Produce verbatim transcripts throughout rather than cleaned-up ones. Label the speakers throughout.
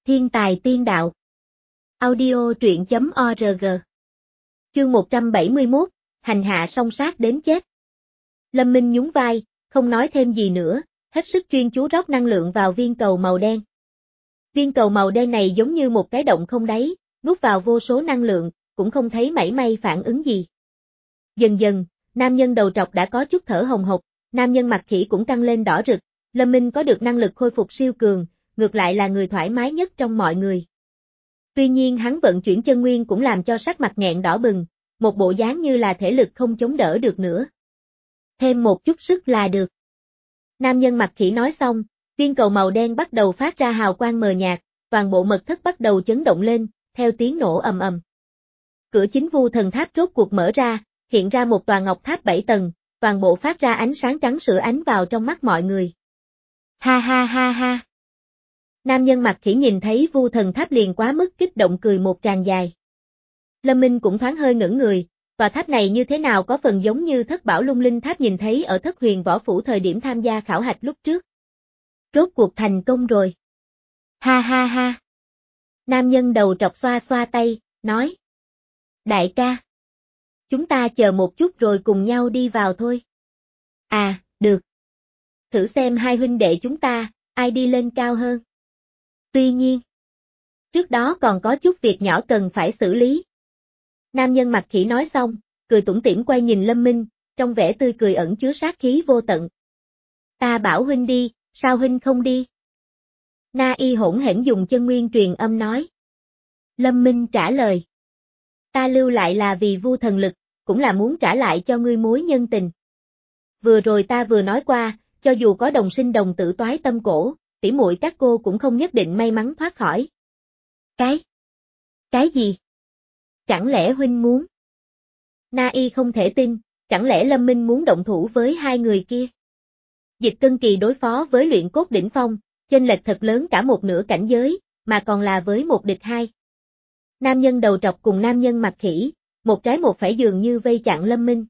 Speaker 1: Thiên tài tiên đạo. Audio truyện chấm org. Chương một trăm bảy mươi mốt, hành hạ song sát đến chết. Lâm Minh nhún vai, không nói thêm gì nữa, hết sức chuyên chú rót năng lượng vào viên cầu màu đen. Viên cầu màu đen này giống như một cái động không đáy, nuốt vào vô số năng lượng, cũng không thấy mảy may phản ứng gì. Dần dần, nam nhân đầu trọc đã có chút thở hồng hộc, nam nhân mặt khỉ cũng căng lên đỏ rực, Lâm Minh có được năng lực khôi phục siêu cường, ngược lại là người thoải mái nhất trong mọi người. Tuy nhiên hắn vận chuyển chân nguyên cũng làm cho sắc mặt nghẹn đỏ bừng, một bộ dáng như là thể lực không chống đỡ được nữa. Thêm một chút sức là được. Nam nhân mặt khỉ nói xong, viên cầu màu đen bắt đầu phát ra hào quang mờ nhạt, toàn bộ mật thất bắt đầu chấn động lên, theo tiếng nổ ầm ầm. Cửa chính Vu Thần Tháp rốt cuộc mở ra, hiện ra một tòa ngọc tháp bảy tầng, toàn bộ phát ra ánh sáng trắng sữa ánh vào trong mắt mọi người. Ha ha ha ha. Nam nhân mặt khỉ nhìn thấy Vu Thần Tháp liền quá mức kích động cười một tràng dài. Lâm Minh cũng thoáng hơi ngẩn người, tòa tháp này như thế nào có phần giống như Thất Bảo Lung Linh Tháp nhìn thấy ở Thất Huyền Võ Phủ thời điểm tham gia khảo hạch lúc trước. Rốt cuộc thành công rồi. Ha ha ha. Nam nhân đầu trọc xoa xoa tay, nói. Đại ca. Chúng ta chờ một chút rồi cùng nhau đi vào thôi. À, được. Thử xem hai huynh đệ chúng ta, ai đi lên cao hơn. Tuy nhiên, trước đó còn có chút việc nhỏ cần phải xử lý. Nam nhân mặt khỉ nói xong, cười tủm tỉm quay nhìn Lâm Minh, trong vẻ tươi cười ẩn chứa sát khí vô tận. Ta bảo huynh đi, sao huynh không đi? Na Y hỗn hển dùng chân nguyên truyền âm nói. Lâm Minh trả lời. Ta lưu lại là vì Vu thần lực, cũng là muốn trả lại cho ngươi mối nhân tình. Vừa rồi ta vừa nói qua, cho dù có đồng sinh đồng tử toái tâm cổ, tỉ muội các cô cũng không nhất định may mắn thoát khỏi. Cái? Cái gì? Chẳng lẽ huynh muốn? Na Y không thể tin, chẳng lẽ Lâm Minh muốn động thủ với hai người kia? Dịch Cân Kỳ đối phó với luyện cốt đỉnh phong, chênh lệch thật lớn cả một nửa cảnh giới, mà còn là với một địch hai. Nam nhân đầu trọc cùng nam nhân mặt khỉ, một trái một phải dường như vây chặn Lâm Minh.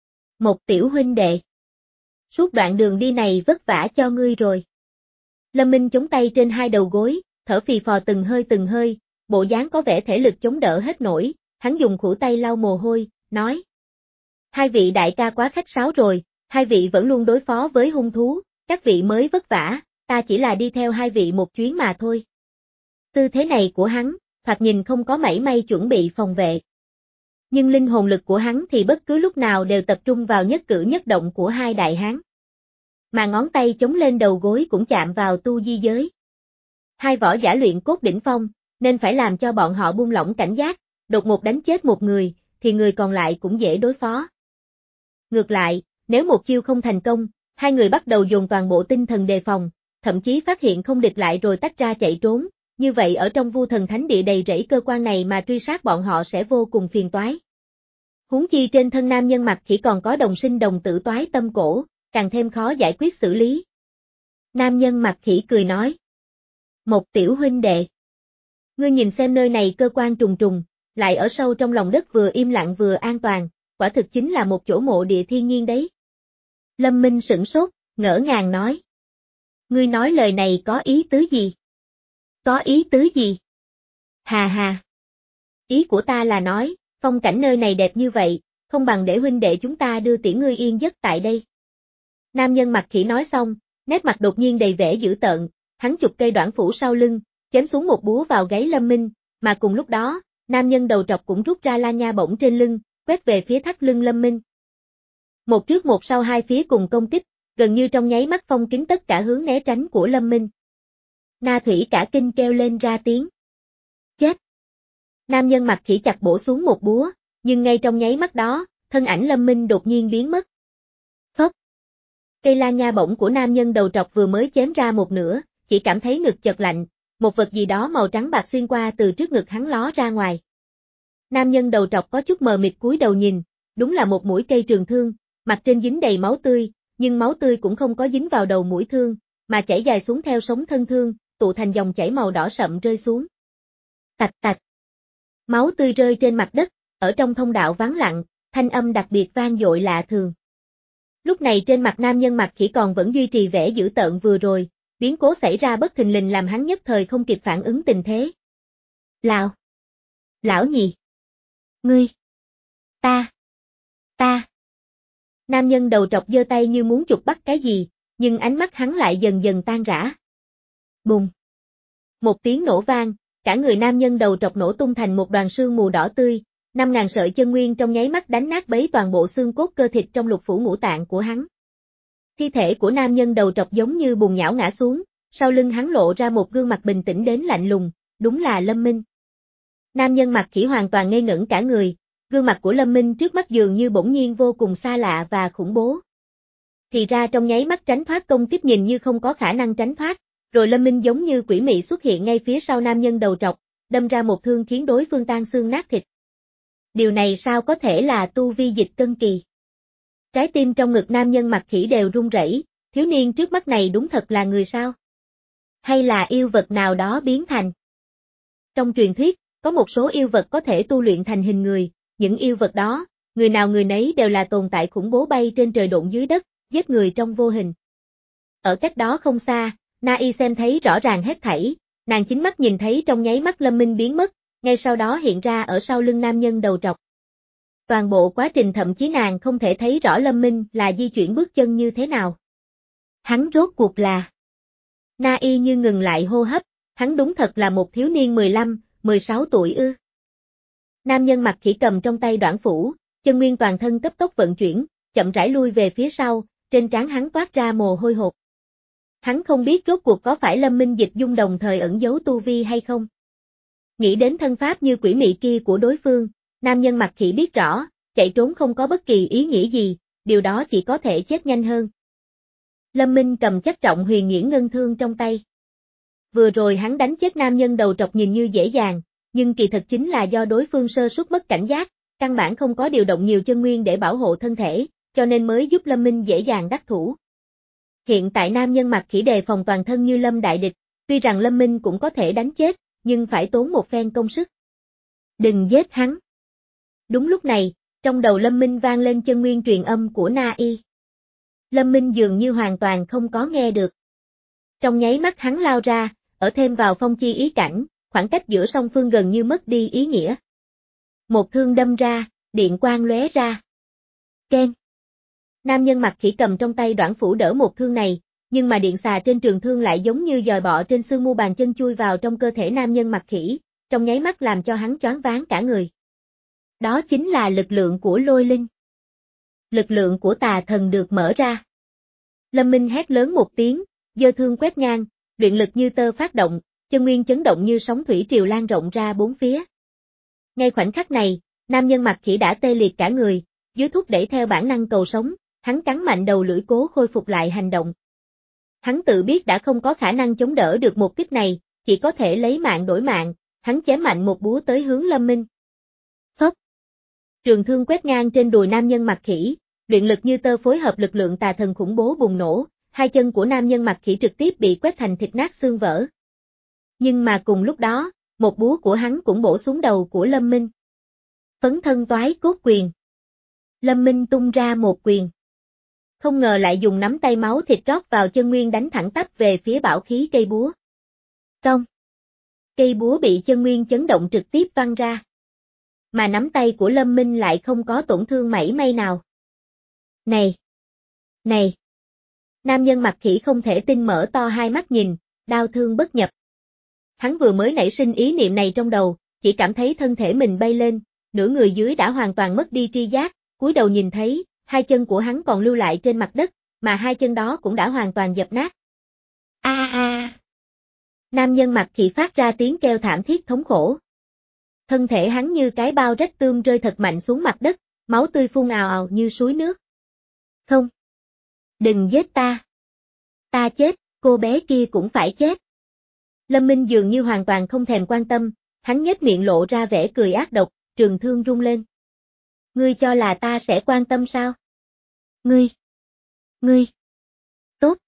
Speaker 1: Một tiểu huynh đệ. Suốt đoạn đường đi này vất vả cho ngươi rồi. Lâm Minh chống tay trên hai đầu gối, thở phì phò từng hơi từng hơi, bộ dáng có vẻ thể lực chống đỡ hết nổi, hắn dùng khuỷu tay lau mồ hôi, nói. Hai vị đại ca quá khách sáo rồi, hai vị vẫn luôn đối phó với hung thú, các vị mới vất vả, ta chỉ là đi theo hai vị một chuyến mà thôi. Tư thế này của hắn, thoạt nhìn không có mảy may chuẩn bị phòng vệ. Nhưng linh hồn lực của hắn thì bất cứ lúc nào đều tập trung vào nhất cử nhất động của hai đại hán. Mà ngón tay chống lên đầu gối cũng chạm vào tu di giới. Hai võ giả luyện cốt đỉnh phong, nên phải làm cho bọn họ buông lỏng cảnh giác, đột ngột đánh chết một người, thì người còn lại cũng dễ đối phó. Ngược lại, nếu một chiêu không thành công, hai người bắt đầu dồn toàn bộ tinh thần đề phòng, thậm chí phát hiện không địch lại rồi tách ra chạy trốn, như vậy ở trong Vu Thần Thánh Địa đầy rẫy cơ quan này mà truy sát bọn họ sẽ vô cùng phiền toái. Huống chi trên thân nam nhân mặt khỉ còn có đồng sinh đồng tử toái tâm cổ, càng thêm khó giải quyết xử lý. Nam nhân mặt khỉ cười nói. Một tiểu huynh đệ. Ngươi nhìn xem nơi này cơ quan trùng trùng, lại ở sâu trong lòng đất vừa im lặng vừa an toàn, quả thực chính là một chỗ mộ địa thiên nhiên đấy. Lâm Minh sửng sốt, ngỡ ngàng nói. Ngươi nói lời này có ý tứ gì? Có ý tứ gì? Hà hà. Ý của ta là nói, phong cảnh nơi này đẹp như vậy, không bằng để huynh đệ chúng ta đưa tiễn ngươi yên giấc tại đây. Nam nhân mặt khỉ nói xong, nét mặt đột nhiên đầy vẻ dữ tợn, hắn chụp cây đoạn phủ sau lưng, chém xuống một búa vào gáy Lâm Minh, mà cùng lúc đó, nam nhân đầu trọc cũng rút ra la nha bổng trên lưng, quét về phía thắt lưng Lâm Minh. Một trước một sau hai phía cùng công kích, gần như trong nháy mắt phong kín tất cả hướng né tránh của Lâm Minh. Na Thủy cả kinh kêu lên ra tiếng. Chết! Nam nhân mặt khỉ chặt bổ xuống một búa, nhưng ngay trong nháy mắt đó, thân ảnh Lâm Minh đột nhiên biến mất. Phốc! Cây la nha bổng của nam nhân đầu trọc vừa mới chém ra một nửa, chỉ cảm thấy ngực chật lạnh, một vật gì đó màu trắng bạc xuyên qua từ trước ngực hắn ló ra ngoài. Nam nhân đầu trọc có chút mờ mịt cúi đầu nhìn, đúng là một mũi cây trường thương, mặt trên dính đầy máu tươi, nhưng máu tươi cũng không có dính vào đầu mũi thương, mà chảy dài xuống theo sống thân thương, tụ thành dòng chảy màu đỏ sậm rơi xuống. Tạch tạch. Máu tươi rơi trên mặt đất, ở trong thông đạo vắng lặng, thanh âm đặc biệt vang dội lạ thường. Lúc này trên mặt nam nhân mặt khỉ còn vẫn duy trì vẻ dữ tợn vừa rồi, biến cố xảy ra bất thình lình làm hắn nhất thời không kịp phản ứng tình thế. Lão! Lão nhị! Ngươi! Ta! Ta! Nam nhân đầu trọc giơ tay như muốn chụp bắt cái gì, nhưng ánh mắt hắn lại dần dần tan rã. Bùng! Một tiếng nổ vang, cả người nam nhân đầu trọc nổ tung thành một đoàn sương mù đỏ tươi, năm ngàn sợi chân nguyên trong nháy mắt đánh nát bấy toàn bộ xương cốt cơ thịt trong lục phủ ngũ tạng của hắn. Thi thể của nam nhân đầu trọc giống như bùn nhão ngã xuống, sau lưng hắn lộ ra một gương mặt bình tĩnh đến lạnh lùng, đúng là Lâm Minh. Nam nhân mặt khỉ hoàn toàn ngây ngẩn cả người, gương mặt của Lâm Minh trước mắt dường như bỗng nhiên vô cùng xa lạ và khủng bố. Thì ra trong nháy mắt tránh thoát công kích nhìn như không có khả năng tránh thoát, rồi Lâm Minh giống như quỷ mị xuất hiện ngay phía sau nam nhân đầu trọc, đâm ra một thương khiến đối phương tan xương nát thịt. Điều này sao có thể là tu vi dịch cân kỳ? Trái tim trong ngực nam nhân mặt khỉ đều run rẩy, thiếu niên trước mắt này đúng thật là người sao? Hay là yêu vật nào đó biến thành? Trong truyền thuyết, có một số yêu vật có thể tu luyện thành hình người, những yêu vật đó, người nào người nấy đều là tồn tại khủng bố bay trên trời độn dưới đất, giết người trong vô hình. Ở cách đó không xa, Na Y xem thấy rõ ràng hết thảy, nàng chính mắt nhìn thấy trong nháy mắt Lâm Minh biến mất, ngay sau đó hiện ra ở sau lưng nam nhân đầu trọc. Toàn bộ quá trình thậm chí nàng không thể thấy rõ Lâm Minh là di chuyển bước chân như thế nào. Hắn rốt cuộc là... Na Y như ngừng lại hô hấp, hắn đúng thật là một thiếu niên mười lăm, mười sáu tuổi ư. Nam nhân mặt khỉ cầm trong tay đoản phủ, chân nguyên toàn thân cấp tốc vận chuyển, chậm rãi lui về phía sau, trên trán hắn toát ra mồ hôi hột. Hắn không biết rốt cuộc có phải Lâm Minh dịch dung đồng thời ẩn giấu tu vi hay không. Nghĩ đến thân pháp như quỷ mị kia của đối phương, nam nhân mặt khỉ biết rõ, chạy trốn không có bất kỳ ý nghĩa gì, điều đó chỉ có thể chết nhanh hơn. Lâm Minh cầm chất trọng huyền nghiễn ngân thương trong tay. Vừa rồi hắn đánh chết nam nhân đầu trọc nhìn như dễ dàng, nhưng kỳ thật chính là do đối phương sơ suất mất cảnh giác, căn bản không có điều động nhiều chân nguyên để bảo hộ thân thể, cho nên mới giúp Lâm Minh dễ dàng đắc thủ. Hiện tại nam nhân mặt khỉ đề phòng toàn thân như lâm đại địch, tuy rằng Lâm Minh cũng có thể đánh chết, nhưng phải tốn một phen công sức. Đừng giết hắn. Đúng lúc này, trong đầu Lâm Minh vang lên chân nguyên truyền âm của Na Y. Lâm Minh dường như hoàn toàn không có nghe được. Trong nháy mắt hắn lao ra, ở thêm vào phong chi ý cảnh, khoảng cách giữa song phương gần như mất đi ý nghĩa. Một thương đâm ra, điện quang lóe ra. Keng. Nam nhân mặt khỉ cầm trong tay đoản phủ đỡ một thương này, nhưng mà điện xà trên trường thương lại giống như dòi bọ trên xương mu bàn chân chui vào trong cơ thể nam nhân mặt khỉ, trong nháy mắt làm cho hắn choáng váng cả người. Đó chính là lực lượng của lôi linh. Lực lượng của tà thần được mở ra. Lâm Minh hét lớn một tiếng, giơ thương quét ngang, luyện lực như tơ phát động, chân nguyên chấn động như sóng thủy triều lan rộng ra bốn phía. Ngay khoảnh khắc này, nam nhân mặt khỉ đã tê liệt cả người, dưới thúc đẩy theo bản năng cầu sống, hắn cắn mạnh đầu lưỡi cố khôi phục lại hành động. Hắn tự biết đã không có khả năng chống đỡ được một kích này, chỉ có thể lấy mạng đổi mạng, hắn chém mạnh một búa tới hướng Lâm Minh. Phốc. Trường thương quét ngang trên đùi nam nhân mặt khỉ, luyện lực như tơ phối hợp lực lượng tà thần khủng bố bùng nổ, hai chân của nam nhân mặt khỉ trực tiếp bị quét thành thịt nát xương vỡ. Nhưng mà cùng lúc đó, một búa của hắn cũng bổ xuống đầu của Lâm Minh. Phấn thân toái cốt quyền. Lâm Minh tung ra một quyền. Không ngờ lại dùng nắm tay máu thịt rót vào chân nguyên đánh thẳng tắp về phía bảo khí cây búa. Cong. Cây búa bị chân nguyên chấn động trực tiếp văng ra. Mà nắm tay của Lâm Minh lại không có tổn thương mảy may nào. Này! Này! Nam nhân mặt khỉ không thể tin mở to hai mắt nhìn, đau thương bất nhập. Hắn vừa mới nảy sinh ý niệm này trong đầu, chỉ cảm thấy thân thể mình bay lên, nửa người dưới đã hoàn toàn mất đi tri giác, cúi đầu nhìn thấy, hai chân của hắn còn lưu lại trên mặt đất, mà hai chân đó cũng đã hoàn toàn dập nát. A a. À. Nam nhân mặt khỉ phát ra tiếng kêu thảm thiết thống khổ. Thân thể hắn như cái bao rách tươm rơi thật mạnh xuống mặt đất, máu tươi phun ào ào như suối nước. Không. Đừng giết ta. Ta chết, cô bé kia cũng phải chết. Lâm Minh dường như hoàn toàn không thèm quan tâm, hắn nhếch miệng lộ ra vẻ cười ác độc, trường thương rung lên. Ngươi cho là ta sẽ quan tâm sao? Ngươi! Ngươi! Tốt!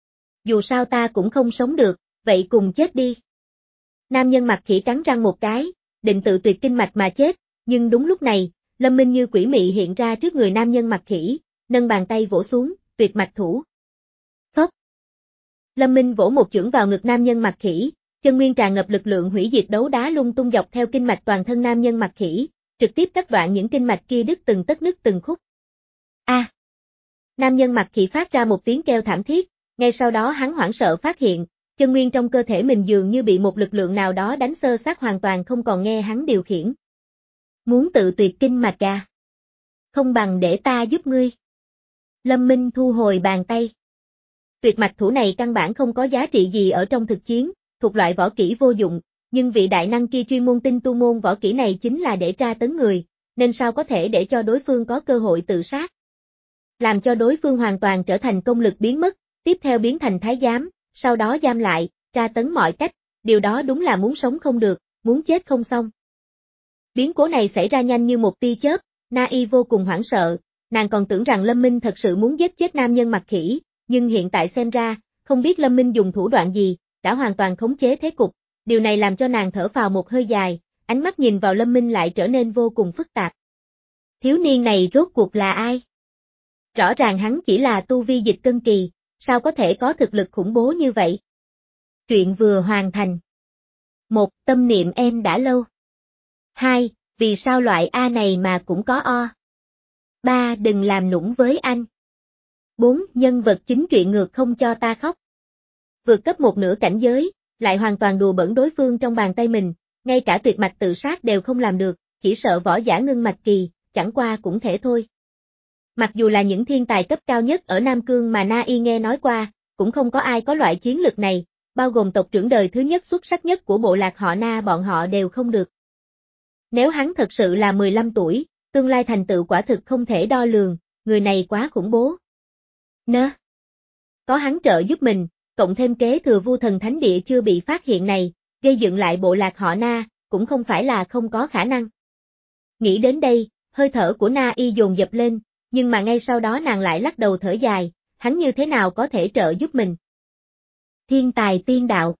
Speaker 1: Dù sao ta cũng không sống được, vậy cùng chết đi. Nam nhân mặt khỉ cắn răng một cái, định tự tuyệt kinh mạch mà chết, nhưng đúng lúc này, Lâm Minh như quỷ mị hiện ra trước người nam nhân mặt khỉ, nâng bàn tay vỗ xuống, tuyệt mạch thủ. Phốc! Lâm Minh vỗ một chưởng vào ngực nam nhân mặt khỉ, chân nguyên tràn ngập lực lượng hủy diệt đấu đá lung tung dọc theo kinh mạch toàn thân nam nhân mặt khỉ, trực tiếp cắt đoạn những kinh mạch kia đứt từng tấc nứt từng khúc. A! À. Nam nhân mặt khỉ phát ra một tiếng kêu thảm thiết, ngay sau đó hắn hoảng sợ phát hiện, chân nguyên trong cơ thể mình dường như bị một lực lượng nào đó đánh xơ xác hoàn toàn không còn nghe hắn điều khiển. Muốn tự tuyệt kinh mạch à? Không bằng để ta giúp ngươi. Lâm Minh thu hồi bàn tay. Tuyệt mạch thủ này căn bản không có giá trị gì ở trong thực chiến, thuộc loại võ kỹ vô dụng, nhưng vị đại năng kia chuyên môn tinh tu môn võ kỹ này chính là để tra tấn người, nên sao có thể để cho đối phương có cơ hội tự sát. Làm cho đối phương hoàn toàn trở thành công lực biến mất, tiếp theo biến thành thái giám, sau đó giam lại, tra tấn mọi cách, điều đó đúng là muốn sống không được, muốn chết không xong. Biến cố này xảy ra nhanh như một tia chớp, Na Y vô cùng hoảng sợ, nàng còn tưởng rằng Lâm Minh thật sự muốn giết chết nam nhân mặt khỉ, nhưng hiện tại xem ra, không biết Lâm Minh dùng thủ đoạn gì, đã hoàn toàn khống chế thế cục, điều này làm cho nàng thở phào một hơi dài, ánh mắt nhìn vào Lâm Minh lại trở nên vô cùng phức tạp. Thiếu niên này rốt cuộc là ai? Rõ ràng hắn chỉ là tu vi dịch cân kỳ, sao có thể có thực lực khủng bố như vậy? Truyện vừa hoàn thành. Một. Tâm niệm em đã lâu. Hai. Vì sao loại A này mà cũng có O? Ba. Đừng làm nũng với anh. Bốn. Nhân vật chính truyện ngược không cho ta khóc. Vượt cấp một nửa cảnh giới, lại hoàn toàn đùa bỡn đối phương trong bàn tay mình, ngay cả tuyệt mạch tự sát đều không làm được, chỉ sợ võ giả ngưng mạch kỳ, chẳng qua cũng thể thôi. Mặc dù là những thiên tài cấp cao nhất ở Nam Cương mà Na Y nghe nói qua, cũng không có ai có loại chiến lực này, bao gồm tộc trưởng đời thứ nhất xuất sắc nhất của bộ lạc họ Na bọn họ đều không được. Nếu hắn thật sự là mười lăm tuổi, tương lai thành tựu quả thực không thể đo lường, người này quá khủng bố. Nơ. Có hắn trợ giúp mình, cộng thêm kế thừa Vu Thần Thánh Địa chưa bị phát hiện này, gây dựng lại bộ lạc họ Na, cũng không phải là không có khả năng. Nghĩ đến đây, hơi thở của Na Y dồn dập lên, nhưng mà ngay sau đó nàng lại lắc đầu thở dài, hắn như thế nào có thể trợ giúp mình. Thiên tài tiên đạo.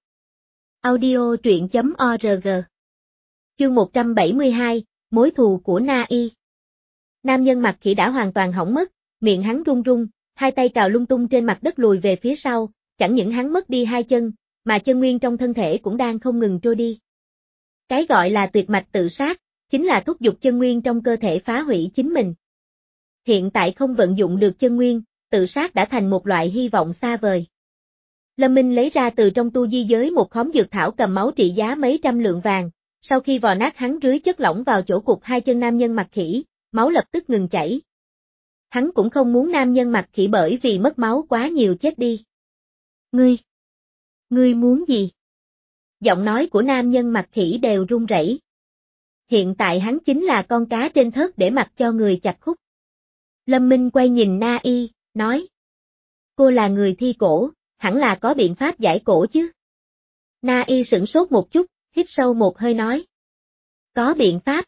Speaker 1: Audio truyện chấm org. Chương một trăm bảy mươi hai, mối thù của Na Y. Nam nhân mặt khỉ đã hoàn toàn hỏng mất, miệng hắn run run, hai tay cào lung tung trên mặt đất lùi về phía sau, chẳng những hắn mất đi hai chân, mà chân nguyên trong thân thể cũng đang không ngừng trôi đi. Cái gọi là tuyệt mạch tự sát, chính là thúc giục chân nguyên trong cơ thể phá hủy chính mình. Hiện tại không vận dụng được chân nguyên, tự sát đã thành một loại hy vọng xa vời. Lâm Minh lấy ra từ trong tu di giới một khóm dược thảo cầm máu trị giá mấy trăm lượng vàng, sau khi vò nát hắn rưới chất lỏng vào chỗ cục hai chân nam nhân mặt khỉ, máu lập tức ngừng chảy. Hắn cũng không muốn nam nhân mặt khỉ bởi vì mất máu quá nhiều chết đi. Ngươi! Ngươi muốn gì? Giọng nói của nam nhân mặt khỉ đều run rẩy. Hiện tại hắn chính là con cá trên thớt để mặc cho người chặt khúc. Lâm Minh quay nhìn Na Y, nói. Cô là người thi cổ, hẳn là có biện pháp giải cổ chứ. Na Y sửng sốt một chút, hít sâu một hơi nói. Có biện pháp.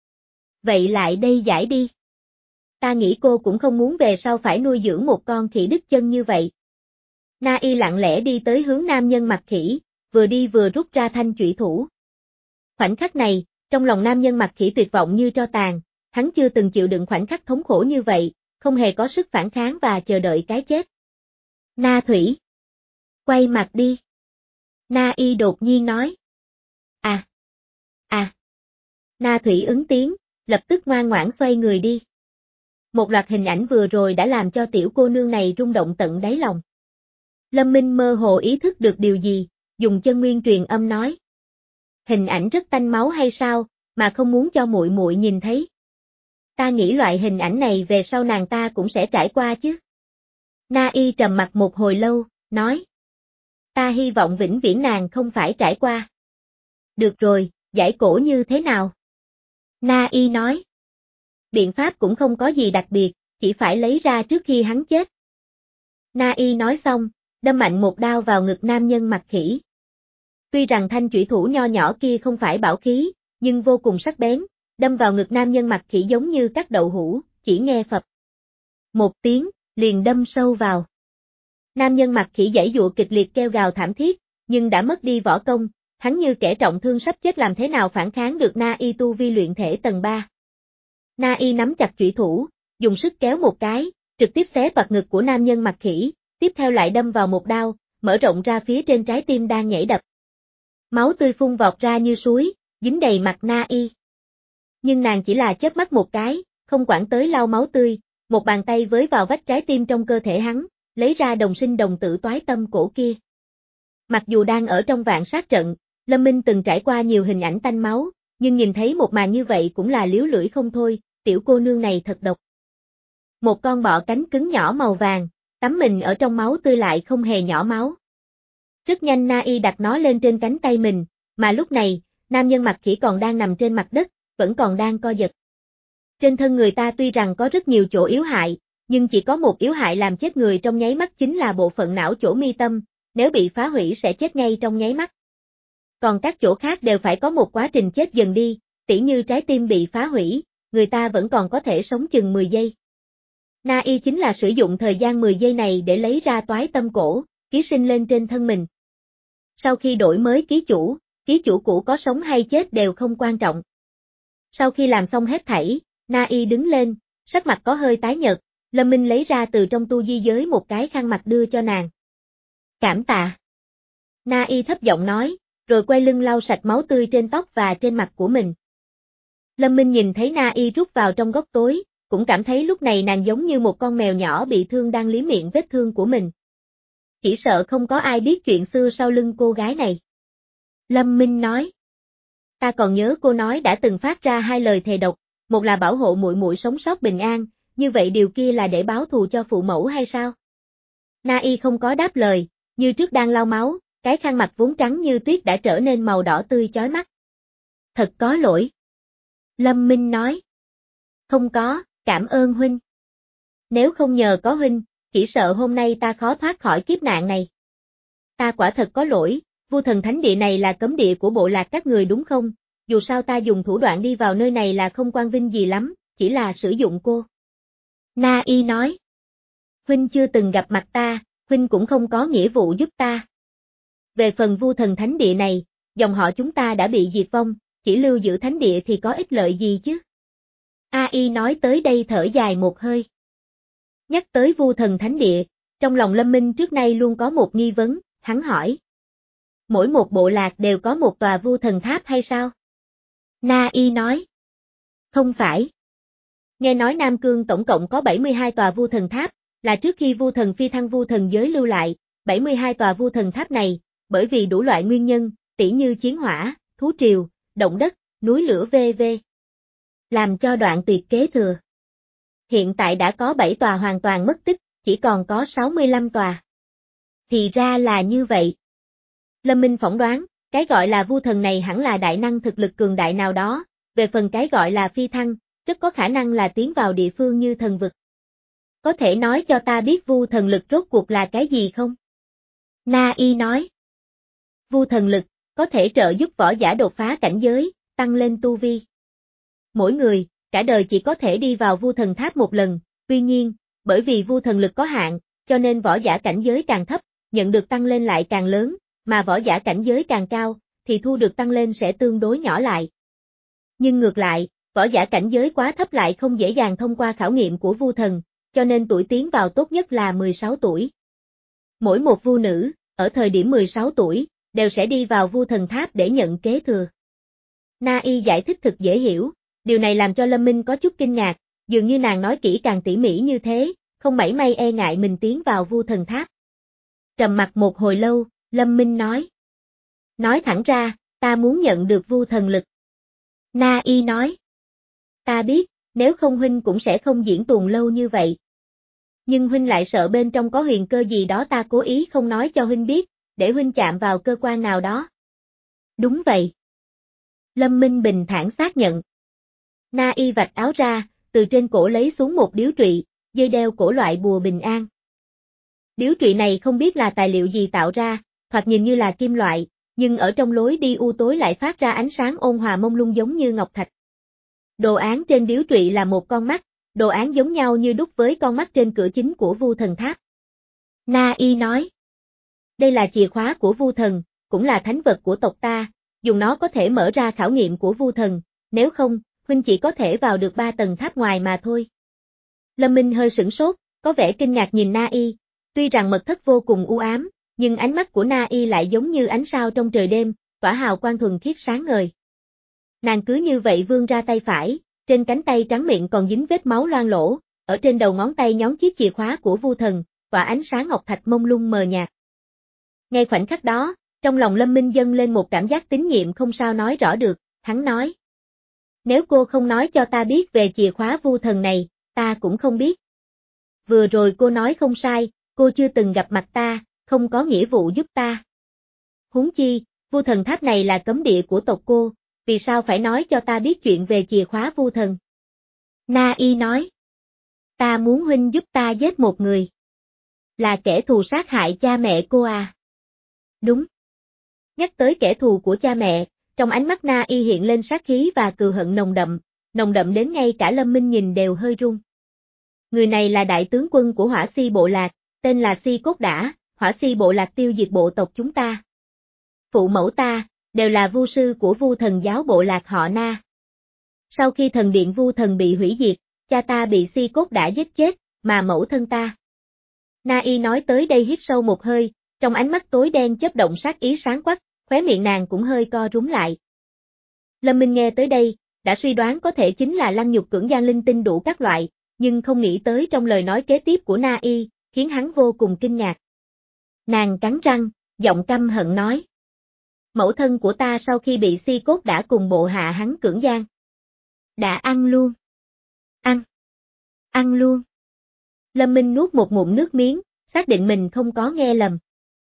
Speaker 1: Vậy lại đây giải đi. Ta nghĩ cô cũng không muốn về sau phải nuôi dưỡng một con khỉ đứt chân như vậy. Na Y lặng lẽ đi tới hướng nam nhân mặt khỉ, vừa đi vừa rút ra thanh chủy thủ. Khoảnh khắc này, trong lòng nam nhân mặt khỉ tuyệt vọng như tro tàn, hắn chưa từng chịu đựng khoảnh khắc thống khổ như vậy, không hề có sức phản kháng và chờ đợi cái chết. Na Thủy. Quay mặt đi. Na Y đột nhiên nói. À. À. Na Thủy ứng tiếng, lập tức ngoan ngoãn xoay người đi. Một loạt hình ảnh vừa rồi đã làm cho tiểu cô nương này rung động tận đáy lòng. Lâm Minh mơ hồ ý thức được điều gì, dùng chân nguyên truyền âm nói. Hình ảnh rất tanh máu hay sao, mà không muốn cho muội muội nhìn thấy. Ta nghĩ loại hình ảnh này về sau nàng ta cũng sẽ trải qua chứ. Na Y trầm mặt một hồi lâu, nói. Ta hy vọng vĩnh viễn nàng không phải trải qua. Được rồi, giải cổ như thế nào? Na Y nói. Biện pháp cũng không có gì đặc biệt, chỉ phải lấy ra trước khi hắn chết. Na Y nói xong, đâm mạnh một đao vào ngực nam nhân mặt khỉ. Tuy rằng thanh chủy thủ nho nhỏ kia không phải bảo khí, nhưng vô cùng sắc bén, đâm vào ngực nam nhân mặt khỉ giống như cắt đậu hũ, chỉ nghe phập. Một tiếng, liền đâm sâu vào. Nam nhân mặt khỉ giãy giụa kịch liệt kêu gào thảm thiết, nhưng đã mất đi võ công, hắn như kẻ trọng thương sắp chết làm thế nào phản kháng được Na Y tu vi luyện thể tầng ba. Na Y nắm chặt chủy thủ, dùng sức kéo một cái, trực tiếp xé toạc ngực của nam nhân mặt khỉ, tiếp theo lại đâm vào một đao, mở rộng ra phía trên trái tim đang nhảy đập. Máu tươi phun vọt ra như suối, dính đầy mặt Na Y. Nhưng nàng chỉ là chớp mắt một cái, không quản tới lau máu tươi, một bàn tay với vào vách trái tim trong cơ thể hắn, lấy ra đồng sinh đồng tử toái tâm cổ kia. Mặc dù đang ở trong vạn sát trận, Lâm Minh từng trải qua nhiều hình ảnh tanh máu, nhưng nhìn thấy một màn như vậy cũng là liếu lưỡi không thôi, tiểu cô nương này thật độc. Một con bọ cánh cứng nhỏ màu vàng, tắm mình ở trong máu tươi lại không hề nhỏ máu. Rất nhanh Na Y đặt nó lên trên cánh tay mình, mà lúc này, nam nhân mặt khỉ còn đang nằm trên mặt đất, vẫn còn đang co giật. Trên thân người ta tuy rằng có rất nhiều chỗ yếu hại, nhưng chỉ có một yếu hại làm chết người trong nháy mắt chính là bộ phận não chỗ mi tâm, nếu bị phá hủy sẽ chết ngay trong nháy mắt. Còn các chỗ khác đều phải có một quá trình chết dần đi, tỉ như trái tim bị phá hủy, người ta vẫn còn có thể sống chừng mười giây. Na Y chính là sử dụng thời gian mười giây này để lấy ra toái tâm cổ, ký sinh lên trên thân mình. Sau khi đổi mới ký chủ, ký chủ cũ có sống hay chết đều không quan trọng. Sau khi làm xong hết thảy, Na Y đứng lên, sắc mặt có hơi tái nhợt, Lâm Minh lấy ra từ trong tu di giới một cái khăn mặt đưa cho nàng. Cảm tạ. Na Y thấp giọng nói, rồi quay lưng lau sạch máu tươi trên tóc và trên mặt của mình. Lâm Minh nhìn thấy Na Y rút vào trong góc tối, cũng cảm thấy lúc này nàng giống như một con mèo nhỏ bị thương đang liếm miệng vết thương của mình. Chỉ sợ không có ai biết chuyện xưa sau lưng cô gái này. Lâm Minh nói. Ta còn nhớ cô nói đã từng phát ra hai lời thề độc, một là bảo hộ muội muội sống sót bình an, như vậy điều kia là để báo thù cho phụ mẫu hay sao? Na Y không có đáp lời, như trước đang lau máu, cái khăn mặt vốn trắng như tuyết đã trở nên màu đỏ tươi chói mắt. Thật có lỗi. Lâm Minh nói. Không có, cảm ơn huynh. Nếu không nhờ có huynh, chỉ sợ hôm nay ta khó thoát khỏi kiếp nạn này. Ta quả thật có lỗi, Vu Thần Thánh Địa này là cấm địa của bộ lạc các người đúng không? Dù sao ta dùng thủ đoạn đi vào nơi này là không quan vinh gì lắm, chỉ là sử dụng cô. Na Y nói. Huynh chưa từng gặp mặt ta, huynh cũng không có nghĩa vụ giúp ta. Về phần Vu Thần Thánh Địa này, dòng họ chúng ta đã bị diệt vong, chỉ lưu giữ thánh địa thì có ích lợi gì chứ? A Y nói tới đây thở dài một hơi. Nhắc tới Vu Thần Thánh Địa, trong lòng Lâm Minh trước nay luôn có một nghi vấn, hắn hỏi. Mỗi một bộ lạc đều có một tòa Vu Thần Tháp hay sao? Na Y nói. Không phải. Nghe nói Nam Cương tổng cộng có bảy mươi hai tòa Vu Thần Tháp, là trước khi Vu Thần phi thăng Vu Thần giới lưu lại, bảy mươi hai tòa Vu Thần Tháp này, bởi vì đủ loại nguyên nhân, tỉ như chiến hỏa, thú triều, động đất, núi lửa vân vân làm cho đoạn tuyệt kế thừa. Hiện tại đã có bảy tòa hoàn toàn mất tích, chỉ còn có sáu mươi lăm tòa. Thì ra là như vậy. Lâm Minh phỏng đoán, cái gọi là Vu Thần này hẳn là đại năng thực lực cường đại nào đó, về phần cái gọi là phi thăng, rất có khả năng là tiến vào địa phương như thần vực. Có thể nói cho ta biết Vu Thần lực rốt cuộc là cái gì không? Na Y nói. Vu Thần lực, có thể trợ giúp võ giả đột phá cảnh giới, tăng lên tu vi. Mỗi người, cả đời chỉ có thể đi vào Vu Thần Tháp một lần, tuy nhiên, bởi vì Vu Thần lực có hạn, cho nên võ giả cảnh giới càng thấp, nhận được tăng lên lại càng lớn, mà võ giả cảnh giới càng cao, thì thu được tăng lên sẽ tương đối nhỏ lại. Nhưng ngược lại, võ giả cảnh giới quá thấp lại không dễ dàng thông qua khảo nghiệm của Vu Thần, cho nên tuổi tiến vào tốt nhất là mười sáu tuổi. Mỗi một Vu nữ, ở thời điểm mười sáu tuổi, đều sẽ đi vào Vu Thần Tháp để nhận kế thừa. Na Y giải thích thực dễ hiểu, điều này làm cho Lâm Minh có chút kinh ngạc, dường như nàng nói kỹ càng tỉ mỉ như thế, không mảy may e ngại mình tiến vào Vu Thần Tháp. Trầm mặc một hồi lâu, Lâm Minh nói. Nói thẳng ra, ta muốn nhận được Vu Thần lực. Na Y nói. Ta biết, nếu không huynh cũng sẽ không diễn tuồng lâu như vậy. Nhưng huynh lại sợ bên trong có huyền cơ gì đó ta cố ý không nói cho huynh biết, để huynh chạm vào cơ quan nào đó. Đúng vậy. Lâm Minh bình thản xác nhận. Na Y vạch áo ra, từ trên cổ lấy xuống một điếu trụy, dây đeo cổ loại bùa bình an. Điếu trụy này không biết là tài liệu gì tạo ra, thoạt nhìn như là kim loại, nhưng ở trong lối đi u tối lại phát ra ánh sáng ôn hòa mông lung giống như ngọc thạch. Đồ án trên điếu trụy là một con mắt, đồ án giống nhau như đúc với con mắt trên cửa chính của Vu Thần Tháp. Na Y nói. Đây là chìa khóa của Vu Thần, cũng là thánh vật của tộc ta, dùng nó có thể mở ra khảo nghiệm của Vu Thần, nếu không, huynh chỉ có thể vào được ba tầng tháp ngoài mà thôi. Lâm Minh hơi sửng sốt, có vẻ kinh ngạc nhìn Na Y, tuy rằng mật thất vô cùng u ám, nhưng ánh mắt của Na Y lại giống như ánh sao trong trời đêm, tỏa hào quang thuần khiết sáng ngời. Nàng cứ như vậy vươn ra tay phải, trên cánh tay trắng miệng còn dính vết máu loang lổ, ở trên đầu ngón tay nhón chiếc chìa khóa của Vu Thần, tỏa ánh sáng ngọc thạch mông lung mờ nhạt. Ngay khoảnh khắc đó, trong lòng Lâm Minh dâng lên một cảm giác tín nhiệm không sao nói rõ được, hắn nói. Nếu cô không nói cho ta biết về chìa khóa Vu Thần này, ta cũng không biết. Vừa rồi cô nói không sai, cô chưa từng gặp mặt ta, không có nghĩa vụ giúp ta. Huống chi, Vu Thần tháp này là cấm địa của tộc cô, vì sao phải nói cho ta biết chuyện về chìa khóa Vu Thần? Na Y nói. Ta muốn huynh giúp ta giết một người. Là kẻ thù sát hại cha mẹ cô à? Đúng. Nhắc tới kẻ thù của cha mẹ, trong ánh mắt Na Y hiện lên sát khí và cừu hận nồng đậm, nồng đậm đến ngay cả Lâm Minh nhìn đều hơi run. Người này là đại tướng quân của Hỏa Si bộ lạc, tên là Si Cốt Đả, Hỏa Si bộ lạc tiêu diệt bộ tộc chúng ta. Phụ mẫu ta, đều là vu sư của Vu Thần giáo bộ lạc họ Na. Sau khi thần điện Vu Thần bị hủy diệt, cha ta bị Si Cốt Đả giết chết, mà mẫu thân ta. Na Y nói tới đây hít sâu một hơi, trong ánh mắt tối đen chớp động sát ý sáng quắc, khóe miệng nàng cũng hơi co rúm lại. Lâm Minh nghe tới đây, đã suy đoán có thể chính là lăng nhục cưỡng gian linh tinh đủ các loại, nhưng không nghĩ tới trong lời nói kế tiếp của Na Y, khiến hắn vô cùng kinh ngạc. Nàng cắn răng, giọng căm hận nói. Mẫu thân của ta sau khi bị Si Cốt đã cùng bộ hạ hắn cưỡng gian. Đã ăn luôn. Ăn. Ăn luôn. Lâm Minh nuốt một ngụm nước miếng, xác định mình không có nghe lầm.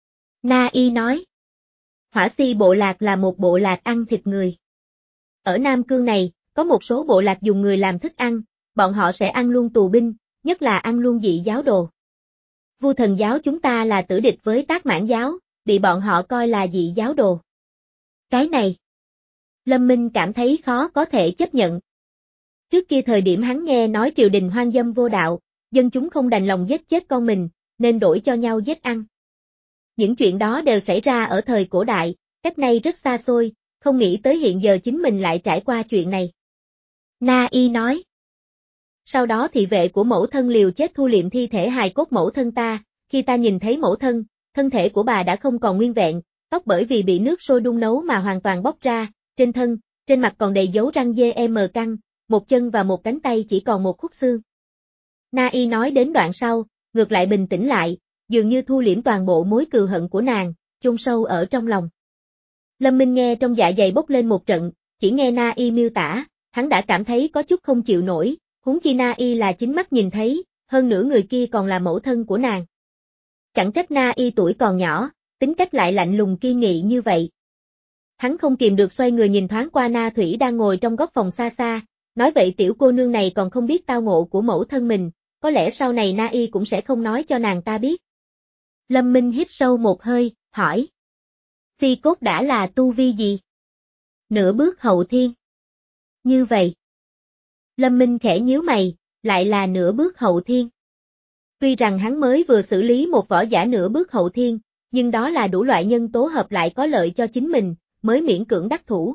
Speaker 1: Na Y nói. Hỏa Si bộ lạc là một bộ lạc ăn thịt người. Ở Nam Cương này, có một số bộ lạc dùng người làm thức ăn, bọn họ sẽ ăn luôn tù binh, nhất là ăn luôn dị giáo đồ. Vu Thần giáo chúng ta là tử địch với Tác Mãn giáo, bị bọn họ coi là dị giáo đồ. Cái này, Lâm Minh cảm thấy khó có thể chấp nhận. Trước kia thời điểm hắn nghe nói triều đình hoang dâm vô đạo, dân chúng không đành lòng giết chết con mình, nên đổi cho nhau giết ăn. Những chuyện đó đều xảy ra ở thời cổ đại, cách nay rất xa xôi, không nghĩ tới hiện giờ chính mình lại trải qua chuyện này. Na Y nói. Sau đó thị vệ của mẫu thân liều chết thu liệm thi thể hài cốt mẫu thân ta, khi ta nhìn thấy mẫu thân, thân thể của bà đã không còn nguyên vẹn, tóc bởi vì bị nước sôi đun nấu mà hoàn toàn bóc ra, trên thân, trên mặt còn đầy dấu răng dê em căng, một chân và một cánh tay chỉ còn một khúc xương. Na Y nói đến đoạn sau, ngược lại bình tĩnh lại, dường như thu liễm toàn bộ mối cừu hận của nàng, chôn sâu ở trong lòng. Lâm Minh nghe trong dạ dày bốc lên một trận, chỉ nghe Na Y miêu tả, hắn đã cảm thấy có chút không chịu nổi, huống chi Na Y là chính mắt nhìn thấy, hơn nữa người kia còn là mẫu thân của nàng. Chẳng trách Na Y tuổi còn nhỏ, tính cách lại lạnh lùng kiên nghị như vậy. Hắn không kìm được xoay người nhìn thoáng qua Na Thủy đang ngồi trong góc phòng xa xa, nói vậy tiểu cô nương này còn không biết tao ngộ của mẫu thân mình, có lẽ sau này Na Y cũng sẽ không nói cho nàng ta biết. Lâm Minh hít sâu một hơi, hỏi. Si Cốt đã là tu vi gì? Nửa bước hậu thiên. Như vậy. Lâm Minh khẽ nhíu mày, lại là nửa bước hậu thiên. Tuy rằng hắn mới vừa xử lý một võ giả nửa bước hậu thiên, nhưng đó là đủ loại nhân tố hợp lại có lợi cho chính mình, mới miễn cưỡng đắc thủ.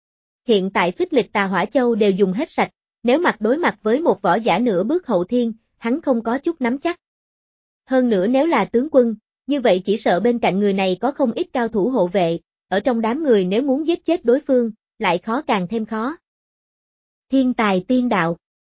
Speaker 1: Hiện tại phích lịch Tà Hỏa Châu đều dùng hết sạch, nếu mặt đối mặt với một võ giả nửa bước hậu thiên, hắn không có chút nắm chắc. Hơn nữa nếu là tướng quân, như vậy chỉ sợ bên cạnh người này có không ít cao thủ hộ vệ, ở trong đám người nếu muốn giết chết đối phương, lại khó càng thêm khó. Thiên tài tiên đạo.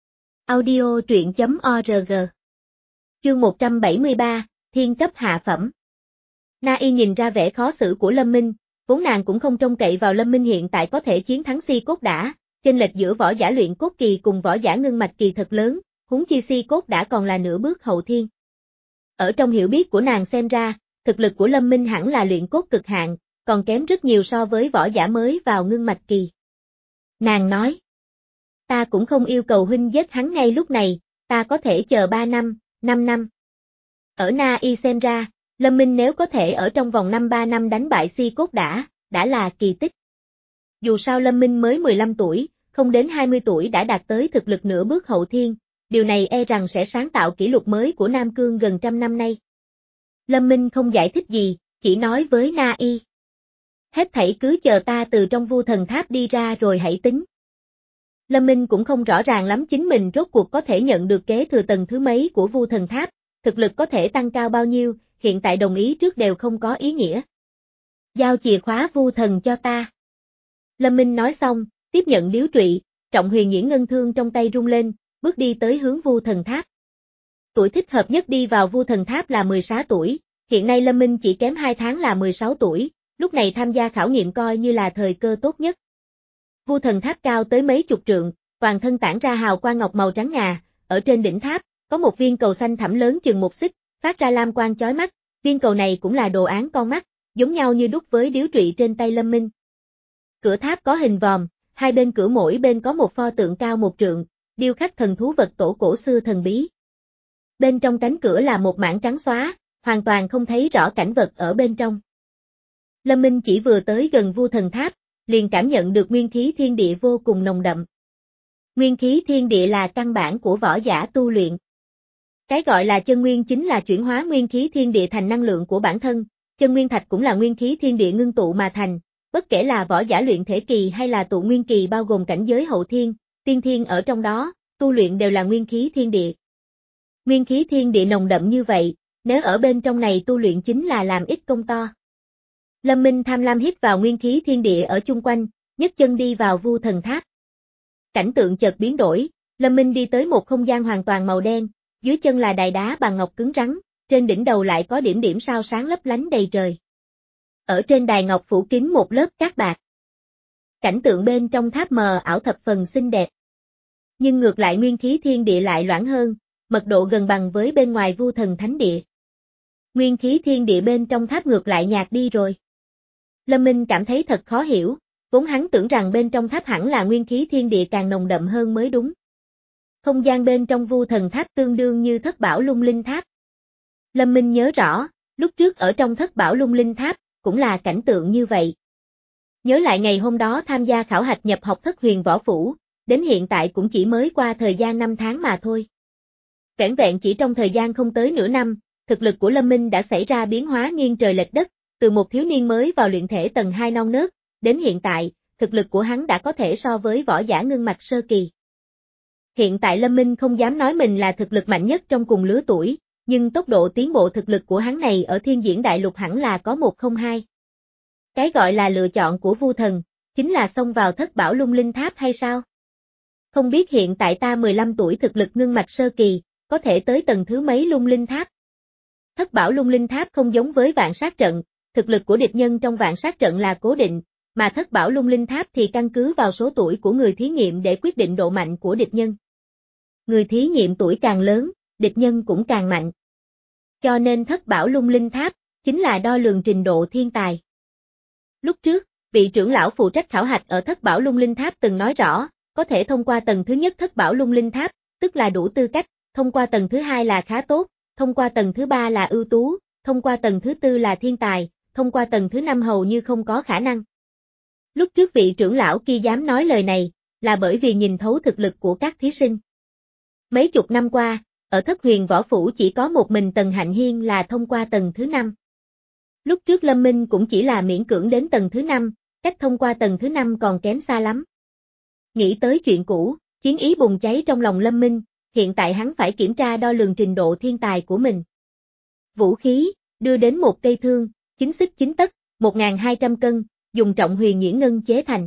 Speaker 1: Audio truyện chấm org. Chương một trăm bảy mươi ba, Thiên cấp hạ phẩm. Na Y nhìn ra vẻ khó xử của Lâm Minh, vốn nàng cũng không trông cậy vào Lâm Minh hiện tại có thể chiến thắng Si Cốt Đả, chênh lệch giữa võ giả luyện cốt kỳ cùng võ giả ngưng mạch kỳ thật lớn, huống chi Si Cốt Đả còn là nửa bước hậu thiên. Ở trong hiểu biết của nàng xem ra, thực lực của Lâm Minh hẳn là luyện cốt cực hạn, còn kém rất nhiều so với võ giả mới vào ngưng mạch kỳ. Nàng nói, ta cũng không yêu cầu huynh giết hắn ngay lúc này, ta có thể chờ ba năm, năm năm. Ở Na Y xem ra, Lâm Minh nếu có thể ở trong vòng năm ba năm đánh bại Si Cốt Đả, đã là kỳ tích. Dù sao Lâm Minh mới mười lăm tuổi, không đến hai mươi tuổi đã đạt tới thực lực nửa bước hậu thiên, điều này e rằng sẽ sáng tạo kỷ lục mới của Nam Cương gần trăm năm nay. Lâm Minh không giải thích gì, chỉ nói với Na Y. Hết thảy cứ chờ ta từ trong Vu Thần Tháp đi ra rồi hãy tính. Lâm Minh cũng không rõ ràng lắm chính mình rốt cuộc có thể nhận được kế thừa tầng thứ mấy của Vu Thần Tháp, thực lực có thể tăng cao bao nhiêu, hiện tại đồng ý trước đều không có ý nghĩa. Giao chìa khóa vu thần cho ta. Lâm Minh nói xong, tiếp nhận điếu trụy, Trọng Huyền Nhuyễn ngân thương trong tay rung lên, bước đi tới hướng vu thần tháp. Tuổi thích hợp nhất đi vào vu thần tháp là mười sáu tuổi, hiện nay Lâm Minh chỉ kém hai tháng là mười sáu tuổi, lúc này tham gia khảo nghiệm coi như là thời cơ tốt nhất. Vu thần tháp cao tới mấy chục trượng, toàn thân tản ra hào quang ngọc màu trắng ngà, ở trên đỉnh tháp, có một viên cầu xanh thẳm lớn chừng một xích, phát ra lam quang chói mắt, viên cầu này cũng là đồ án con mắt, giống nhau như đúc với điếu trụy trên tay Lâm Minh. Cửa tháp có hình vòm, hai bên cửa mỗi bên có một pho tượng cao một trượng, điêu khắc thần thú vật tổ cổ xưa thần bí. Bên trong cánh cửa là một mảng trắng xóa, hoàn toàn không thấy rõ cảnh vật ở bên trong. Lâm Minh chỉ vừa tới gần vu thần tháp, liền cảm nhận được nguyên khí thiên địa vô cùng nồng đậm. Nguyên khí thiên địa là căn bản của võ giả tu luyện. Cái gọi là chân nguyên chính là chuyển hóa nguyên khí thiên địa thành năng lượng của bản thân, chân nguyên thạch cũng là nguyên khí thiên địa ngưng tụ mà thành, bất kể là võ giả luyện thể kỳ hay là tụ nguyên kỳ bao gồm cảnh giới hậu thiên, tiên thiên ở trong đó, tu luyện đều là nguyên khí thiên địa. Nguyên khí thiên địa nồng đậm như vậy, nếu ở bên trong này tu luyện chính là làm ít công to. Lâm Minh tham lam hít vào nguyên khí thiên địa ở chung quanh, nhấc chân đi vào vu thần tháp. Cảnh tượng chợt biến đổi, Lâm Minh đi tới một không gian hoàn toàn màu đen, dưới chân là đài đá bằng ngọc cứng rắn, trên đỉnh đầu lại có điểm điểm sao sáng lấp lánh đầy trời. Ở trên đài ngọc phủ kín một lớp cát bạc. Cảnh tượng bên trong tháp mờ ảo thập phần xinh đẹp. Nhưng ngược lại nguyên khí thiên địa lại loãng hơn, mật độ gần bằng với bên ngoài vu thần thánh địa. Nguyên khí thiên địa bên trong tháp ngược lại nhạt đi rồi. Lâm Minh cảm thấy thật khó hiểu, vốn hắn tưởng rằng bên trong tháp hẳn là nguyên khí thiên địa càng nồng đậm hơn mới đúng. Không gian bên trong vu thần tháp tương đương như thất bảo lung linh tháp. Lâm Minh nhớ rõ, lúc trước ở trong thất bảo lung linh tháp, cũng là cảnh tượng như vậy. Nhớ lại ngày hôm đó tham gia khảo hạch nhập học thất huyền võ phủ, đến hiện tại cũng chỉ mới qua thời gian năm tháng mà thôi. Vẻn vẹn chỉ trong thời gian không tới nửa năm, thực lực của Lâm Minh đã xảy ra biến hóa nghiêng trời lệch đất, từ một thiếu niên mới vào luyện thể tầng hai non nớt, đến hiện tại, thực lực của hắn đã có thể so với võ giả ngưng mạch sơ kỳ. Hiện tại Lâm Minh không dám nói mình là thực lực mạnh nhất trong cùng lứa tuổi, nhưng tốc độ tiến bộ thực lực của hắn này ở thiên diễn đại lục hẳn là có một không hai. Cái gọi là lựa chọn của vu thần, chính là xông vào thất bảo lung linh tháp hay sao? Không biết hiện tại ta mười lăm tuổi thực lực ngưng mạch sơ kỳ, có thể tới tầng thứ mấy lung linh tháp? Thất bảo lung linh tháp không giống với vạn sát trận, thực lực của địch nhân trong vạn sát trận là cố định, mà thất bảo lung linh tháp thì căn cứ vào số tuổi của người thí nghiệm để quyết định độ mạnh của địch nhân. Người thí nghiệm tuổi càng lớn, địch nhân cũng càng mạnh. Cho nên thất bảo lung linh tháp, chính là đo lường trình độ thiên tài. Lúc trước, vị trưởng lão phụ trách khảo hạch ở thất bảo lung linh tháp từng nói rõ, có thể thông qua tầng thứ nhất thất bảo lung linh tháp, tức là đủ tư cách, thông qua tầng thứ hai là khá tốt, thông qua tầng thứ ba là ưu tú, thông qua tầng thứ tư là thiên tài, thông qua tầng thứ năm hầu như không có khả năng. Lúc trước vị trưởng lão kia dám nói lời này, là bởi vì nhìn thấu thực lực của các thí sinh. Mấy chục năm qua, ở thất huyền võ phủ chỉ có một mình Tần Hạnh Hiên là thông qua tầng thứ năm. Lúc trước Lâm Minh cũng chỉ là miễn cưỡng đến tầng thứ năm, cách thông qua tầng thứ năm còn kém xa lắm. Nghĩ tới chuyện cũ, chiến ý bùng cháy trong lòng Lâm Minh, hiện tại hắn phải kiểm tra đo lường trình độ thiên tài của mình. Vũ khí, đưa đến một cây thương, chín xích chín tấc, một nghìn hai trăm cân, dùng Trọng Huyền Nhuyễn ngân chế thành.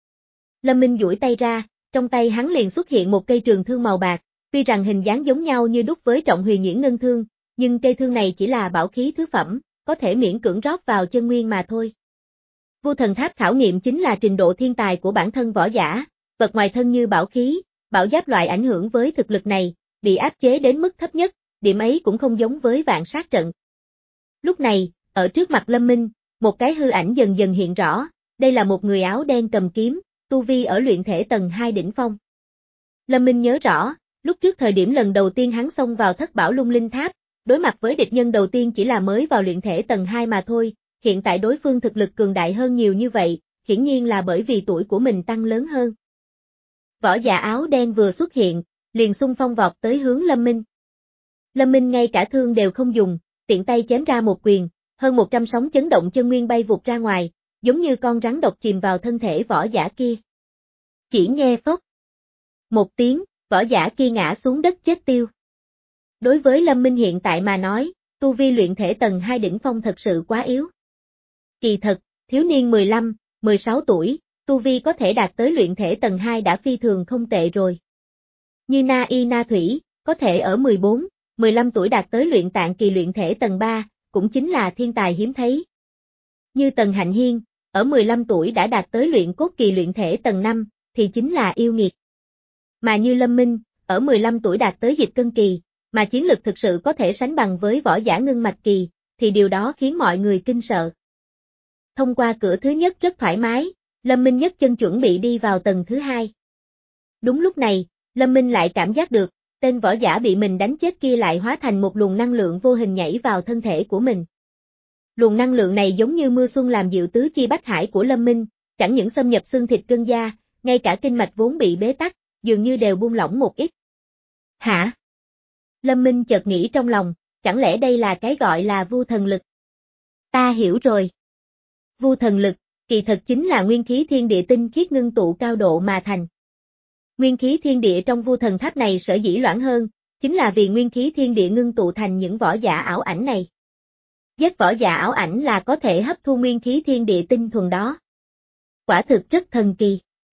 Speaker 1: Lâm Minh duỗi tay ra, trong tay hắn liền xuất hiện một cây trường thương màu bạc, tuy rằng hình dáng giống nhau như đúc với Trọng Huyền Nhuyễn ngân thương, nhưng cây thương này chỉ là bảo khí thứ phẩm, có thể miễn cưỡng rót vào chân nguyên mà thôi. Vu thần tháp khảo nghiệm chính là trình độ thiên tài của bản thân võ giả, vật ngoài thân như bảo khí, bảo giáp loại ảnh hưởng với thực lực này, bị áp chế đến mức thấp nhất, điểm ấy cũng không giống với vạn sát trận. Lúc này, ở trước mặt Lâm Minh, một cái hư ảnh dần dần hiện rõ, đây là một người áo đen cầm kiếm, tu vi ở luyện thể tầng hai đỉnh phong. Lâm Minh nhớ rõ, lúc trước thời điểm lần đầu tiên hắn xông vào thất bảo lung linh tháp, đối mặt với địch nhân đầu tiên chỉ là mới vào luyện thể tầng hai mà thôi, hiện tại đối phương thực lực cường đại hơn nhiều như vậy, hiển nhiên là bởi vì tuổi của mình tăng lớn hơn. Võ giả áo đen vừa xuất hiện, liền xung phong vọt tới hướng Lâm Minh. Lâm Minh ngay cả thương đều không dùng, tiện tay chém ra một quyền, hơn một trăm sóng chấn động chân nguyên bay vụt ra ngoài, giống như con rắn độc chìm vào thân thể võ giả kia. Chỉ nghe phốc. Một tiếng, võ giả kia ngã xuống đất chết tiêu. Đối với Lâm Minh hiện tại mà nói, tu vi luyện thể tầng hai đỉnh phong thật sự quá yếu. Kỳ thật, thiếu niên mười lăm, mười sáu tuổi, tu vi có thể đạt tới luyện thể tầng hai đã phi thường không tệ rồi. Như Na Y Na Thủy, có thể ở mười bốn, mười lăm tuổi đạt tới luyện tạng kỳ luyện thể tầng ba, cũng chính là thiên tài hiếm thấy. Như Tần Hạnh Hiên, ở mười lăm tuổi đã đạt tới luyện cốt kỳ luyện thể tầng năm, thì chính là yêu nghiệt. Mà như Lâm Minh, ở mười lăm tuổi đạt tới dịch cân kỳ, mà chiến lực thực sự có thể sánh bằng với võ giả ngưng mạch kỳ, thì điều đó khiến mọi người kinh sợ. Thông qua cửa thứ nhất rất thoải mái, Lâm Minh nhấc chân chuẩn bị đi vào tầng thứ hai. Đúng lúc này, Lâm Minh lại cảm giác được, tên võ giả bị mình đánh chết kia lại hóa thành một luồng năng lượng vô hình nhảy vào thân thể của mình. Luồng năng lượng này giống như mưa xuân làm dịu tứ chi bách hải của Lâm Minh, chẳng những xâm nhập xương thịt gân da, ngay cả kinh mạch vốn bị bế tắc, dường như đều buông lỏng một ít. Hả? Lâm Minh chợt nghĩ trong lòng, chẳng lẽ đây là cái gọi là vu thần lực? Ta hiểu rồi. Vu thần lực, kỳ thật chính là nguyên khí thiên địa tinh khiết ngưng tụ cao độ mà thành. Nguyên khí thiên địa trong vu thần tháp này sở dĩ loãng hơn, chính là vì nguyên khí thiên địa ngưng tụ thành những võ giả ảo ảnh này. Giết võ giả ảo ảnh là có thể hấp thu nguyên khí thiên địa tinh thuần đó. Quả thực rất thần kỳ.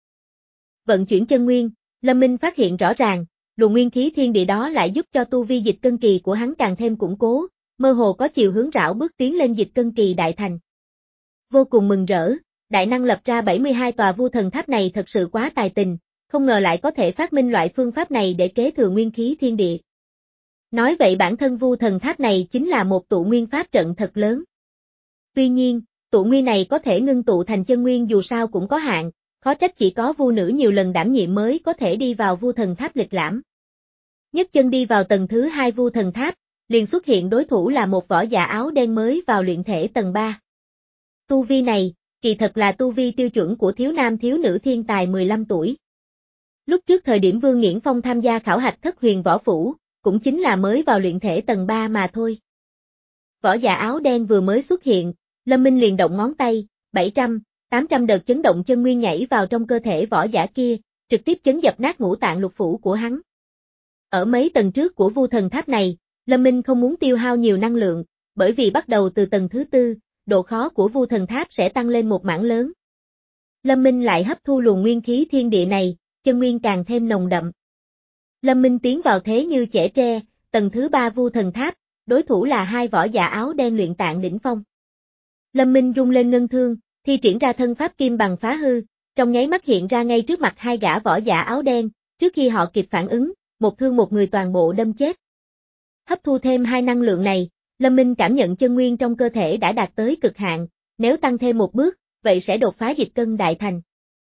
Speaker 1: Vận chuyển chân nguyên, Lâm Minh phát hiện rõ ràng, luồng nguyên khí thiên địa đó lại giúp cho tu vi dịch cân kỳ của hắn càng thêm củng cố, mơ hồ có chiều hướng rảo bước tiến lên dịch cân kỳ đại thành. Vô cùng mừng rỡ, đại năng lập ra bảy mươi hai tòa vu thần tháp này thật sự quá tài tình, không ngờ lại có thể phát minh loại phương pháp này để kế thừa nguyên khí thiên địa. Nói vậy bản thân vu thần tháp này chính là một tụ nguyên pháp trận thật lớn. Tuy nhiên, tụ nguyên này có thể ngưng tụ thành chân nguyên dù sao cũng có hạn, khó trách chỉ có vu nữ nhiều lần đảm nhiệm mới có thể đi vào vu thần tháp lịch lãm. Nhấc chân đi vào tầng thứ hai vu thần tháp, liền xuất hiện đối thủ là một võ giả áo đen mới vào luyện thể tầng ba. Tu vi này, kỳ thật là tu vi tiêu chuẩn của thiếu nam thiếu nữ thiên tài mười lăm tuổi. Lúc trước thời điểm Vương Nghiễn Phong tham gia khảo hạch thất huyền võ phủ, cũng chính là mới vào luyện thể tầng ba mà thôi. Võ giả áo đen vừa mới xuất hiện, Lâm Minh liền động ngón tay, bảy trăm, tám trăm đợt chấn động chân nguyên nhảy vào trong cơ thể võ giả kia, trực tiếp chấn dập nát ngũ tạng lục phủ của hắn. Ở mấy tầng trước của vu thần tháp này, Lâm Minh không muốn tiêu hao nhiều năng lượng, bởi vì bắt đầu từ tầng thứ tư, độ khó của vu thần tháp sẽ tăng lên một mảng lớn. Lâm Minh lại hấp thu luồng nguyên khí thiên địa này, chân nguyên càng thêm nồng đậm. Lâm Minh tiến vào thế như chẻ tre, tầng thứ ba vu thần tháp, đối thủ là hai võ giả áo đen luyện tạng đỉnh phong. Lâm Minh rung lên ngân thương, thi triển ra thân pháp kim bằng phá hư, trong nháy mắt hiện ra ngay trước mặt hai gã võ giả áo đen, trước khi họ kịp phản ứng, một thương một người toàn bộ đâm chết. Hấp thu thêm hai năng lượng này, Lâm Minh cảm nhận chân nguyên trong cơ thể đã đạt tới cực hạn, nếu tăng thêm một bước, vậy sẽ đột phá dịch cân đại thành.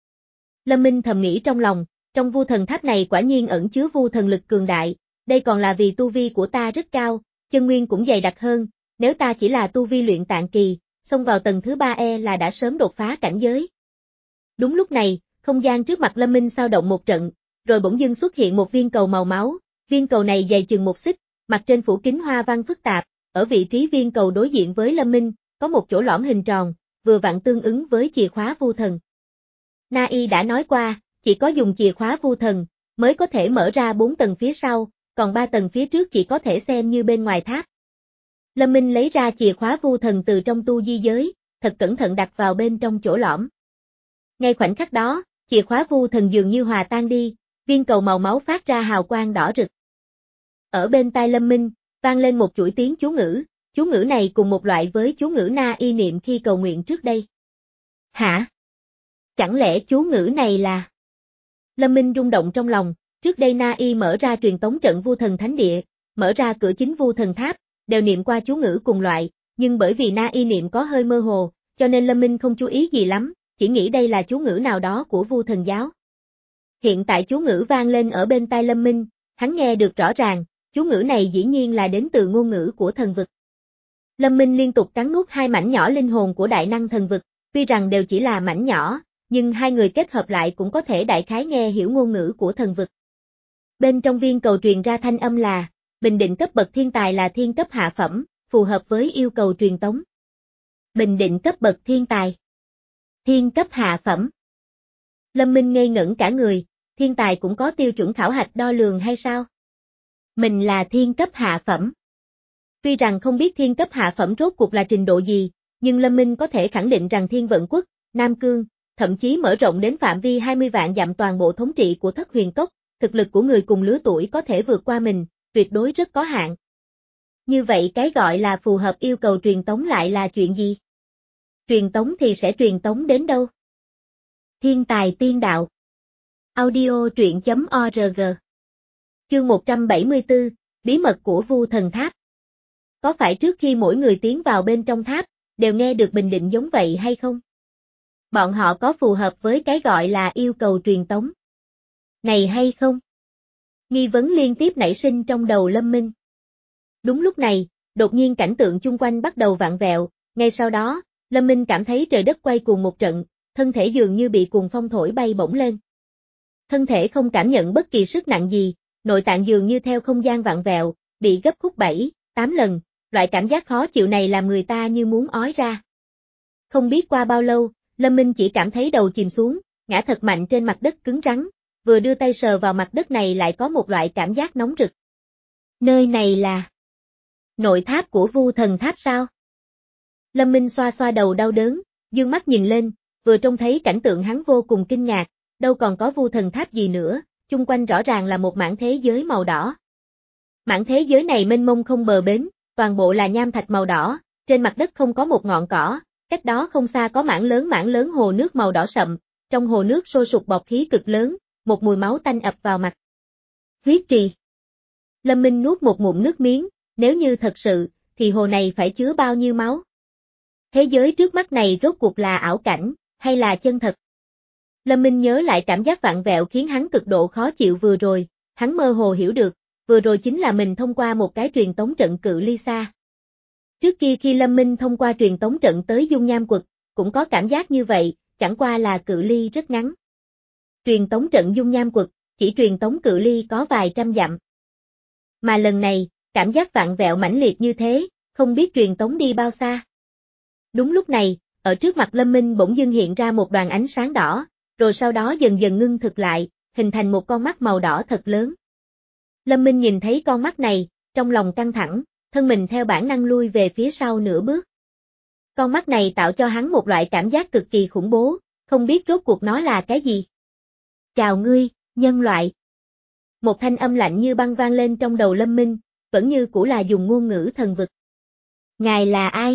Speaker 1: Lâm Minh thầm nghĩ trong lòng, trong vu thần tháp này quả nhiên ẩn chứa vu thần lực cường đại, đây còn là vì tu vi của ta rất cao, chân nguyên cũng dày đặc hơn, nếu ta chỉ là tu vi luyện tạng kỳ, xông vào tầng thứ ba e là đã sớm đột phá cảnh giới. Đúng lúc này, không gian trước mặt Lâm Minh xao động một trận, rồi bỗng dưng xuất hiện một viên cầu màu máu, viên cầu này dày chừng một xích, mặt trên phủ kính hoa văn phức tạp, ở vị trí viên cầu đối diện với Lâm Minh, có một chỗ lõm hình tròn, vừa vặn tương ứng với chìa khóa vu thần. Na Y đã nói qua, chỉ có dùng chìa khóa vu thần, mới có thể mở ra bốn tầng phía sau, còn ba tầng phía trước chỉ có thể xem như bên ngoài tháp. Lâm Minh lấy ra chìa khóa vu thần từ trong tu di giới, thật cẩn thận đặt vào bên trong chỗ lõm. Ngay khoảnh khắc đó, chìa khóa vu thần dường như hòa tan đi, viên cầu màu máu phát ra hào quang đỏ rực. Ở bên tai Lâm Minh, vang lên một chuỗi tiếng chú ngữ, chú ngữ này cùng một loại với chú ngữ Na Y niệm khi cầu nguyện trước đây. Hả? Chẳng lẽ chú ngữ này là... Lâm Minh rung động trong lòng, trước đây Na Y mở ra truyền tống trận vu thần thánh địa, mở ra cửa chính vu thần tháp, đều niệm qua chú ngữ cùng loại, nhưng bởi vì Na Y niệm có hơi mơ hồ, cho nên Lâm Minh không chú ý gì lắm, chỉ nghĩ đây là chú ngữ nào đó của vu thần giáo. Hiện tại chú ngữ vang lên ở bên tai Lâm Minh, hắn nghe được rõ ràng, chú ngữ này dĩ nhiên là đến từ ngôn ngữ của thần vực. Lâm Minh liên tục cắn nuốt hai mảnh nhỏ linh hồn của đại năng thần vực, tuy rằng đều chỉ là mảnh nhỏ, nhưng hai người kết hợp lại cũng có thể đại khái nghe hiểu ngôn ngữ của thần vực. Bên trong viên cầu truyền ra thanh âm là, bình định cấp bậc thiên tài là thiên cấp hạ phẩm, phù hợp với yêu cầu truyền tống. Bình định cấp bậc thiên tài. Thiên cấp hạ phẩm. Lâm Minh ngây ngẩn cả người, thiên tài cũng có tiêu chuẩn khảo hạch đo lường hay sao? Mình là thiên cấp hạ phẩm. Tuy rằng không biết thiên cấp hạ phẩm rốt cuộc là trình độ gì, nhưng Lâm Minh có thể khẳng định rằng Thiên Vận Quốc, Nam Cương, thậm chí mở rộng đến phạm vi hai mươi vạn dặm toàn bộ thống trị của Thất Huyền Cốc, thực lực của người cùng lứa tuổi có thể vượt qua mình, tuyệt đối rất có hạn. Như vậy cái gọi là phù hợp yêu cầu truyền tống lại là chuyện gì? Truyền tống thì sẽ truyền tống đến đâu? Thiên tài tiên đạo. Audio truyện chấm org. Chương một trăm bảy mươi tư, Bí mật của Vu Thần Tháp. Có phải trước khi mỗi người tiến vào bên trong tháp, đều nghe được bình định giống vậy hay không? Bọn họ có phù hợp với cái gọi là yêu cầu truyền tống này hay không? Nghi vấn liên tiếp nảy sinh trong đầu Lâm Minh. Đúng lúc này, đột nhiên cảnh tượng chung quanh bắt đầu vặn vẹo, ngay sau đó, Lâm Minh cảm thấy trời đất quay cuồng một trận, thân thể dường như bị cuồng phong thổi bay bổng lên. Thân thể không cảm nhận bất kỳ sức nặng gì, nội tạng dường như theo không gian vặn vẹo, bị gấp khúc bảy, tám lần, loại cảm giác khó chịu này làm người ta như muốn ói ra. Không biết qua bao lâu, Lâm Minh chỉ cảm thấy đầu chìm xuống, ngã thật mạnh trên mặt đất cứng rắn, vừa đưa tay sờ vào mặt đất này lại có một loại cảm giác nóng rực. Nơi này là nội tháp của Vu Thần Tháp sao? Lâm Minh xoa xoa đầu đau đớn, dương mắt nhìn lên, vừa trông thấy cảnh tượng hắn vô cùng kinh ngạc, đâu còn có Vu Thần Tháp gì nữa, chung quanh rõ ràng là một mảng thế giới màu đỏ. Mảng thế giới này mênh mông không bờ bến, toàn bộ là nham thạch màu đỏ, trên mặt đất không có một ngọn cỏ, cách đó không xa có mảng lớn mảng lớn hồ nước màu đỏ sậm, trong hồ nước sôi sục bọt khí cực lớn, một mùi máu tanh ập vào mặt. Huyết trì. Lâm Minh nuốt một ngụm nước miếng, nếu như thật sự, thì hồ này phải chứa bao nhiêu máu? Thế giới trước mắt này rốt cuộc là ảo cảnh, hay là chân thật? Lâm Minh nhớ lại cảm giác vặn vẹo khiến hắn cực độ khó chịu vừa rồi, hắn mơ hồ hiểu được, vừa rồi chính là mình thông qua một cái truyền tống trận cự ly xa. Trước kia khi Lâm Minh thông qua truyền tống trận tới Dung Nham Quật, cũng có cảm giác như vậy, chẳng qua là cự ly rất ngắn. Truyền tống trận Dung Nham Quật, chỉ truyền tống cự ly có vài trăm dặm. Mà lần này, cảm giác vặn vẹo mãnh liệt như thế, không biết truyền tống đi bao xa. Đúng lúc này, ở trước mặt Lâm Minh bỗng dưng hiện ra một đoàn ánh sáng đỏ, rồi sau đó dần dần ngưng thực lại, hình thành một con mắt màu đỏ thật lớn. Lâm Minh nhìn thấy con mắt này, trong lòng căng thẳng, thân mình theo bản năng lui về phía sau nửa bước. Con mắt này tạo cho hắn một loại cảm giác cực kỳ khủng bố, không biết rốt cuộc nó là cái gì. Chào ngươi, nhân loại. Một thanh âm lạnh như băng vang lên trong đầu Lâm Minh, vẫn như cũ là dùng ngôn ngữ thần vực. Ngài là ai?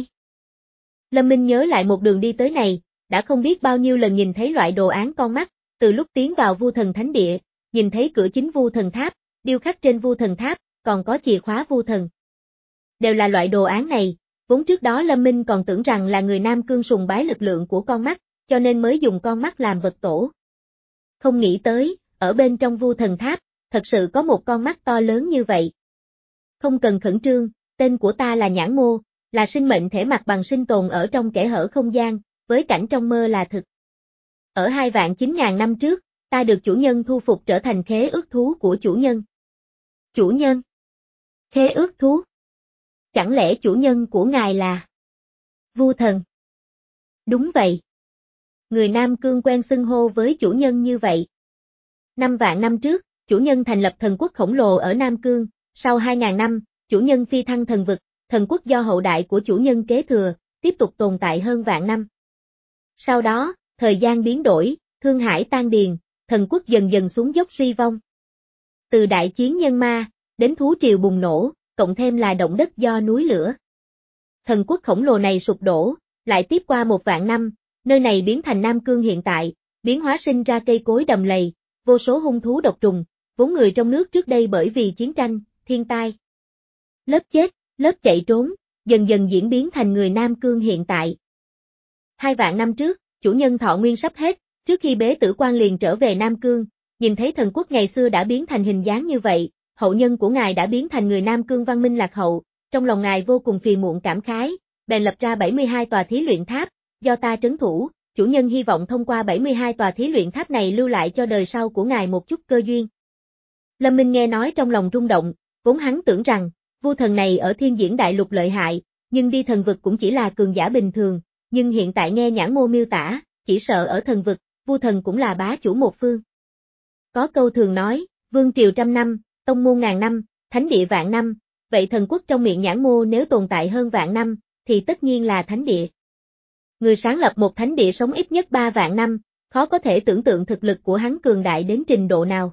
Speaker 1: Lâm Minh nhớ lại một đường đi tới này, đã không biết bao nhiêu lần nhìn thấy loại đồ án con mắt, từ lúc tiến vào Vu Thần Thánh Địa, nhìn thấy cửa chính Vu Thần Tháp, điêu khắc trên Vu Thần Tháp, còn có chìa khóa Vu Thần. Đều là loại đồ án này, vốn trước đó Lâm Minh còn tưởng rằng là người Nam Cương sùng bái lực lượng của con mắt, cho nên mới dùng con mắt làm vật tổ. Không nghĩ tới, ở bên trong Vu Thần Tháp, thật sự có một con mắt to lớn như vậy. Không cần khẩn trương, tên của ta là Nhãn Mô, là sinh mệnh thể mặt bằng sinh tồn ở trong kẽ hở không gian, với cảnh trong mơ là thực. Ở hai vạn chín ngàn năm trước, ta được chủ nhân thu phục trở thành khế ước thú của chủ nhân. Chủ nhân? Khế ước thú? Chẳng lẽ chủ nhân của ngài là Vu Thần? Đúng vậy. Người Nam Cương quen xưng hô với chủ nhân như vậy. Năm vạn năm trước, chủ nhân thành lập thần quốc khổng lồ ở Nam Cương, sau hai ngàn năm, chủ nhân phi thăng thần vực, thần quốc do hậu đại của chủ nhân kế thừa, tiếp tục tồn tại hơn vạn năm. Sau đó, thời gian biến đổi, thương hải tan điền, thần quốc dần dần xuống dốc suy vong. Từ đại chiến nhân ma, đến thú triều bùng nổ, cộng thêm là động đất do núi lửa. Thần quốc khổng lồ này sụp đổ, lại tiếp qua một vạn năm, nơi này biến thành Nam Cương hiện tại, biến hóa sinh ra cây cối đầm lầy, vô số hung thú độc trùng, vốn người trong nước trước đây bởi vì chiến tranh, thiên tai. Lớp chết, lớp chạy trốn, dần dần diễn biến thành người Nam Cương hiện tại. Hai vạn năm trước, chủ nhân thọ nguyên sắp hết, trước khi bế tử quan liền trở về Nam Cương, nhìn thấy thần quốc ngày xưa đã biến thành hình dáng như vậy, hậu nhân của ngài đã biến thành người Nam Cương văn minh lạc hậu, trong lòng ngài vô cùng phiền muộn cảm khái, bèn lập ra bảy mươi hai tòa thí luyện tháp, do ta trấn thủ, chủ nhân hy vọng thông qua bảy mươi hai tòa thí luyện tháp này lưu lại cho đời sau của ngài một chút cơ duyên. Lâm Minh nghe nói trong lòng rung động, vốn hắn tưởng rằng, Vu Thần này ở Thiên Diễn Đại Lục lợi hại, nhưng đi thần vực cũng chỉ là cường giả bình thường, nhưng hiện tại nghe Nhãn Mô miêu tả, chỉ sợ ở thần vực, Vu Thần cũng là bá chủ một phương. Có câu thường nói, vương triều trăm năm, tông môn ngàn năm, thánh địa vạn năm, vậy thần quốc trong miệng Nhãn Mô nếu tồn tại hơn vạn năm, thì tất nhiên là thánh địa. Người sáng lập một thánh địa sống ít nhất ba vạn năm, khó có thể tưởng tượng thực lực của hắn cường đại đến trình độ nào.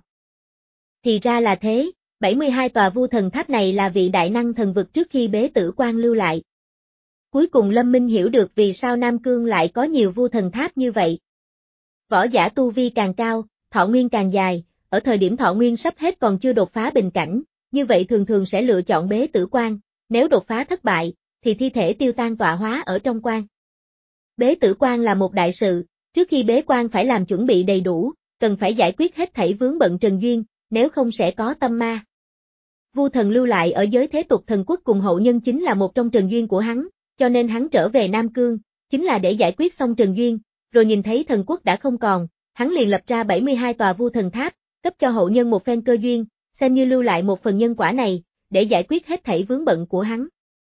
Speaker 1: Thì ra là thế, bảy mươi hai tòa vu thần tháp này là vị đại năng thần vực trước khi bế tử quan lưu lại. Cuối cùng Lâm Minh hiểu được vì sao Nam Cương lại có nhiều vu thần tháp như vậy. Võ giả tu vi càng cao, thọ nguyên càng dài, ở thời điểm thọ nguyên sắp hết còn chưa đột phá bình cảnh, như vậy thường thường sẽ lựa chọn bế tử quan, nếu đột phá thất bại, thì thi thể tiêu tan tọa hóa ở trong quan. Bế tử quan là một đại sự, trước khi bế quan phải làm chuẩn bị đầy đủ, cần phải giải quyết hết thảy vướng bận trần duyên, nếu không sẽ có tâm ma. Vu thần lưu lại ở giới thế tục thần quốc cùng hậu nhân chính là một trong trần duyên của hắn, cho nên hắn trở về Nam Cương, chính là để giải quyết xong trần duyên, rồi nhìn thấy thần quốc đã không còn, hắn liền lập ra bảy mươi hai tòa vu thần tháp, cấp cho hậu nhân một phen cơ duyên, xem như lưu lại một phần nhân quả này, để giải quyết hết thảy vướng bận của hắn.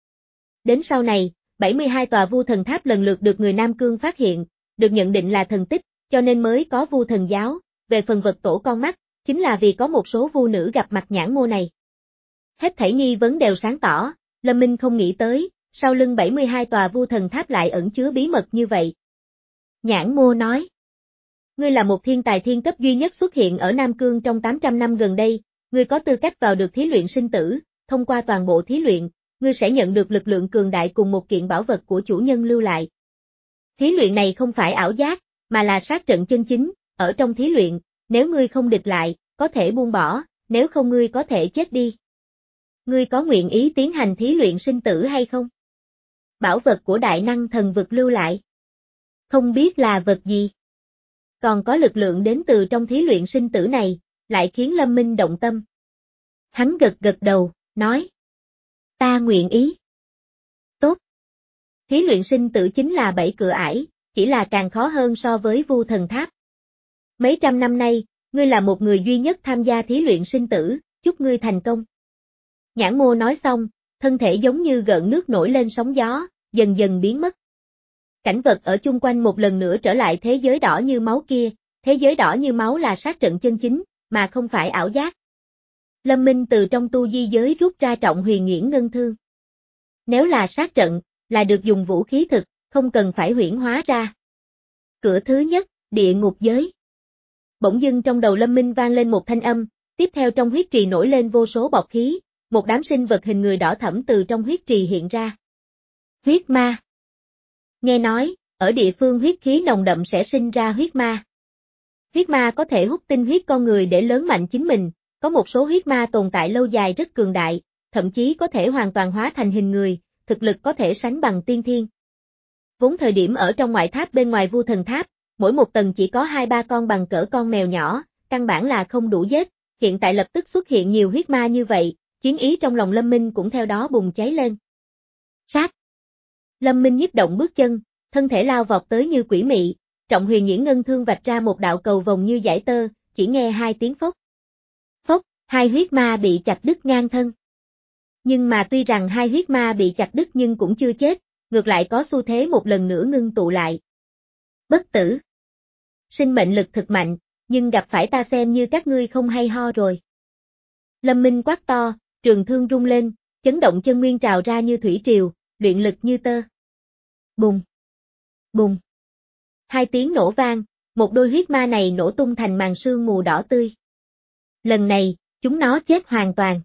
Speaker 1: Đến sau này, bảy mươi hai tòa vu thần tháp lần lượt được người Nam Cương phát hiện, được nhận định là thần tích, cho nên mới có vu thần giáo, về phần vật tổ con mắt, chính là vì có một số vu nữ gặp mặt Nhãn Mô này. Hết thảy nghi vấn đều sáng tỏ, Lâm Minh không nghĩ tới, sau lưng bảy mươi hai tòa vu thần tháp lại ẩn chứa bí mật như vậy. Nhãn Mô nói, ngươi là một thiên tài thiên cấp duy nhất xuất hiện ở Nam Cương trong tám trăm năm gần đây, ngươi có tư cách vào được thí luyện sinh tử, thông qua toàn bộ thí luyện, ngươi sẽ nhận được lực lượng cường đại cùng một kiện bảo vật của chủ nhân lưu lại. Thí luyện này không phải ảo giác, mà là sát trận chân chính, ở trong thí luyện, nếu ngươi không địch lại, có thể buông bỏ, nếu không ngươi có thể chết đi. Ngươi có nguyện ý tiến hành thí luyện sinh tử hay không? Bảo vật của đại năng thần vực lưu lại. Không biết là vật gì. Còn có lực lượng đến từ trong thí luyện sinh tử này, lại khiến Lâm Minh động tâm. Hắn gật gật đầu, nói. Ta nguyện ý. Tốt. Thí luyện sinh tử chính là bảy cửa ải, chỉ là càng khó hơn so với vu thần tháp. Mấy trăm năm nay, ngươi là một người duy nhất tham gia thí luyện sinh tử, chúc ngươi thành công. Nhãn Mô nói xong, thân thể giống như gợn nước nổi lên sóng gió, dần dần biến mất. Cảnh vật ở chung quanh một lần nữa trở lại thế giới đỏ như máu kia, thế giới đỏ như máu là sát trận chân chính, mà không phải ảo giác. Lâm Minh từ trong tu di giới rút ra Trọng Huyền Nghiễn Ngân Thương. Nếu là sát trận, là được dùng vũ khí thực, không cần phải huyễn hóa ra. Cửa thứ nhất, địa ngục giới. Bỗng dưng trong đầu Lâm Minh vang lên một thanh âm, tiếp theo trong huyết trì nổi lên vô số bọt khí, một đám sinh vật hình người đỏ thẫm từ trong huyết trì hiện ra. Huyết ma. Nghe nói, ở địa phương huyết khí nồng đậm sẽ sinh ra huyết ma. Huyết ma có thể hút tinh huyết con người để lớn mạnh chính mình, có một số huyết ma tồn tại lâu dài rất cường đại, thậm chí có thể hoàn toàn hóa thành hình người, thực lực có thể sánh bằng tiên thiên. Vốn thời điểm ở trong ngoại tháp bên ngoài vu thần tháp, mỗi một tầng chỉ có hai ba con bằng cỡ con mèo nhỏ, căn bản là không đủ giết, hiện tại lập tức xuất hiện nhiều huyết ma như vậy, chiến ý trong lòng Lâm Minh cũng theo đó bùng cháy lên. Sát! Lâm Minh nhiếp động bước chân, thân thể lao vọt tới như quỷ mị, Trọng Huyền Nghiễn Ngân Thương vạch ra một đạo cầu vồng như dải tơ, chỉ nghe hai tiếng phốc. Phốc, hai huyết ma bị chặt đứt ngang thân. Nhưng mà tuy rằng hai huyết ma bị chặt đứt nhưng cũng chưa chết, ngược lại có xu thế một lần nữa ngưng tụ lại. Bất tử. Sinh mệnh lực thực mạnh, nhưng gặp phải ta xem như các ngươi không hay ho rồi. Lâm Minh quát to, trường thương rung lên, chấn động chân nguyên trào ra như thủy triều, luyện lực như tơ. Bùng. Bùng. Hai tiếng nổ vang, một đôi huyết ma này nổ tung thành màn sương mù đỏ tươi. Lần này, chúng nó chết hoàn toàn.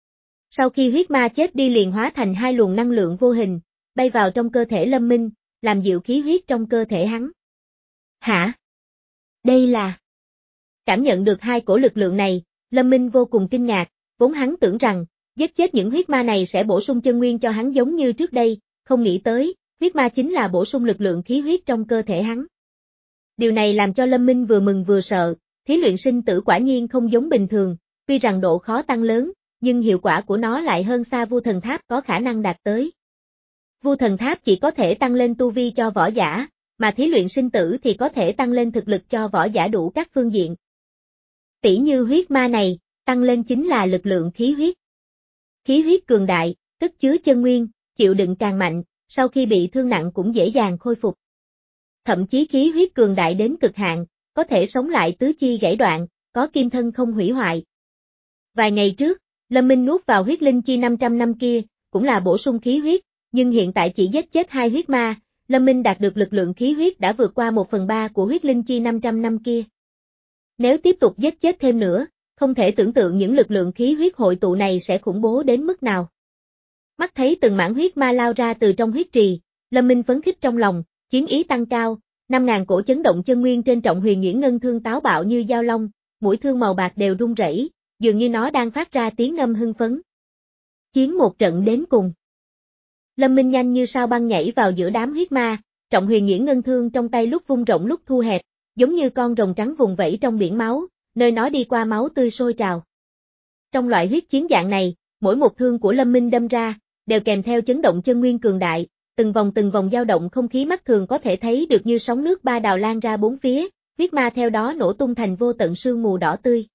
Speaker 1: Sau khi huyết ma chết đi liền hóa thành hai luồng năng lượng vô hình, bay vào trong cơ thể Lâm Minh, làm dịu khí huyết trong cơ thể hắn. Hả? Đây là... Cảm nhận được hai cổ lực lượng này, Lâm Minh vô cùng kinh ngạc, vốn hắn tưởng rằng, giết chết những huyết ma này sẽ bổ sung chân nguyên cho hắn giống như trước đây, không nghĩ tới, huyết ma chính là bổ sung lực lượng khí huyết trong cơ thể hắn. Điều này làm cho Lâm Minh vừa mừng vừa sợ, thí luyện sinh tử quả nhiên không giống bình thường, tuy rằng độ khó tăng lớn, nhưng hiệu quả của nó lại hơn xa vu thần tháp có khả năng đạt tới. Vu thần tháp chỉ có thể tăng lên tu vi cho võ giả, mà thí luyện sinh tử thì có thể tăng lên thực lực cho võ giả đủ các phương diện. Tỷ như huyết ma này, tăng lên chính là lực lượng khí huyết. Khí huyết cường đại, cất chứa chân nguyên, chịu đựng càng mạnh, sau khi bị thương nặng cũng dễ dàng khôi phục. Thậm chí khí huyết cường đại đến cực hạn, có thể sống lại tứ chi gãy đoạn, có kim thân không hủy hoại. Vài ngày trước, Lâm Minh nuốt vào huyết linh chi năm trăm năm kia, cũng là bổ sung khí huyết, nhưng hiện tại chỉ giết chết hai huyết ma, Lâm Minh đạt được lực lượng khí huyết đã vượt qua một phần ba của huyết linh chi năm trăm năm kia. Nếu tiếp tục giết chết thêm nữa, không thể tưởng tượng những lực lượng khí huyết hội tụ này sẽ khủng bố đến mức nào. Mắt thấy từng mảng huyết ma lao ra từ trong huyết trì, Lâm Minh phấn khích trong lòng, chiến ý tăng cao, năm ngàn cổ chấn động chân nguyên trên Trọng Huyền Nhuyễn Ngân thương táo bạo như dao long, mũi thương màu bạc đều rung rẩy, dường như nó đang phát ra tiếng ngâm hưng phấn. Chiến một trận đến cùng. Lâm Minh nhanh như sao băng nhảy vào giữa đám huyết ma, Trọng Huyền Nhuyễn Ngân thương trong tay lúc vung rộng lúc thu hẹp, giống như con rồng trắng vùng vẫy trong biển máu, nơi nó đi qua máu tươi sôi trào. Trong loại huyết chiến dạng này, mỗi một thương của Lâm Minh đâm ra, đều kèm theo chấn động chân nguyên cường đại, từng vòng từng vòng dao động không khí mắt thường có thể thấy được như sóng nước ba đào lan ra bốn phía, huyết ma theo đó nổ tung thành vô tận sương mù đỏ tươi.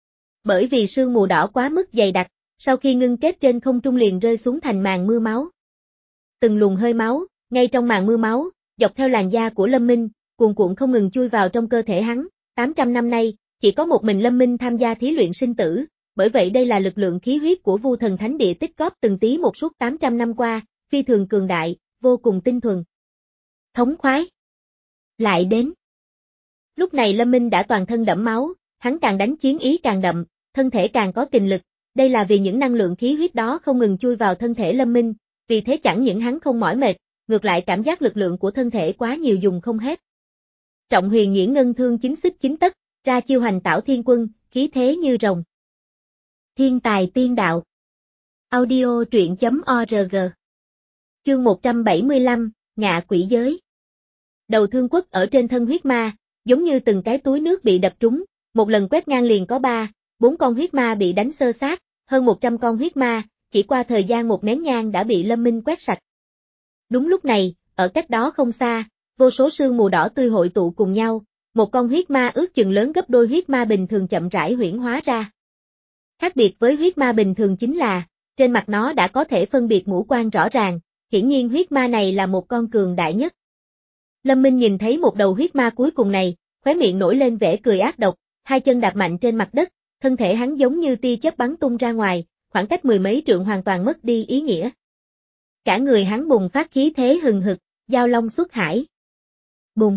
Speaker 1: Bởi vì sương mù đỏ quá mức dày đặc, sau khi ngưng kết trên không trung liền rơi xuống thành màn mưa máu. Từng luồng hơi máu, ngay trong màn mưa máu, dọc theo làn da của Lâm Minh, cuồn cuộn không ngừng chui vào trong cơ thể hắn, tám trăm năm nay, chỉ có một mình Lâm Minh tham gia thí luyện sinh tử, bởi vậy đây là lực lượng khí huyết của Vu Thần Thánh Địa tích góp từng tí một suốt tám trăm năm qua, phi thường cường đại, vô cùng tinh thuần. Thống khoái. Lại đến. Lúc này Lâm Minh đã toàn thân đẫm máu, hắn càng đánh chiến ý càng đậm, thân thể càng có kình lực, đây là vì những năng lượng khí huyết đó không ngừng chui vào thân thể Lâm Minh, vì thế chẳng những hắn không mỏi mệt, ngược lại cảm giác lực lượng của thân thể quá nhiều dùng không hết. Trọng Huyền Nhuyễn Ngân thương chính xích chính tất, ra chiêu hành tảo thiên quân, khí thế như rồng. Thiên tài tiên đạo. Audio truyện chấm org. Chương một trăm bảy mươi lăm, Ngạ Quỷ Giới. Đầu thương quất ở trên thân huyết ma, giống như từng cái túi nước bị đập trúng, một lần quét ngang liền có ba, bốn con huyết ma bị đánh xơ xác, hơn một trăm con huyết ma, chỉ qua thời gian một nén nhang đã bị Lâm Minh quét sạch. Đúng lúc này, ở cách đó không xa, vô số sương mù đỏ tươi hội tụ cùng nhau, một con huyết ma ước chừng lớn gấp đôi huyết ma bình thường chậm rãi huyễn hóa ra. Khác biệt với huyết ma bình thường chính là, trên mặt nó đã có thể phân biệt ngũ quan rõ ràng, hiển nhiên huyết ma này là một con cường đại nhất. Lâm Minh nhìn thấy một đầu huyết ma cuối cùng này, khóe miệng nổi lên vẻ cười ác độc, hai chân đạp mạnh trên mặt đất, thân thể hắn giống như tia chớp bắn tung ra ngoài, khoảng cách mười mấy trượng hoàn toàn mất đi ý nghĩa. Cả người hắn bùng phát khí thế hừng hực, giao long xuất hải. Bùng.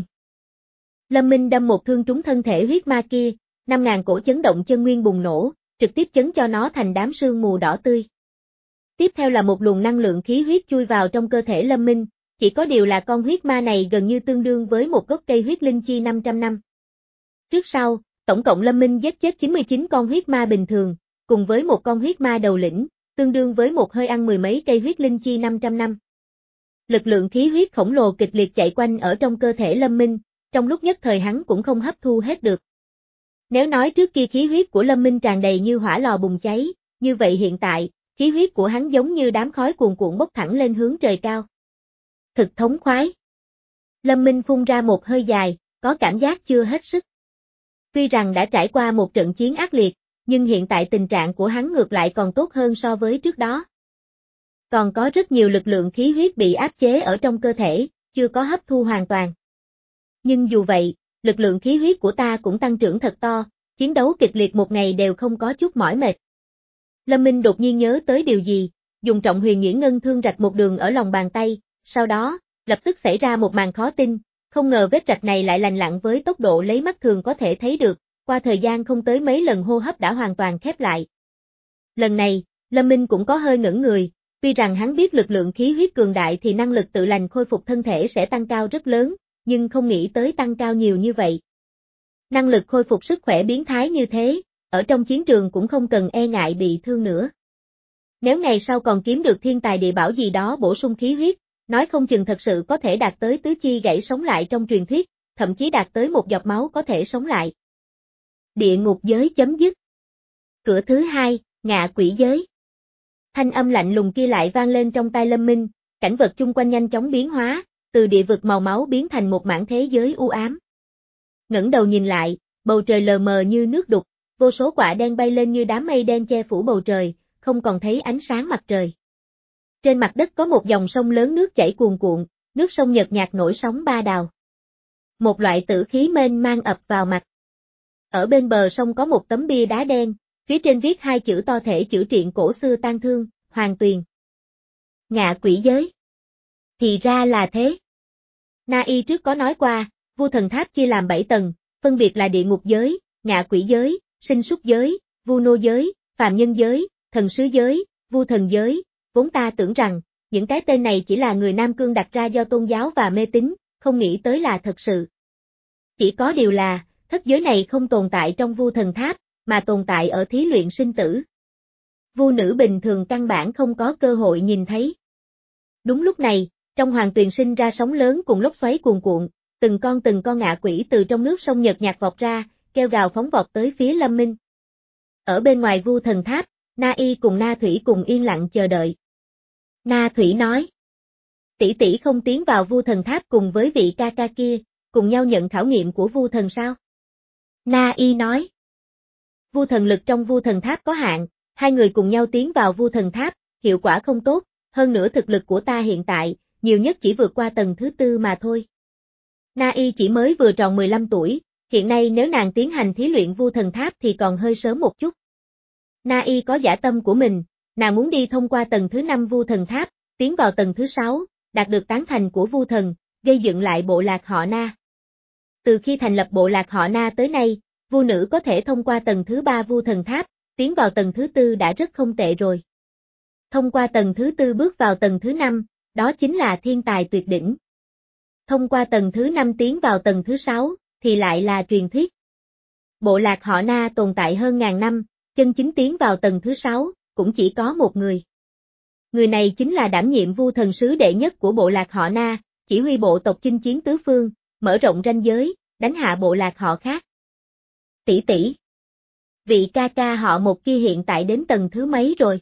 Speaker 1: Lâm Minh đâm một thương trúng thân thể huyết ma kia, năm ngàn cổ chấn động chân nguyên bùng nổ, trực tiếp chấn cho nó thành đám sương mù đỏ tươi. Tiếp theo là một luồng năng lượng khí huyết chui vào trong cơ thể Lâm Minh, chỉ có điều là con huyết ma này gần như tương đương với một gốc cây huyết linh chi năm trăm năm. Trước sau, tổng cộng Lâm Minh giết chết chín mươi chín con huyết ma bình thường, cùng với một con huyết ma đầu lĩnh, tương đương với một hơi ăn mười mấy cây huyết linh chi năm trăm năm. Lực lượng khí huyết khổng lồ kịch liệt chạy quanh ở trong cơ thể Lâm Minh, trong lúc nhất thời hắn cũng không hấp thu hết được. Nếu nói trước kia khí huyết của Lâm Minh tràn đầy như hỏa lò bùng cháy, như vậy hiện tại, khí huyết của hắn giống như đám khói cuồn cuộn bốc thẳng lên hướng trời cao. Thực thống khoái. Lâm Minh phun ra một hơi dài, có cảm giác chưa hết sức. Tuy rằng đã trải qua một trận chiến ác liệt, nhưng hiện tại tình trạng của hắn ngược lại còn tốt hơn so với trước đó. Còn có rất nhiều lực lượng khí huyết bị áp chế ở trong cơ thể, chưa có hấp thu hoàn toàn. Nhưng dù vậy, lực lượng khí huyết của ta cũng tăng trưởng thật to, chiến đấu kịch liệt một ngày đều không có chút mỏi mệt. Lâm Minh đột nhiên nhớ tới điều gì, dùng Trọng Huyền Nhuyễn Ngân thương rạch một đường ở lòng bàn tay, sau đó, lập tức xảy ra một màn khó tin, không ngờ vết rạch này lại lành lặn với tốc độ lấy mắt thường có thể thấy được, qua thời gian không tới mấy lần hô hấp đã hoàn toàn khép lại. Lần này, Lâm Minh cũng có hơi ngẩn người, tuy rằng hắn biết lực lượng khí huyết cường đại thì năng lực tự lành khôi phục thân thể sẽ tăng cao rất lớn, nhưng không nghĩ tới tăng cao nhiều như vậy. Năng lực khôi phục sức khỏe biến thái như thế, ở trong chiến trường cũng không cần e ngại bị thương nữa. Nếu ngày sau còn kiếm được thiên tài địa bảo gì đó bổ sung khí huyết, nói không chừng thật sự có thể đạt tới tứ chi gãy sống lại trong truyền thuyết, thậm chí đạt tới một giọt máu có thể sống lại. Địa ngục giới chấm dứt. Cửa thứ hai, Ngạ Quỷ Giới. Thanh âm lạnh lùng kia lại vang lên trong tai Lâm Minh, cảnh vật chung quanh nhanh chóng biến hóa, từ địa vực màu máu biến thành một mảng thế giới u ám. Ngẩng đầu nhìn lại, bầu trời lờ mờ như nước đục, vô số quả đen bay lên như đám mây đen che phủ bầu trời, không còn thấy ánh sáng mặt trời. Trên mặt đất có một dòng sông lớn nước chảy cuồn cuộn, nước sông nhợt nhạt nổi sóng ba đào. Một loại tử khí mênh mang ập vào mặt. Ở bên bờ sông có một tấm bia đá đen, phía trên viết hai chữ to thể chữ triện cổ xưa tang thương, Hoàng Tuyền. Ngạ quỷ giới. Thì ra là thế. Na Y trước có nói qua, Vu Thần Tháp chia làm bảy tầng, phân biệt là địa ngục giới, ngạ quỷ giới, sinh súc giới, vu nô giới, phàm nhân giới, thần sứ giới, vu thần giới. Vốn ta tưởng rằng, những cái tên này chỉ là người Nam Cương đặt ra do tôn giáo và mê tín, không nghĩ tới là thật sự. Chỉ có điều là, thất giới này không tồn tại trong Vu Thần Tháp, mà tồn tại ở thí luyện sinh tử. Vu nữ bình thường căn bản không có cơ hội nhìn thấy. Đúng lúc này, trong Hoàng Tuyền sinh ra sóng lớn cùng lốc xoáy cuồn cuộn, từng con từng con ngạ quỷ từ trong nước sông nhợt nhạt vọt ra, kêu gào phóng vọt tới phía Lâm Minh. Ở bên ngoài Vu Thần Tháp, Na Y cùng Na Thủy cùng yên lặng chờ đợi. Na Thủy nói: tỷ tỷ không tiến vào Vu Thần Tháp cùng với vị ca ca kia, cùng nhau nhận khảo nghiệm của Vu Thần sao? Na Y nói: Vu Thần lực trong Vu Thần Tháp có hạn, hai người cùng nhau tiến vào Vu Thần Tháp, hiệu quả không tốt, hơn nữa thực lực của ta hiện tại, nhiều nhất chỉ vượt qua tầng thứ tư mà thôi. Na Y chỉ mới vừa tròn mười lăm tuổi, hiện nay nếu nàng tiến hành thí luyện Vu Thần Tháp thì còn hơi sớm một chút. Na Y có dã tâm của mình, nàng muốn đi thông qua tầng thứ năm Vu Thần Tháp, tiến vào tầng thứ sáu, đạt được tán thành của Vu Thần, gây dựng lại bộ lạc họ Na. Từ khi thành lập bộ lạc họ Na tới nay, Vu nữ có thể thông qua tầng thứ ba Vu Thần Tháp, tiến vào tầng thứ tư đã rất không tệ rồi. Thông qua tầng thứ tư bước vào tầng thứ năm, đó chính là thiên tài tuyệt đỉnh. Thông qua tầng thứ năm tiến vào tầng thứ sáu, thì lại là truyền thuyết. Bộ lạc họ Na tồn tại hơn ngàn năm, chân chính tiến vào tầng thứ sáu, cũng chỉ có một người. Người này chính là đảm nhiệm Vu Thần sứ đệ nhất của bộ lạc họ Na, chỉ huy bộ tộc chinh chiến tứ phương, mở rộng ranh giới, đánh hạ bộ lạc họ khác. Tỷ tỷ, vị ca ca họ một kia hiện tại đến tầng thứ mấy rồi?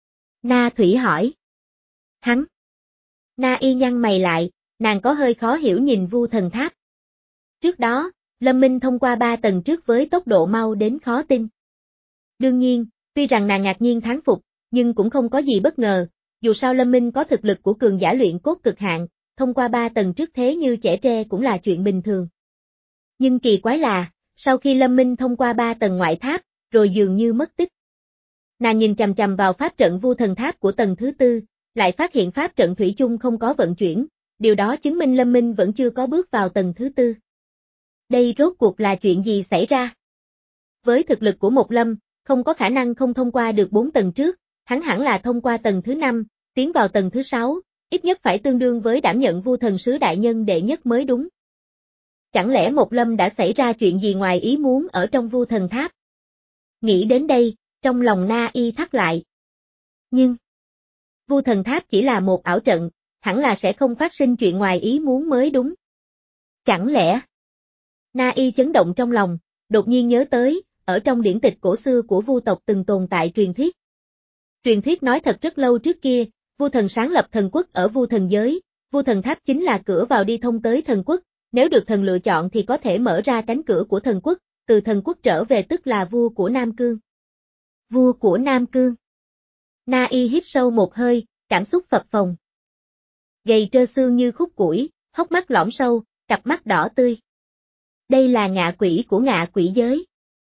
Speaker 1: Na Thủy hỏi. Hắn. Na Y nhăn mày lại, nàng có hơi khó hiểu nhìn Vu Thần Tháp. Trước đó, Lâm Minh thông qua ba tầng trước với tốc độ mau đến khó tin. Đương nhiên, tuy rằng nàng ngạc nhiên thán phục, nhưng cũng không có gì bất ngờ, dù sao Lâm Minh có thực lực của cường giả luyện cốt cực hạn, thông qua ba tầng trước thế như trẻ tre cũng là chuyện bình thường. Nhưng kỳ quái là, sau khi Lâm Minh thông qua ba tầng ngoại tháp, rồi dường như mất tích. Nàng nhìn chằm chằm vào pháp trận Vu Thần Tháp của tầng thứ tư, lại phát hiện pháp trận thủy chung không có vận chuyển, điều đó chứng minh Lâm Minh vẫn chưa có bước vào tầng thứ tư. Đây rốt cuộc là chuyện gì xảy ra? Với thực lực của một Lâm, không có khả năng không thông qua được bốn tầng trước, hắn hẳn là thông qua tầng thứ năm, tiến vào tầng thứ sáu, ít nhất phải tương đương với đảm nhận Vu Thần sứ đại nhân đệ nhất mới đúng. Chẳng lẽ một Lâm đã xảy ra chuyện gì ngoài ý muốn ở trong Vu Thần Tháp? Nghĩ đến đây, trong lòng Na Y thắt lại. Nhưng, Vu Thần Tháp chỉ là một ảo trận, hẳn là sẽ không phát sinh chuyện ngoài ý muốn mới đúng. Chẳng lẽ? Na Y chấn động trong lòng, đột nhiên nhớ tới, ở trong điển tịch cổ xưa của Vu tộc từng tồn tại truyền thuyết. Truyền thuyết nói thật rất lâu trước kia, Vu Thần sáng lập thần quốc ở Vu Thần giới, Vu Thần Tháp chính là cửa vào đi thông tới thần quốc, nếu được thần lựa chọn thì có thể mở ra cánh cửa của thần quốc, từ thần quốc trở về tức là vua của Nam Cương. Vua của Nam Cương. Na Y hít sâu một hơi, cảm xúc phập phồng. Gầy trơ xương như khúc củi, hốc mắt lõm sâu, cặp mắt đỏ tươi. Đây là ngạ quỷ của ngạ quỷ giới.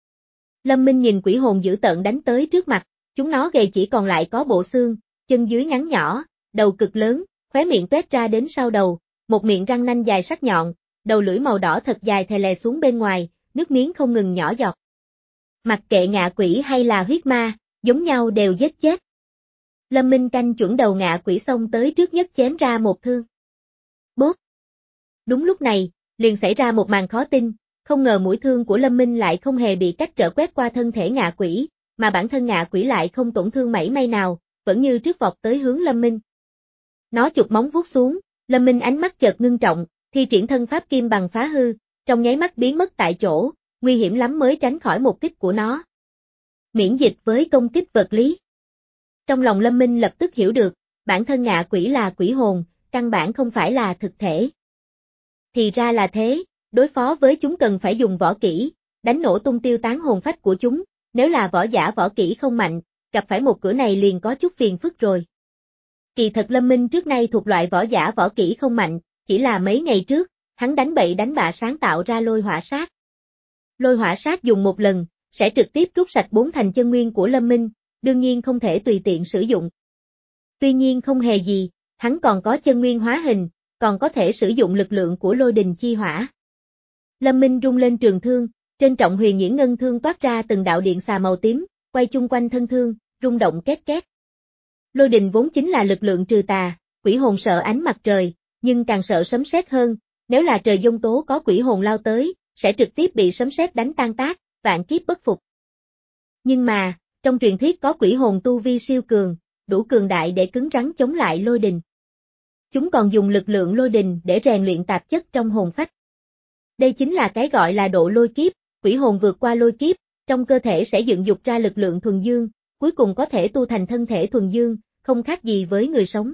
Speaker 1: Lâm Minh nhìn quỷ hồn dữ tợn đánh tới trước mặt, chúng nó gầy chỉ còn lại có bộ xương, chân dưới ngắn nhỏ, đầu cực lớn, khóe miệng tuét ra đến sau đầu, một miệng răng nanh dài sắc nhọn, đầu lưỡi màu đỏ thật dài thè lè xuống bên ngoài, nước miếng không ngừng nhỏ giọt. Mặc kệ ngạ quỷ hay là huyết ma, giống nhau đều giết chết. Lâm Minh canh chuẩn đầu ngạ quỷ xông tới trước nhất chém ra một thương. Bốp! Đúng lúc này, liền xảy ra một màn khó tin, không ngờ mũi thương của Lâm Minh lại không hề bị cách trở quét qua thân thể ngạ quỷ, mà bản thân ngạ quỷ lại không tổn thương mảy may nào, vẫn như trước vọt tới hướng Lâm Minh. Nó chụp móng vuốt xuống, Lâm Minh ánh mắt chợt ngưng trọng, thi triển thân pháp kim bằng phá hư, trong nháy mắt biến mất tại chỗ, nguy hiểm lắm mới tránh khỏi một kích của nó. Miễn dịch với công kích vật lý. Trong lòng Lâm Minh lập tức hiểu được, bản thân ngạ quỷ là quỷ hồn, căn bản không phải là thực thể. Thì ra là thế, đối phó với chúng cần phải dùng võ kỹ, đánh nổ tung tiêu tán hồn phách của chúng, nếu là võ giả võ kỹ không mạnh, gặp phải một cửa này liền có chút phiền phức rồi. Kỳ thật Lâm Minh trước nay thuộc loại võ giả võ kỹ không mạnh, chỉ là mấy ngày trước, hắn đánh bậy đánh bạ sáng tạo ra lôi hỏa sát. Lôi hỏa sát dùng một lần, sẽ trực tiếp rút sạch bốn thành chân nguyên của Lâm Minh, đương nhiên không thể tùy tiện sử dụng. Tuy nhiên không hề gì, hắn còn có chân nguyên hóa hình, còn có thể sử dụng lực lượng của lôi đình chi hỏa. Lâm Minh rung lên trường thương, trên trọng huyền nhuyễn ngân thương toát ra từng đạo điện xà màu tím, quay chung quanh thân thương, rung động két két. Lôi đình vốn chính là lực lượng trừ tà, quỷ hồn sợ ánh mặt trời, nhưng càng sợ sấm sét hơn, nếu là trời giông tố có quỷ hồn lao tới, sẽ trực tiếp bị sấm sét đánh tan tác, vạn kiếp bất phục. Nhưng mà, trong truyền thuyết có quỷ hồn tu vi siêu cường, đủ cường đại để cứng rắn chống lại lôi đình. Chúng còn dùng lực lượng lôi đình để rèn luyện tạp chất trong hồn phách. Đây chính là cái gọi là độ lôi kiếp, quỷ hồn vượt qua lôi kiếp, trong cơ thể sẽ dựng dục ra lực lượng thuần dương, cuối cùng có thể tu thành thân thể thuần dương, không khác gì với người sống.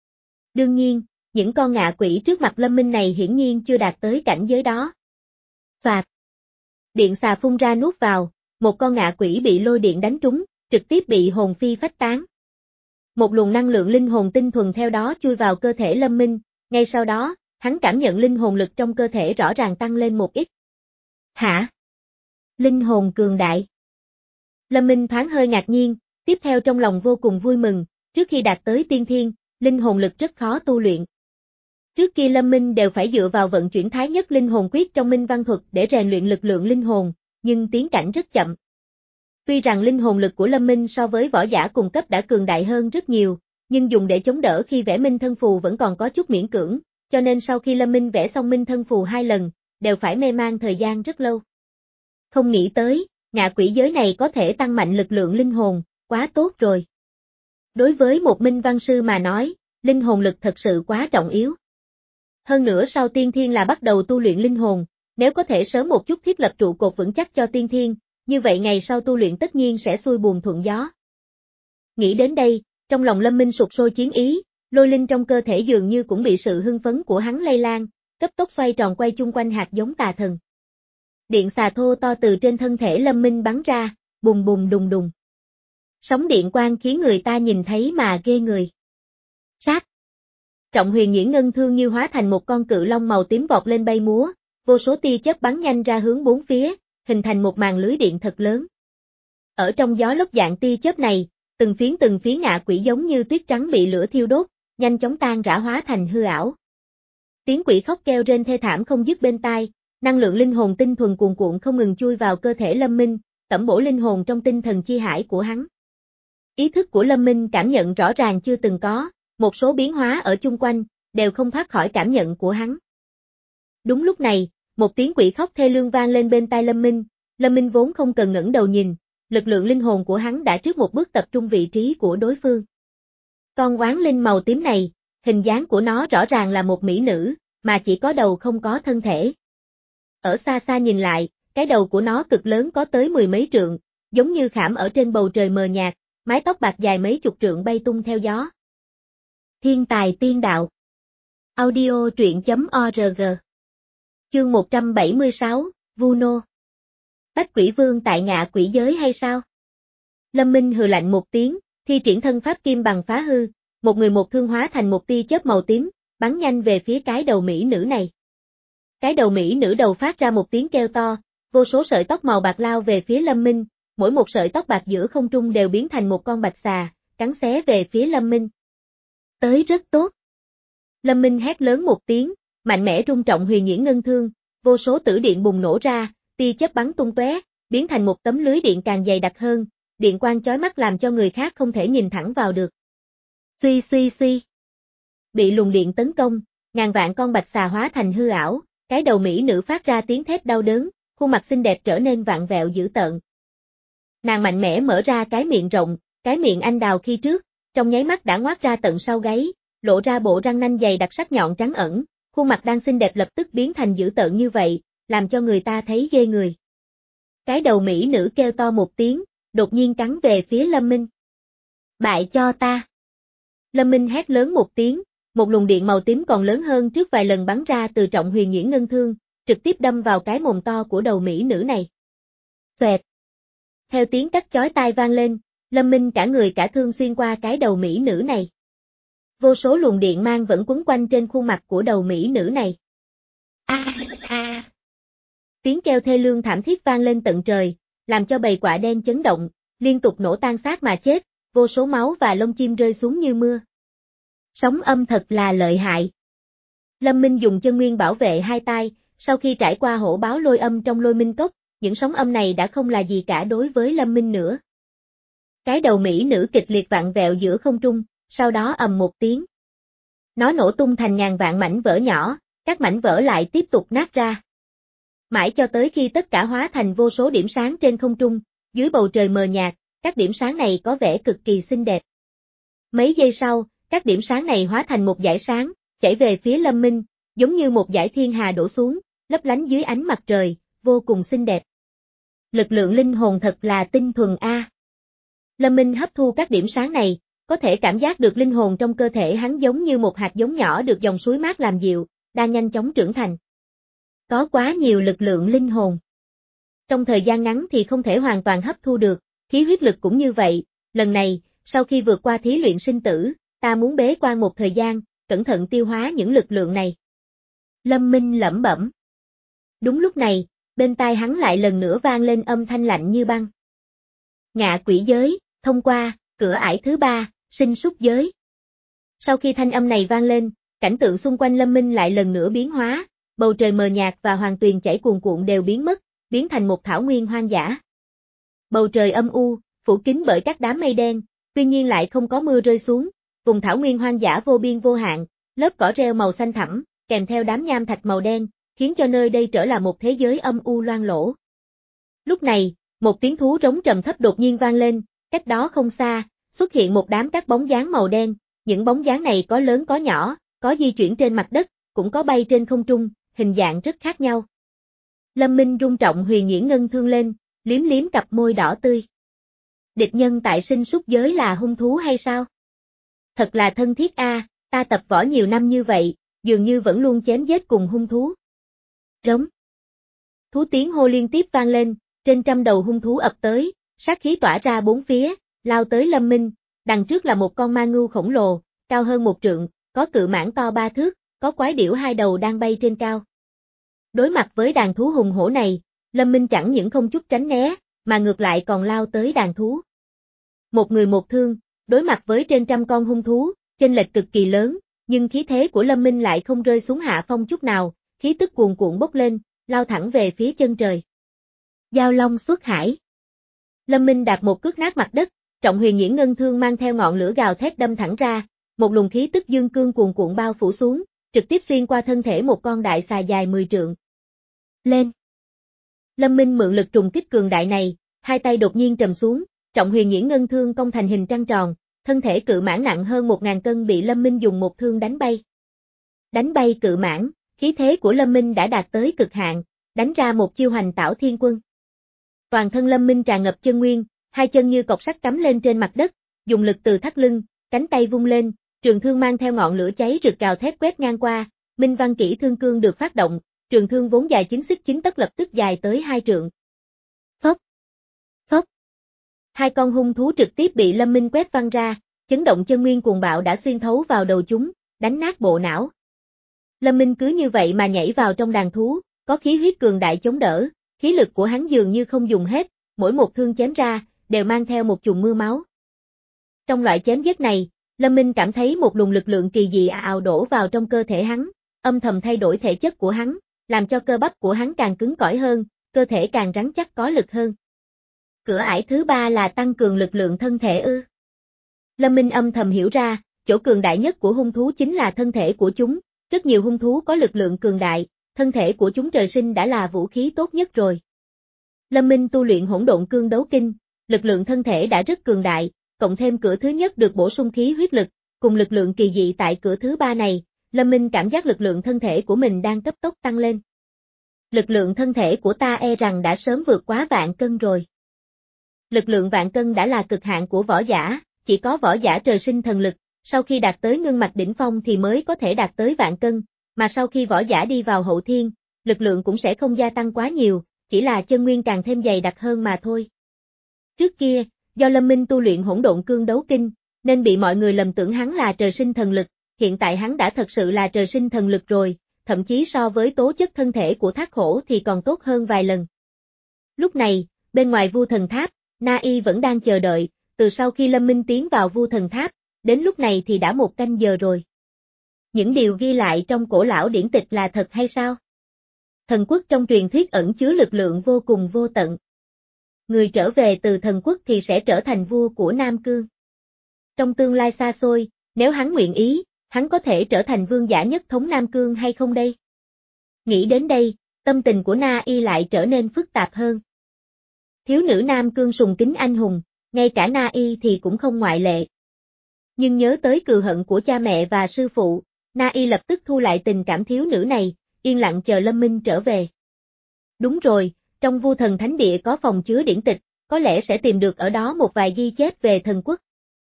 Speaker 1: Đương nhiên, những con ngạ quỷ trước mặt Lâm Minh này hiển nhiên chưa đạt tới cảnh giới đó. Phạt. Điện xà phun ra nuốt vào, một con ngạ quỷ bị lôi điện đánh trúng, trực tiếp bị hồn phi phách tán. Một luồng năng lượng linh hồn tinh thuần theo đó chui vào cơ thể Lâm Minh, ngay sau đó, hắn cảm nhận linh hồn lực trong cơ thể rõ ràng tăng lên một ít. Hả? Linh hồn cường đại. Lâm Minh thoáng hơi ngạc nhiên, tiếp theo trong lòng vô cùng vui mừng, trước khi đạt tới tiên thiên, linh hồn lực rất khó tu luyện. Trước kia Lâm Minh đều phải dựa vào vận chuyển thái nhất linh hồn quyết trong minh văn thuật để rèn luyện lực lượng linh hồn, nhưng tiến cảnh rất chậm. Tuy rằng linh hồn lực của Lâm Minh so với võ giả cùng cấp đã cường đại hơn rất nhiều, nhưng dùng để chống đỡ khi vẽ minh thân phù vẫn còn có chút miễn cưỡng, cho nên sau khi Lâm Minh vẽ xong minh thân phù hai lần, đều phải mê man thời gian rất lâu. Không nghĩ tới, ngạ quỷ giới này có thể tăng mạnh lực lượng linh hồn, quá tốt rồi. Đối với một minh văn sư mà nói, linh hồn lực thật sự quá trọng yếu. Hơn nữa sau tiên thiên là bắt đầu tu luyện linh hồn, nếu có thể sớm một chút thiết lập trụ cột vững chắc cho tiên thiên, như vậy ngày sau tu luyện tất nhiên sẽ xuôi buồm thuận gió. Nghĩ đến đây, trong lòng Lâm Minh sục sôi chiến ý, lôi linh trong cơ thể dường như cũng bị sự hưng phấn của hắn lây lan, cấp tốc xoay tròn quay chung quanh hạt giống tà thần. Điện xà thô to từ trên thân thể Lâm Minh bắn ra, bùng bùng đùng đùng. Sóng điện quang khiến người ta nhìn thấy mà ghê người. Sát. Trọng huyền nhuyễn ngân thương như hóa thành một con cự long màu tím vọt lên bay múa, vô số tia chớp bắn nhanh ra hướng bốn phía, hình thành một màn lưới điện thật lớn. Ở trong gió lốc dạng tia chớp này, từng phiến từng phiến ngạ quỷ giống như tuyết trắng bị lửa thiêu đốt, nhanh chóng tan rã hóa thành hư ảo. Tiếng quỷ khóc kêu rên thê thảm không dứt bên tai, năng lượng linh hồn tinh thuần cuồn cuộn không ngừng chui vào cơ thể Lâm Minh, tẩm bổ linh hồn trong tinh thần chi hải của hắn. Ý thức của Lâm Minh cảm nhận rõ ràng chưa từng có, một số biến hóa ở chung quanh, đều không thoát khỏi cảm nhận của hắn. Đúng lúc này, một tiếng quỷ khóc thê lương vang lên bên tai Lâm Minh, Lâm Minh vốn không cần ngẩng đầu nhìn, lực lượng linh hồn của hắn đã trước một bước tập trung vị trí của đối phương. Con oán linh màu tím này, hình dáng của nó rõ ràng là một mỹ nữ, mà chỉ có đầu không có thân thể. Ở xa xa nhìn lại, cái đầu của nó cực lớn có tới mười mấy trượng, giống như khảm ở trên bầu trời mờ nhạt, mái tóc bạc dài mấy chục trượng bay tung theo gió. Thiên tài tiên đạo. Audio truyện chấm org. Chương một trăm bảy mươi sáu, Vu Nô. Bách quỷ vương tại ngạ quỷ giới hay sao? Lâm Minh hừ lạnh một tiếng, thi triển thân pháp kim bằng phá hư, một người một thương hóa thành một tia chớp màu tím, bắn nhanh về phía cái đầu mỹ nữ này. Cái đầu mỹ nữ đầu phát ra một tiếng kêu to, vô số sợi tóc màu bạc lao về phía Lâm Minh, mỗi một sợi tóc bạc giữa không trung đều biến thành một con bạch xà, cắn xé về phía Lâm Minh. Tới rất tốt. Lâm Minh hét lớn một tiếng, mạnh mẽ rung trọng huyền nhuyễn ngân thương, vô số tử điện bùng nổ ra, tia chớp bắn tung tóe, biến thành một tấm lưới điện càng dày đặc hơn, điện quang chói mắt làm cho người khác không thể nhìn thẳng vào được. Suy suy suy. Bị luồng điện tấn công, ngàn vạn con bạch xà hóa thành hư ảo, cái đầu mỹ nữ phát ra tiếng thét đau đớn, khuôn mặt xinh đẹp trở nên vặn vẹo dữ tợn. Nàng mạnh mẽ mở ra cái miệng rộng, cái miệng anh đào khi trước, trong nháy mắt đã ngoác ra tận sau gáy, lộ ra bộ răng nanh dày đặc sắc nhọn trắng ẩn, khuôn mặt đang xinh đẹp lập tức biến thành dữ tợn như vậy, làm cho người ta thấy ghê người. Cái đầu mỹ nữ kêu to một tiếng, đột nhiên cắn về phía Lâm Minh. Bại cho ta. Lâm Minh hét lớn một tiếng, một luồng điện màu tím còn lớn hơn trước vài lần bắn ra từ trọng huyền nhuyễn ngân thương, trực tiếp đâm vào cái mồm to của đầu mỹ nữ này. Xoẹt. Theo tiếng cắt chói tai vang lên, Lâm Minh cả người cả thương xuyên qua cái đầu mỹ nữ này. Vô số luồng điện mang vẫn quấn quanh trên khuôn mặt của đầu mỹ nữ này. A a. Tiếng kêu thê lương thảm thiết vang lên tận trời, làm cho bầy quạ đen chấn động, liên tục nổ tan xác mà chết, vô số máu và lông chim rơi xuống như mưa. Sóng âm thật là lợi hại. Lâm Minh dùng chân nguyên bảo vệ hai tai, sau khi trải qua hổ báo lôi âm trong lôi minh cốc, những sóng âm này đã không là gì cả đối với Lâm Minh nữa. Cái đầu mỹ nữ kịch liệt vặn vẹo giữa không trung, sau đó ầm một tiếng. Nó nổ tung thành ngàn vạn mảnh vỡ nhỏ, các mảnh vỡ lại tiếp tục nát ra. Mãi cho tới khi tất cả hóa thành vô số điểm sáng trên không trung, dưới bầu trời mờ nhạt, các điểm sáng này có vẻ cực kỳ xinh đẹp. Mấy giây sau, các điểm sáng này hóa thành một dải sáng, chảy về phía Lâm Minh, giống như một dải thiên hà đổ xuống, lấp lánh dưới ánh mặt trời, vô cùng xinh đẹp. Lực lượng linh hồn thật là tinh thuần a. Lâm Minh hấp thu các điểm sáng này, có thể cảm giác được linh hồn trong cơ thể hắn giống như một hạt giống nhỏ được dòng suối mát làm dịu, đang nhanh chóng trưởng thành. Có quá nhiều lực lượng linh hồn. Trong thời gian ngắn thì không thể hoàn toàn hấp thu được, khí huyết lực cũng như vậy, lần này, sau khi vượt qua thí luyện sinh tử, ta muốn bế quan một thời gian, cẩn thận tiêu hóa những lực lượng này. Lâm Minh lẩm bẩm. Đúng lúc này, bên tai hắn lại lần nữa vang lên âm thanh lạnh như băng. Ngạ quỷ giới, thông qua, cửa ải thứ ba, sinh súc giới. Sau khi thanh âm này vang lên, cảnh tượng xung quanh Lâm Minh lại lần nữa biến hóa, bầu trời mờ nhạt và hoàng tuyền chảy cuồn cuộn đều biến mất, biến thành một thảo nguyên hoang dã. Bầu trời âm u, phủ kín bởi các đám mây đen, tuy nhiên lại không có mưa rơi xuống, vùng thảo nguyên hoang dã vô biên vô hạn, lớp cỏ rêu màu xanh thẳm, kèm theo đám nham thạch màu đen, khiến cho nơi đây trở là một thế giới âm u loang lổ. Lúc này, một tiếng thú rống trầm thấp đột nhiên vang lên, cách đó không xa, xuất hiện một đám các bóng dáng màu đen, những bóng dáng này có lớn có nhỏ, có di chuyển trên mặt đất, cũng có bay trên không trung, hình dạng rất khác nhau. Lâm Minh rung trọng huyền nhuyễn ngân thương lên, liếm liếm cặp môi đỏ tươi. Địch nhân tại sinh súc giới là hung thú hay sao? Thật là thân thiết a, à, ta tập võ nhiều năm như vậy, dường như vẫn luôn chém giết cùng hung thú. Rống. Thú tiếng hô liên tiếp vang lên, trên trăm đầu hung thú ập tới, sát khí tỏa ra bốn phía, lao tới Lâm Minh, đằng trước là một con ma ngưu khổng lồ, cao hơn một trượng, có cự mãng to ba thước, có quái điểu hai đầu đang bay trên cao. Đối mặt với đàn thú hùng hổ này, Lâm Minh chẳng những không chút tránh né, mà ngược lại còn lao tới đàn thú. Một người một thương, đối mặt với trên trăm con hung thú, chênh lệch cực kỳ lớn, nhưng khí thế của Lâm Minh lại không rơi xuống hạ phong chút nào, khí tức cuồn cuộn bốc lên, lao thẳng về phía chân trời. Giao long xuất hải. Lâm Minh đạp một cước nát mặt đất, trọng huyền nhuyễn ngân thương mang theo ngọn lửa gào thét đâm thẳng ra, một luồng khí tức dương cương cuồn cuộn bao phủ xuống, trực tiếp xuyên qua thân thể một con đại xà dài mười trượng. Lên. Lâm Minh mượn lực trùng kích cường đại này, hai tay đột nhiên trầm xuống, trọng huyền nhuyễn ngân thương cong thành hình trăng tròn, thân thể cự mãng nặng hơn một ngàn cân bị Lâm Minh dùng một thương đánh bay. Đánh bay cự mãng, khí thế của Lâm Minh đã đạt tới cực hạn, đánh ra một chiêu hành tảo thiên quân. Toàn thân Lâm Minh tràn ngập chân nguyên, hai chân như cọc sắt cắm lên trên mặt đất, dùng lực từ thắt lưng, cánh tay vung lên, trường thương mang theo ngọn lửa cháy rực gào thét quét ngang qua, Minh Văn kỹ thương cương được phát động, trường thương vốn dài chín xích chín tấc lập tức dài tới hai trượng. Phốc, phốc. Hai con hung thú trực tiếp bị Lâm Minh quét văng ra, chấn động chân nguyên cuồng bạo đã xuyên thấu vào đầu chúng, đánh nát bộ não. Lâm Minh cứ như vậy mà nhảy vào trong đàn thú, có khí huyết cường đại chống đỡ, khí lực của hắn dường như không dùng hết, mỗi một thương chém ra, đều mang theo một chùm mưa máu. Trong loại chém giết này, Lâm Minh cảm thấy một luồng lực lượng kỳ dị ào đổ vào trong cơ thể hắn, âm thầm thay đổi thể chất của hắn, làm cho cơ bắp của hắn càng cứng cỏi hơn, cơ thể càng rắn chắc có lực hơn. Cửa ải thứ ba là tăng cường lực lượng thân thể ư. Lâm Minh âm thầm hiểu ra, chỗ cường đại nhất của hung thú chính là thân thể của chúng, rất nhiều hung thú có lực lượng cường đại, thân thể của chúng trời sinh đã là vũ khí tốt nhất rồi. Lâm Minh tu luyện hỗn độn cương đấu kinh, lực lượng thân thể đã rất cường đại, cộng thêm cửa thứ nhất được bổ sung khí huyết lực, cùng lực lượng kỳ dị tại cửa thứ ba này, Lâm Minh cảm giác lực lượng thân thể của mình đang cấp tốc tăng lên. Lực lượng thân thể của ta e rằng đã sớm vượt quá vạn cân rồi. Lực lượng vạn cân đã là cực hạn của võ giả, chỉ có võ giả trời sinh thần lực, sau khi đạt tới ngưng mạch đỉnh phong thì mới có thể đạt tới vạn cân, mà sau khi võ giả đi vào hậu thiên, lực lượng cũng sẽ không gia tăng quá nhiều, chỉ là chân nguyên càng thêm dày đặc hơn mà thôi. Trước kia, do Lâm Minh tu luyện hỗn độn cương đấu kinh, nên bị mọi người lầm tưởng hắn là trời sinh thần lực, hiện tại hắn đã thật sự là trời sinh thần lực rồi, thậm chí so với tố chất thân thể của Thác Hổ thì còn tốt hơn vài lần. Lúc này, bên ngoài Vu Thần Tháp, Na Y vẫn đang chờ đợi, từ sau khi Lâm Minh tiến vào Vu Thần Tháp, đến lúc này thì đã một canh giờ rồi. Những điều ghi lại trong cổ lão điển tịch là thật hay sao? Thần quốc trong truyền thuyết ẩn chứa lực lượng vô cùng vô tận. Người trở về từ thần quốc thì sẽ trở thành vua của Nam Cương. Trong tương lai xa xôi, nếu hắn nguyện ý, hắn có thể trở thành vương giả nhất thống Nam Cương hay không đây? Nghĩ đến đây, tâm tình của Na Y lại trở nên phức tạp hơn. Thiếu nữ Nam Cương sùng kính anh hùng, ngay cả Na Y thì cũng không ngoại lệ. Nhưng nhớ tới cừu hận của cha mẹ và sư phụ, Na Y lập tức thu lại tình cảm thiếu nữ này, yên lặng chờ Lâm Minh trở về. Đúng rồi, trong Vu Thần Thánh Địa có phòng chứa điển tịch, có lẽ sẽ tìm được ở đó một vài ghi chép về thần quốc.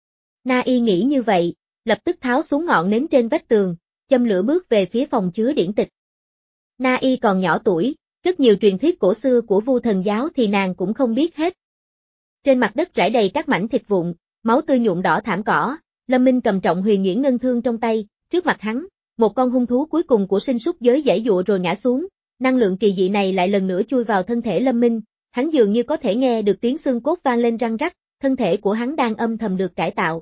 Speaker 1: Na Y nghĩ như vậy, lập tức tháo xuống ngọn nến trên vách tường, châm lửa bước về phía phòng chứa điển tịch. Na Y còn nhỏ tuổi, rất nhiều truyền thuyết cổ xưa của Vu Thần giáo thì nàng cũng không biết hết. Trên mặt đất rải đầy các mảnh thịt vụn, máu tươi nhuộm đỏ thảm cỏ, Lâm Minh cầm trọng huyền nhuyễn ngân thương trong tay, trước mặt hắn, một con hung thú cuối cùng của sinh súc giới giãy giụa rồi ngã xuống, năng lượng kỳ dị này lại lần nữa chui vào thân thể Lâm Minh, hắn dường như có thể nghe được tiếng xương cốt vang lên răng rắc, thân thể của hắn đang âm thầm được cải tạo.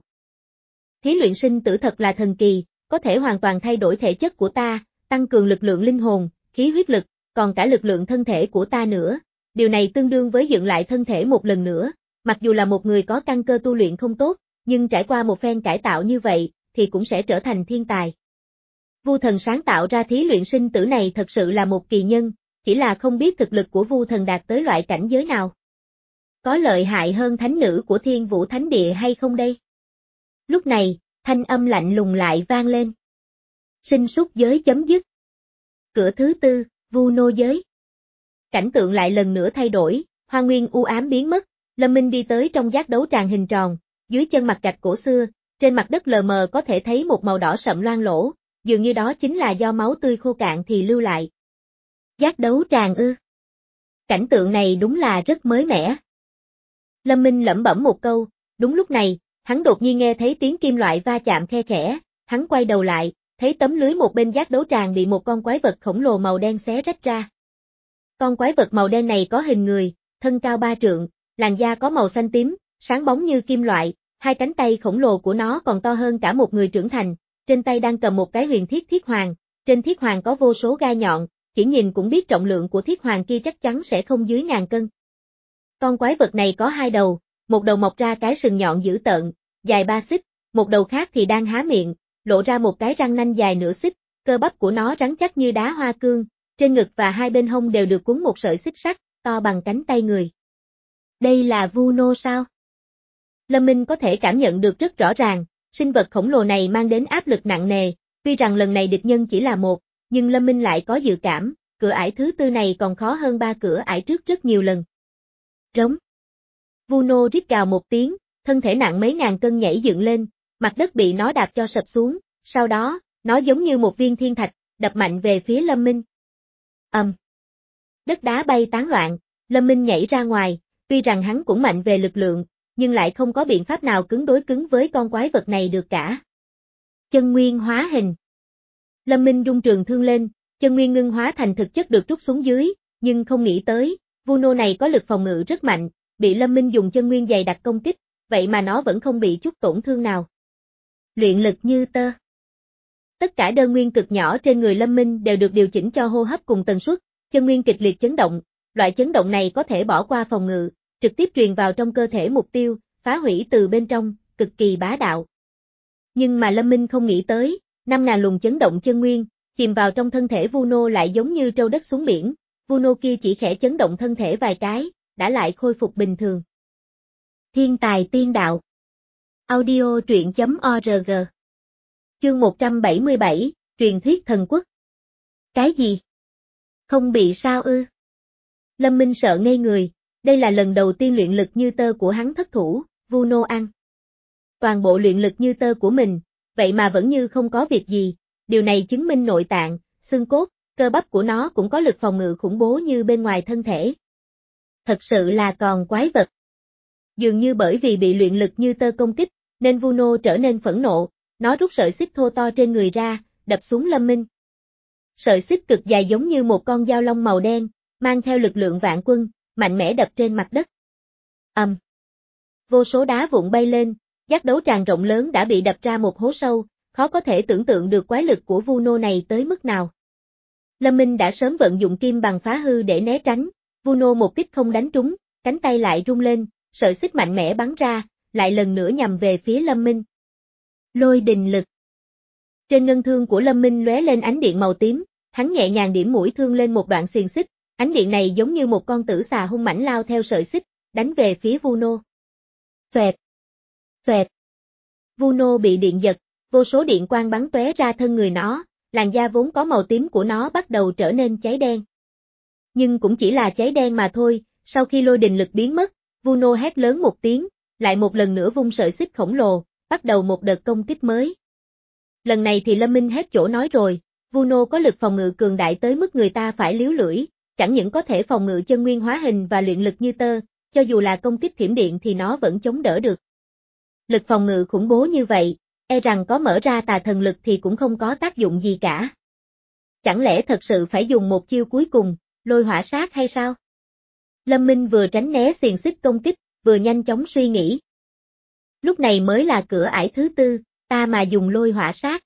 Speaker 1: Thí luyện sinh tử thật là thần kỳ, có thể hoàn toàn thay đổi thể chất của ta, tăng cường lực lượng linh hồn, khí huyết lực, còn cả lực lượng thân thể của ta nữa. Điều này tương đương với dựng lại thân thể một lần nữa, mặc dù là một người có căn cơ tu luyện không tốt, nhưng trải qua một phen cải tạo như vậy, thì cũng sẽ trở thành thiên tài. Vu Thần sáng tạo ra thí luyện sinh tử này thật sự là một kỳ nhân, chỉ là không biết thực lực của Vu Thần đạt tới loại cảnh giới nào. Có lợi hại hơn thánh nữ của Thiên Vũ Thánh Địa hay không đây? Lúc này, thanh âm lạnh lùng lại vang lên. Sinh súc giới chấm dứt. Cửa thứ tư, Vu Nô giới. Cảnh tượng lại lần nữa thay đổi, hoa nguyên u ám biến mất, Lâm Minh đi tới trong giác đấu tràng hình tròn, dưới chân mặt gạch cổ xưa, trên mặt đất lờ mờ có thể thấy một màu đỏ sậm loang lỗ, dường như đó chính là do máu tươi khô cạn thì lưu lại. Giác đấu tràng ư? Cảnh tượng này đúng là rất mới mẻ. Lâm Minh lẩm bẩm một câu, đúng lúc này, hắn đột nhiên nghe thấy tiếng kim loại va chạm khe khẽ, hắn quay đầu lại, thấy tấm lưới một bên giác đấu tràng bị một con quái vật khổng lồ màu đen xé rách ra. Con quái vật màu đen này có hình người, thân cao ba trượng, làn da có màu xanh tím, sáng bóng như kim loại, hai cánh tay khổng lồ của nó còn to hơn cả một người trưởng thành, trên tay đang cầm một cái huyền thiết thiết hoàng, trên thiết hoàng có vô số gai nhọn, chỉ nhìn cũng biết trọng lượng của thiết hoàng kia chắc chắn sẽ không dưới ngàn cân. Con quái vật này có hai đầu, một đầu mọc ra cái sừng nhọn dữ tợn, dài ba xích, một đầu khác thì đang há miệng, lộ ra một cái răng nanh dài nửa xích, cơ bắp của nó rắn chắc như đá hoa cương, trên ngực và hai bên hông đều được quấn một sợi xích sắt, to bằng cánh tay người. Đây là Vu Nô sao? Lâm Minh có thể cảm nhận được rất rõ ràng, sinh vật khổng lồ này mang đến áp lực nặng nề, tuy rằng lần này địch nhân chỉ là một, nhưng Lâm Minh lại có dự cảm, cửa ải thứ tư này còn khó hơn ba cửa ải trước rất nhiều lần. Rống. Vu Nô rít gào một tiếng, thân thể nặng mấy ngàn cân nhảy dựng lên, mặt đất bị nó đạp cho sập xuống, sau đó, nó giống như một viên thiên thạch, đập mạnh về phía Lâm Minh. Ầm. Um. Đất đá bay tán loạn, Lâm Minh nhảy ra ngoài, tuy rằng hắn cũng mạnh về lực lượng, nhưng lại không có biện pháp nào cứng đối cứng với con quái vật này được cả. Chân nguyên hóa hình. Lâm Minh rung trường thương lên, chân nguyên ngưng hóa thành thực chất được trút xuống dưới, nhưng không nghĩ tới, Vu Nô này có lực phòng ngự rất mạnh, bị Lâm Minh dùng chân nguyên dày đặc công kích, vậy mà nó vẫn không bị chút tổn thương nào. Luyện lực như tơ. Tất cả đơn nguyên cực nhỏ trên người Lâm Minh đều được điều chỉnh cho hô hấp cùng tần suất, chân nguyên kịch liệt chấn động, loại chấn động này có thể bỏ qua phòng ngự, trực tiếp truyền vào trong cơ thể mục tiêu, phá hủy từ bên trong, cực kỳ bá đạo. Nhưng mà Lâm Minh không nghĩ tới, năm ngàn luồng chấn động chân nguyên, chìm vào trong thân thể Vu Nô lại giống như trâu đất xuống biển, Vu Nô kia chỉ khẽ chấn động thân thể vài cái, đã lại khôi phục bình thường. Thiên tài tiên đạo. Audio truyện chấm org. Chương một trăm bảy mươi bảy, truyền thuyết thần quốc. Cái gì? Không bị sao ư? Lâm Minh sợ ngây người, đây là lần đầu tiên luyện lực như tơ của hắn thất thủ, Vu Nô ăn. Toàn bộ luyện lực như tơ của mình, vậy mà vẫn như không có việc gì, điều này chứng minh nội tạng, xương cốt, cơ bắp của nó cũng có lực phòng ngự khủng bố như bên ngoài thân thể. Thật sự là còn quái vật. Dường như bởi vì bị luyện lực như tơ công kích, nên Vu Nô trở nên phẫn nộ, nó rút sợi xích thô to trên người ra, đập xuống Lâm Minh. Sợi xích cực dài giống như một con dao long màu đen, mang theo lực lượng vạn quân, mạnh mẽ đập trên mặt đất, Ầm. Um. Vô số đá vụn bay lên, giác đấu tràng rộng lớn đã bị đập ra một hố sâu, khó có thể tưởng tượng được quái lực của Vuno này tới mức nào. Lâm Minh đã sớm vận dụng kim bằng phá hư để né tránh, Vuno một kích không đánh trúng, cánh tay lại rung lên, sợi xích mạnh mẽ bắn ra, lại lần nữa nhằm về phía Lâm Minh. Lôi đình lực. Trên ngân thương của Lâm Minh lóe lên ánh điện màu tím, hắn nhẹ nhàng điểm mũi thương lên một đoạn xiềng xích, ánh điện này giống như một con tử xà hung mãnh lao theo sợi xích, đánh về phía Vuno. Xoẹt. Xoẹt. Vuno bị điện giật, vô số điện quang bắn tóe ra thân người nó, làn da vốn có màu tím của nó bắt đầu trở nên cháy đen. Nhưng cũng chỉ là cháy đen mà thôi, sau khi lôi đình lực biến mất, Vuno hét lớn một tiếng, lại một lần nữa vung sợi xích khổng lồ, bắt đầu một đợt công kích mới. Lần này thì Lâm Minh hết chỗ nói rồi, Vuno có lực phòng ngự cường đại tới mức người ta phải liếu lưỡi, chẳng những có thể phòng ngự chân nguyên hóa hình và luyện lực như tơ, cho dù là công kích thiểm điện thì nó vẫn chống đỡ được. Lực phòng ngự khủng bố như vậy, e rằng có mở ra tà thần lực thì cũng không có tác dụng gì cả. Chẳng lẽ thật sự phải dùng một chiêu cuối cùng, lôi hỏa sát hay sao? Lâm Minh vừa tránh né xiềng xích công kích, vừa nhanh chóng suy nghĩ. Lúc này mới là cửa ải thứ tư, ta mà dùng lôi hỏa sát.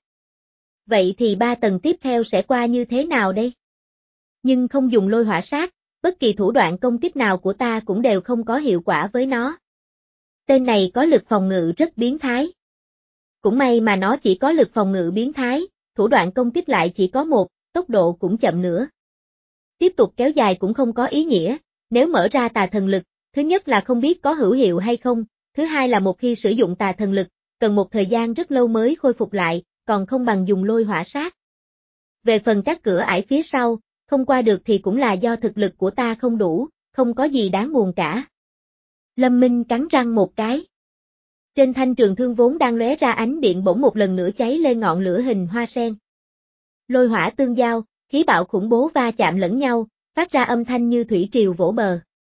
Speaker 1: Vậy thì ba tầng tiếp theo sẽ qua như thế nào đây? Nhưng không dùng lôi hỏa sát, bất kỳ thủ đoạn công kích nào của ta cũng đều không có hiệu quả với nó. Tên này có lực phòng ngự rất biến thái. Cũng may mà nó chỉ có lực phòng ngự biến thái, thủ đoạn công kích lại chỉ có một, tốc độ cũng chậm nữa. Tiếp tục kéo dài cũng không có ý nghĩa, nếu mở ra tà thần lực, thứ nhất là không biết có hữu hiệu hay không, thứ hai là một khi sử dụng tà thần lực, cần một thời gian rất lâu mới khôi phục lại, còn không bằng dùng lôi hỏa sát. Về phần các cửa ải phía sau, không qua được thì cũng là do thực lực của ta không đủ, không có gì đáng buồn cả. Lâm Minh cắn răng một cái. Trên thanh trường thương vốn đang lóe ra ánh điện bỗng một lần nữa cháy lên ngọn lửa hình hoa sen. Lôi hỏa tương giao, khí bạo khủng bố va chạm lẫn nhau, phát ra âm thanh như thủy triều vỗ bờ.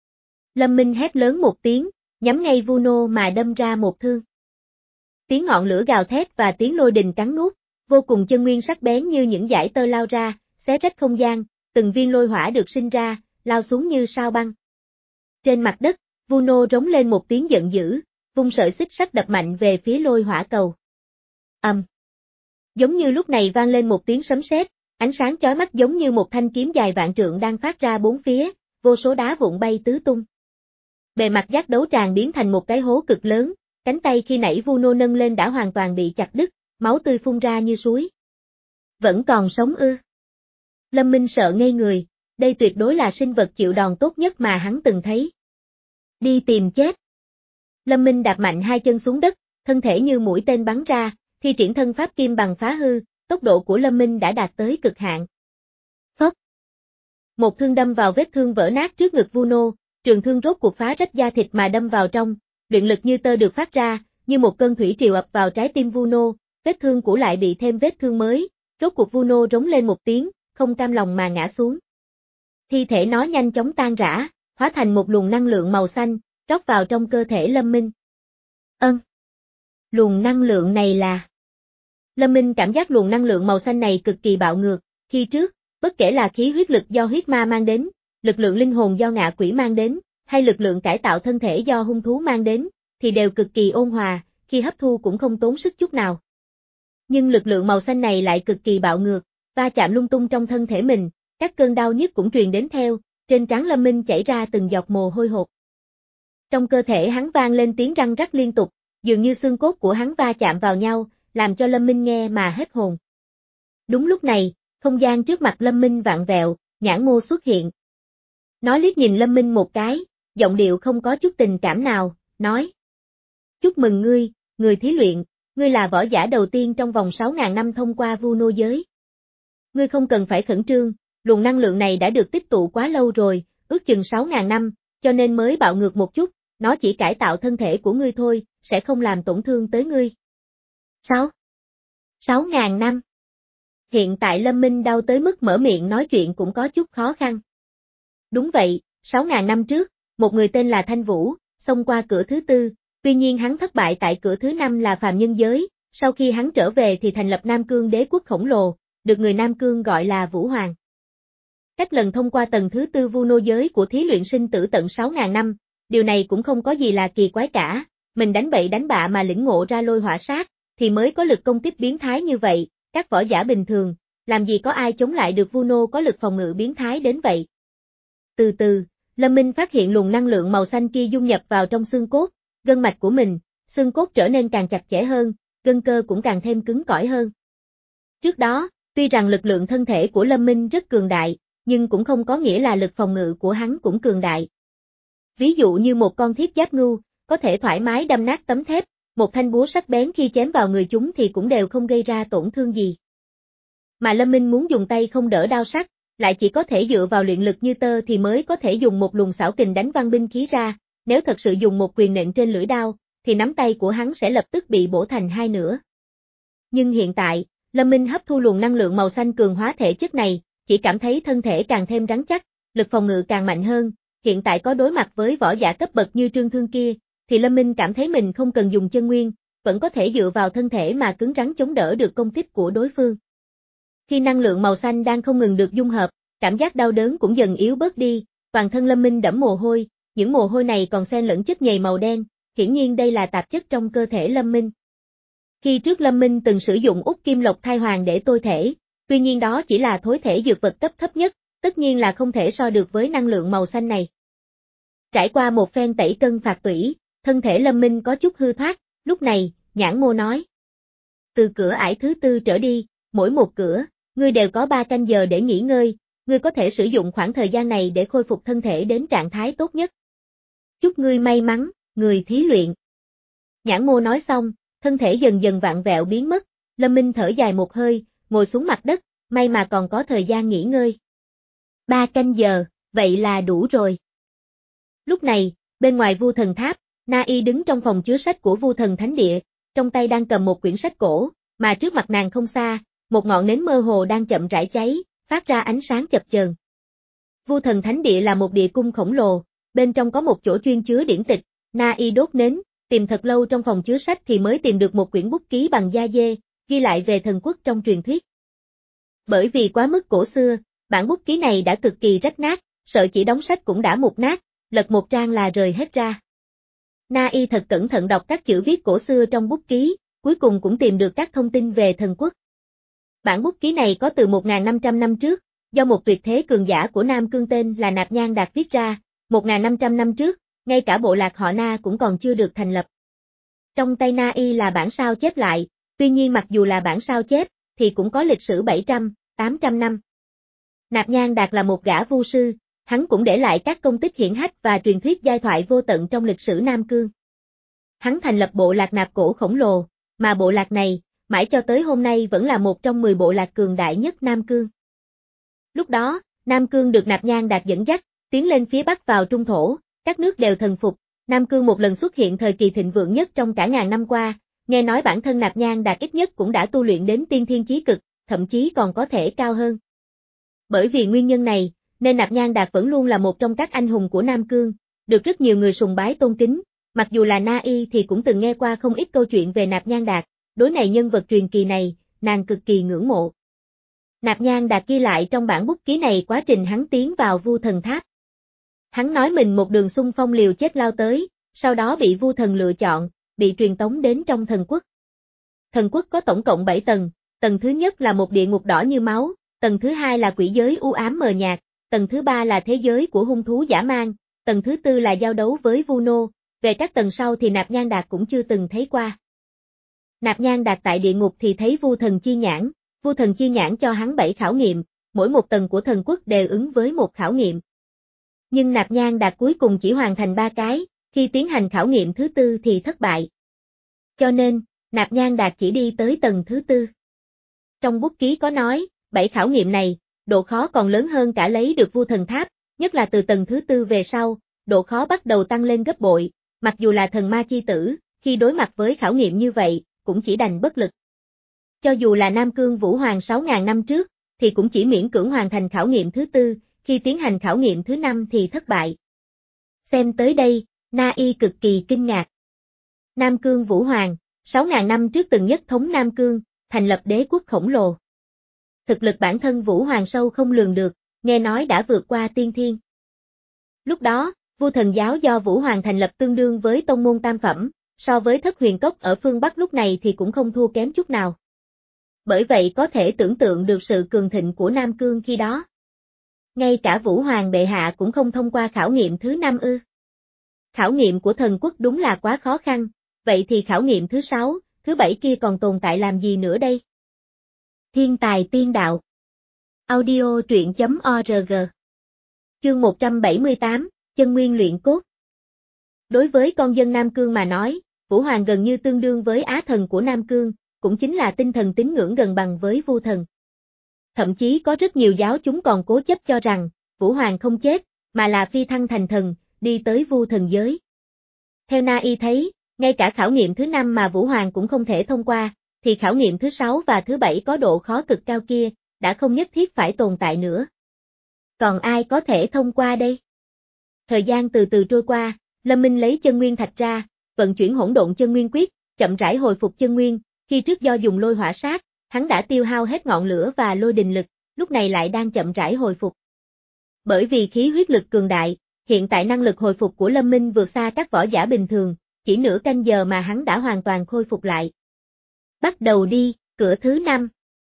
Speaker 1: Lâm Minh hét lớn một tiếng, nhắm ngay Vuno mà đâm ra một thương. Tiếng ngọn lửa gào thét và tiếng lôi đình cắn nuốt, vô cùng chân nguyên sắc bén như những dải tơ lao ra, xé rách không gian, từng viên lôi hỏa được sinh ra, lao xuống như sao băng. Trên mặt đất, Vuno rống lên một tiếng giận dữ, vung sợi xích sắt đập mạnh về phía lôi hỏa cầu. Ầm. Um. Giống như lúc này vang lên một tiếng sấm sét, ánh sáng chói mắt giống như một thanh kiếm dài vạn trượng đang phát ra bốn phía, vô số đá vụn bay tứ tung. Bề mặt giác đấu tràng biến thành một cái hố cực lớn, cánh tay khi nãy Vuno nâng lên đã hoàn toàn bị chặt đứt, máu tươi phun ra như suối. Vẫn còn sống ư? Lâm Minh sợ ngây người, đây tuyệt đối là sinh vật chịu đòn tốt nhất mà hắn từng thấy. Đi tìm chết. Lâm Minh đạp mạnh hai chân xuống đất, thân thể như mũi tên bắn ra, thi triển thân pháp kim bằng phá hư, tốc độ của Lâm Minh đã đạt tới cực hạn. Phốc. Một thương đâm vào vết thương vỡ nát trước ngực Vuno, trường thương rốt cuộc phá rách da thịt mà đâm vào trong, luyện lực như tơ được phát ra, như một cơn thủy triều ập vào trái tim Vuno, vết thương cũ lại bị thêm vết thương mới, rốt cuộc Vuno rống lên một tiếng, không cam lòng mà ngã xuống. Thi thể nó nhanh chóng tan rã, hóa thành một luồng năng lượng màu xanh, rót vào trong cơ thể Lâm Minh. Ân. Luồng năng lượng này là... Lâm Minh cảm giác luồng năng lượng màu xanh này cực kỳ bạo ngược, khi trước, bất kể là khí huyết lực do huyết ma mang đến, lực lượng linh hồn do ngạ quỷ mang đến, hay lực lượng cải tạo thân thể do hung thú mang đến, thì đều cực kỳ ôn hòa, khi hấp thu cũng không tốn sức chút nào. Nhưng lực lượng màu xanh này lại cực kỳ bạo ngược, va chạm lung tung trong thân thể mình, các cơn đau nhức cũng truyền đến theo, trên trán Lâm Minh chảy ra từng giọt mồ hôi hột. Trong cơ thể hắn vang lên tiếng răng rắc liên tục, dường như xương cốt của hắn va chạm vào nhau, làm cho Lâm Minh nghe mà hết hồn. Đúng lúc này, không gian trước mặt Lâm Minh vạn vẹo, Nhãn Ngô xuất hiện. Nó liếc nhìn Lâm Minh một cái, giọng điệu không có chút tình cảm nào, nói. Chúc mừng ngươi, người thí luyện, ngươi là võ giả đầu tiên trong vòng sáu ngàn năm thông qua Vuno giới. Ngươi không cần phải khẩn trương, luồng năng lượng này đã được tích tụ quá lâu rồi, ước chừng sáu ngàn năm, cho nên mới bạo ngược một chút, nó chỉ cải tạo thân thể của ngươi thôi, sẽ không làm tổn thương tới ngươi. Sáu? Sáu ngàn năm? Hiện tại Lâm Minh đau tới mức mở miệng nói chuyện cũng có chút khó khăn. Đúng vậy, sáu ngàn năm trước, một người tên là Thanh Vũ, xông qua cửa thứ tư, tuy nhiên hắn thất bại tại cửa thứ năm là phàm nhân giới, sau khi hắn trở về thì thành lập Nam Cương đế quốc khổng lồ, được người Nam Cương gọi là Vũ Hoàng. Cách lần thông qua tầng thứ tư Vuno giới của thí luyện sinh tử tận sáu ngàn năm, điều này cũng không có gì là kỳ quái cả, mình đánh bậy đánh bạ mà lĩnh ngộ ra lôi hỏa sát, thì mới có lực công kích biến thái như vậy, các võ giả bình thường, làm gì có ai chống lại được Vuno có lực phòng ngự biến thái đến vậy. Từ từ, Lâm Minh phát hiện luồng năng lượng màu xanh kia dung nhập vào trong xương cốt, gân mạch của mình, xương cốt trở nên càng chặt chẽ hơn, gân cơ cũng càng thêm cứng cỏi hơn. Trước đó, tuy rằng lực lượng thân thể của Lâm Minh rất cường đại, nhưng cũng không có nghĩa là lực phòng ngự của hắn cũng cường đại. Ví dụ như một con thiết giáp ngưu, có thể thoải mái đâm nát tấm thép, một thanh búa sắc bén khi chém vào người chúng thì cũng đều không gây ra tổn thương gì. Mà Lâm Minh muốn dùng tay không đỡ đao sắc, lại chỉ có thể dựa vào luyện lực như tơ thì mới có thể dùng một luồng xảo kình đánh văng binh khí ra, nếu thật sự dùng một quyền nện trên lưỡi đao, thì nắm tay của hắn sẽ lập tức bị bổ thành hai nửa. Nhưng hiện tại, Lâm Minh hấp thu luồng năng lượng màu xanh cường hóa thể chất này, chỉ cảm thấy thân thể càng thêm rắn chắc, lực phòng ngự càng mạnh hơn, hiện tại có đối mặt với võ giả cấp bậc như Trương Thương kia, thì Lâm Minh cảm thấy mình không cần dùng chân nguyên, vẫn có thể dựa vào thân thể mà cứng rắn chống đỡ được công kích của đối phương. Khi năng lượng màu xanh đang không ngừng được dung hợp, cảm giác đau đớn cũng dần yếu bớt đi, toàn thân Lâm Minh đẫm mồ hôi, những mồ hôi này còn xen lẫn chất nhầy màu đen, hiển nhiên đây là tạp chất trong cơ thể Lâm Minh. Khi trước Lâm Minh từng sử dụng út kim lộc thai hoàng để tôi thể, tuy nhiên đó chỉ là thối thể dược vật cấp thấp nhất, tất nhiên là không thể so được với năng lượng màu xanh này. Trải qua một phen tẩy cân phạt tủy, thân thể Lâm Minh có chút hư thoát, lúc này, Nhãn Mô nói. Từ cửa ải thứ tư trở đi, mỗi một cửa, ngươi đều có ba canh giờ để nghỉ ngơi, ngươi có thể sử dụng khoảng thời gian này để khôi phục thân thể đến trạng thái tốt nhất. Chúc ngươi may mắn, người thí luyện. Nhãn Mô nói xong, thân thể dần dần vặn vẹo biến mất, Lâm Minh thở dài một hơi, ngồi xuống mặt đất, may mà còn có thời gian nghỉ ngơi. Ba canh giờ, vậy là đủ rồi. Lúc này, bên ngoài Vu Thần Tháp, Na Y đứng trong phòng chứa sách của Vu Thần Thánh Địa, trong tay đang cầm một quyển sách cổ, mà trước mặt nàng không xa, một ngọn nến mơ hồ đang chậm rãi cháy, phát ra ánh sáng chập chờn. Vu Thần Thánh Địa là một địa cung khổng lồ, bên trong có một chỗ chuyên chứa điển tịch, Na Y đốt nến, tìm thật lâu trong phòng chứa sách thì mới tìm được một quyển bút ký bằng da dê, ghi lại về thần quốc trong truyền thuyết. Bởi vì quá mức cổ xưa, bản bút ký này đã cực kỳ rách nát, sợ chỉ đóng sách cũng đã mục nát, lật một trang là rời hết ra. Na Y thật cẩn thận đọc các chữ viết cổ xưa trong bút ký, cuối cùng cũng tìm được các thông tin về thần quốc. Bản bút ký này có từ một nghìn năm trăm năm trước, do một tuyệt thế cường giả của Nam Cương tên là Nạp Nhan Đạt viết ra, một nghìn năm trăm năm trước, ngay cả bộ lạc họ Na cũng còn chưa được thành lập. Trong tay Na Y là bản sao chép lại, tuy nhiên mặc dù là bản sao chép, thì cũng có lịch sử bảy trăm, tám trăm năm. Nạp Nhan Đạt là một gã vu sư, hắn cũng để lại các công tích hiển hách và truyền thuyết giai thoại vô tận trong lịch sử Nam Cương. Hắn thành lập bộ lạc Nạp Cổ khổng lồ, mà bộ lạc này, mãi cho tới hôm nay vẫn là một trong mười bộ lạc cường đại nhất Nam Cương. Lúc đó, Nam Cương được Nạp Nhan Đạt dẫn dắt, tiến lên phía Bắc vào Trung Thổ, các nước đều thần phục, Nam Cương một lần xuất hiện thời kỳ thịnh vượng nhất trong cả ngàn năm qua, nghe nói bản thân Nạp Nhan Đạt ít nhất cũng đã tu luyện đến tiên thiên chí cực, thậm chí còn có thể cao hơn. Bởi vì nguyên nhân này, nên Nạp Nhan Đạt vẫn luôn là một trong các anh hùng của Nam Cương, được rất nhiều người sùng bái tôn kính, mặc dù là Na Y thì cũng từng nghe qua không ít câu chuyện về Nạp Nhan Đạt, đối này nhân vật truyền kỳ này, nàng cực kỳ ngưỡng mộ. Nạp Nhan Đạt ghi lại trong bản bút ký này quá trình hắn tiến vào Vu Thần Tháp. Hắn nói mình một đường xung phong liều chết lao tới, sau đó bị Vu Thần lựa chọn, bị truyền tống đến trong thần quốc. Thần quốc có tổng cộng bảy tầng, tầng thứ nhất là một địa ngục đỏ như máu, tầng thứ hai là quỷ giới u ám mờ nhạt, tầng thứ ba là thế giới của hung thú dã man, tầng thứ tư là giao đấu với Vuno, về các tầng sau thì Nạp Nhan Đạt cũng chưa từng thấy qua. Nạp Nhan Đạt tại địa ngục thì thấy Vu Thần chi nhãn, Vu Thần chi nhãn cho hắn bảy khảo nghiệm, mỗi một tầng của thần quốc đều ứng với một khảo nghiệm. Nhưng Nạp Nhan Đạt cuối cùng chỉ hoàn thành ba cái, khi tiến hành khảo nghiệm thứ tư thì thất bại. Cho nên, Nạp Nhan Đạt chỉ đi tới tầng thứ tư. Trong bút ký có nói, bảy khảo nghiệm này, độ khó còn lớn hơn cả lấy được Vu Thần Tháp, nhất là từ tầng thứ tư về sau, độ khó bắt đầu tăng lên gấp bội, mặc dù là thần ma chi tử, khi đối mặt với khảo nghiệm như vậy, cũng chỉ đành bất lực. Cho dù là Nam Cương Vũ Hoàng sáu nghìn năm trước, thì cũng chỉ miễn cưỡng hoàn thành khảo nghiệm thứ tư, khi tiến hành khảo nghiệm thứ năm thì thất bại. Xem tới đây, Na Y cực kỳ kinh ngạc. Nam Cương Vũ Hoàng, sáu nghìn năm trước từng nhất thống Nam Cương, thành lập đế quốc khổng lồ. Thực lực bản thân Vũ Hoàng sâu không lường được, nghe nói đã vượt qua tiên thiên. Lúc đó, Vu Thần giáo do Vũ Hoàng thành lập tương đương với tông môn tam phẩm, so với Thất Huyền Cốc ở phương Bắc lúc này thì cũng không thua kém chút nào. Bởi vậy có thể tưởng tượng được sự cường thịnh của Nam Cương khi đó. Ngay cả Vũ Hoàng bệ hạ cũng không thông qua khảo nghiệm thứ năm ư. Khảo nghiệm của thần quốc đúng là quá khó khăn, vậy thì khảo nghiệm thứ sáu, thứ bảy kia còn tồn tại làm gì nữa đây? Thiên tài tiên đạo. Audio truyện chấm org. Chương một trăm bảy mươi tám, chân nguyên luyện cốt. Đối với con dân Nam Cương mà nói, Vũ Hoàng gần như tương đương với Á thần của Nam Cương, cũng chính là tinh thần tín ngưỡng gần bằng với Vu Thần. Thậm chí có rất nhiều giáo chúng còn cố chấp cho rằng, Vũ Hoàng không chết, mà là phi thăng thành thần, đi tới Vu Thần giới. Theo Na Y thấy, ngay cả khảo nghiệm thứ năm mà Vũ Hoàng cũng không thể thông qua, thì khảo nghiệm thứ sáu và thứ bảy có độ khó cực cao kia, đã không nhất thiết phải tồn tại nữa. Còn ai có thể thông qua đây? Thời gian từ từ trôi qua, Lâm Minh lấy chân nguyên thạch ra, vận chuyển hỗn độn chân nguyên quyết, chậm rãi hồi phục chân nguyên, khi trước do dùng lôi hỏa sát, hắn đã tiêu hao hết ngọn lửa và lôi đình lực, lúc này lại đang chậm rãi hồi phục. Bởi vì khí huyết lực cường đại, hiện tại năng lực hồi phục của Lâm Minh vượt xa các võ giả bình thường, chỉ nửa canh giờ mà hắn đã hoàn toàn khôi phục lại. Bắt đầu đi, cửa thứ năm.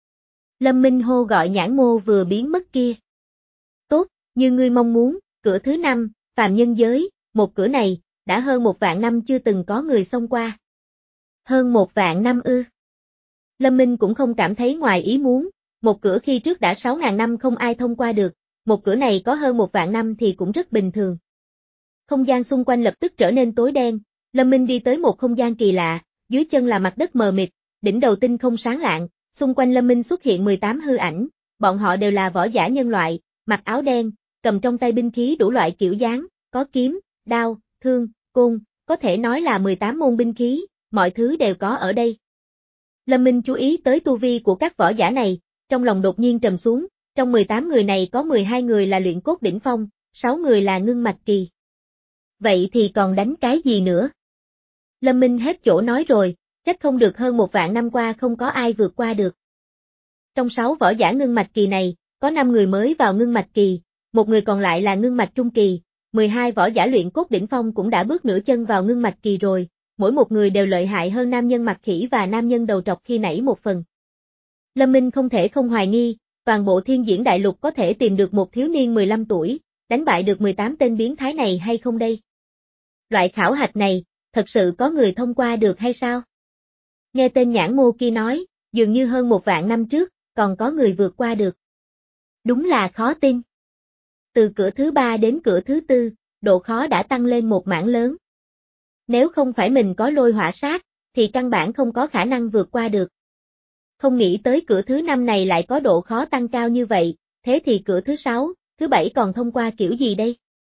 Speaker 1: Lâm Minh hô gọi nhãn mô vừa biến mất kia. Tốt, như ngươi mong muốn, cửa thứ năm, phàm nhân giới, một cửa này, đã hơn một vạn năm chưa từng có người xông qua. Hơn một vạn năm ư. Lâm Minh cũng không cảm thấy ngoài ý muốn, một cửa khi trước đã sáu ngàn năm không ai thông qua được, một cửa này có hơn một vạn năm thì cũng rất bình thường. Không gian xung quanh lập tức trở nên tối đen, Lâm Minh đi tới một không gian kỳ lạ, dưới chân là mặt đất mờ mịt, đỉnh đầu tinh không sáng lạng, xung quanh Lâm Minh xuất hiện mười tám hư ảnh, bọn họ đều là võ giả nhân loại, mặc áo đen, cầm trong tay binh khí đủ loại kiểu dáng, có kiếm, đao, thương, côn, có thể nói là mười tám môn binh khí, mọi thứ đều có ở đây. Lâm Minh chú ý tới tu vi của các võ giả này, trong lòng đột nhiên trầm xuống, trong mười tám người này có mười hai người là luyện cốt đỉnh phong, sáu người là ngưng mạch kỳ. Vậy thì còn đánh cái gì nữa? Lâm Minh hết chỗ nói rồi, trách không được hơn một vạn năm qua không có ai vượt qua được. Trong sáu võ giả ngưng mạch kỳ này, có năm người mới vào ngưng mạch kỳ, một người còn lại là ngưng mạch trung kỳ, mười hai võ giả luyện cốt đỉnh phong cũng đã bước nửa chân vào ngưng mạch kỳ rồi, mỗi một người đều lợi hại hơn nam nhân mặt khỉ và nam nhân đầu trọc khi nãy một phần. Lâm Minh không thể không hoài nghi, toàn bộ thiên diễn đại lục có thể tìm được một thiếu niên mười lăm tuổi, đánh bại được mười tám tên biến thái này hay không đây? Loại khảo hạch này, thật sự có người thông qua được hay sao? Nghe tên nhãn mô kia nói, dường như hơn một vạn năm trước, còn có người vượt qua được. Đúng là khó tin. Từ cửa thứ ba đến cửa thứ tư, độ khó đã tăng lên một mảng lớn. Nếu không phải mình có lôi hỏa sát, thì căn bản không có khả năng vượt qua được. Không nghĩ tới cửa thứ năm này lại có độ khó tăng cao như vậy, thế thì cửa thứ sáu, thứ bảy còn thông qua kiểu gì đây?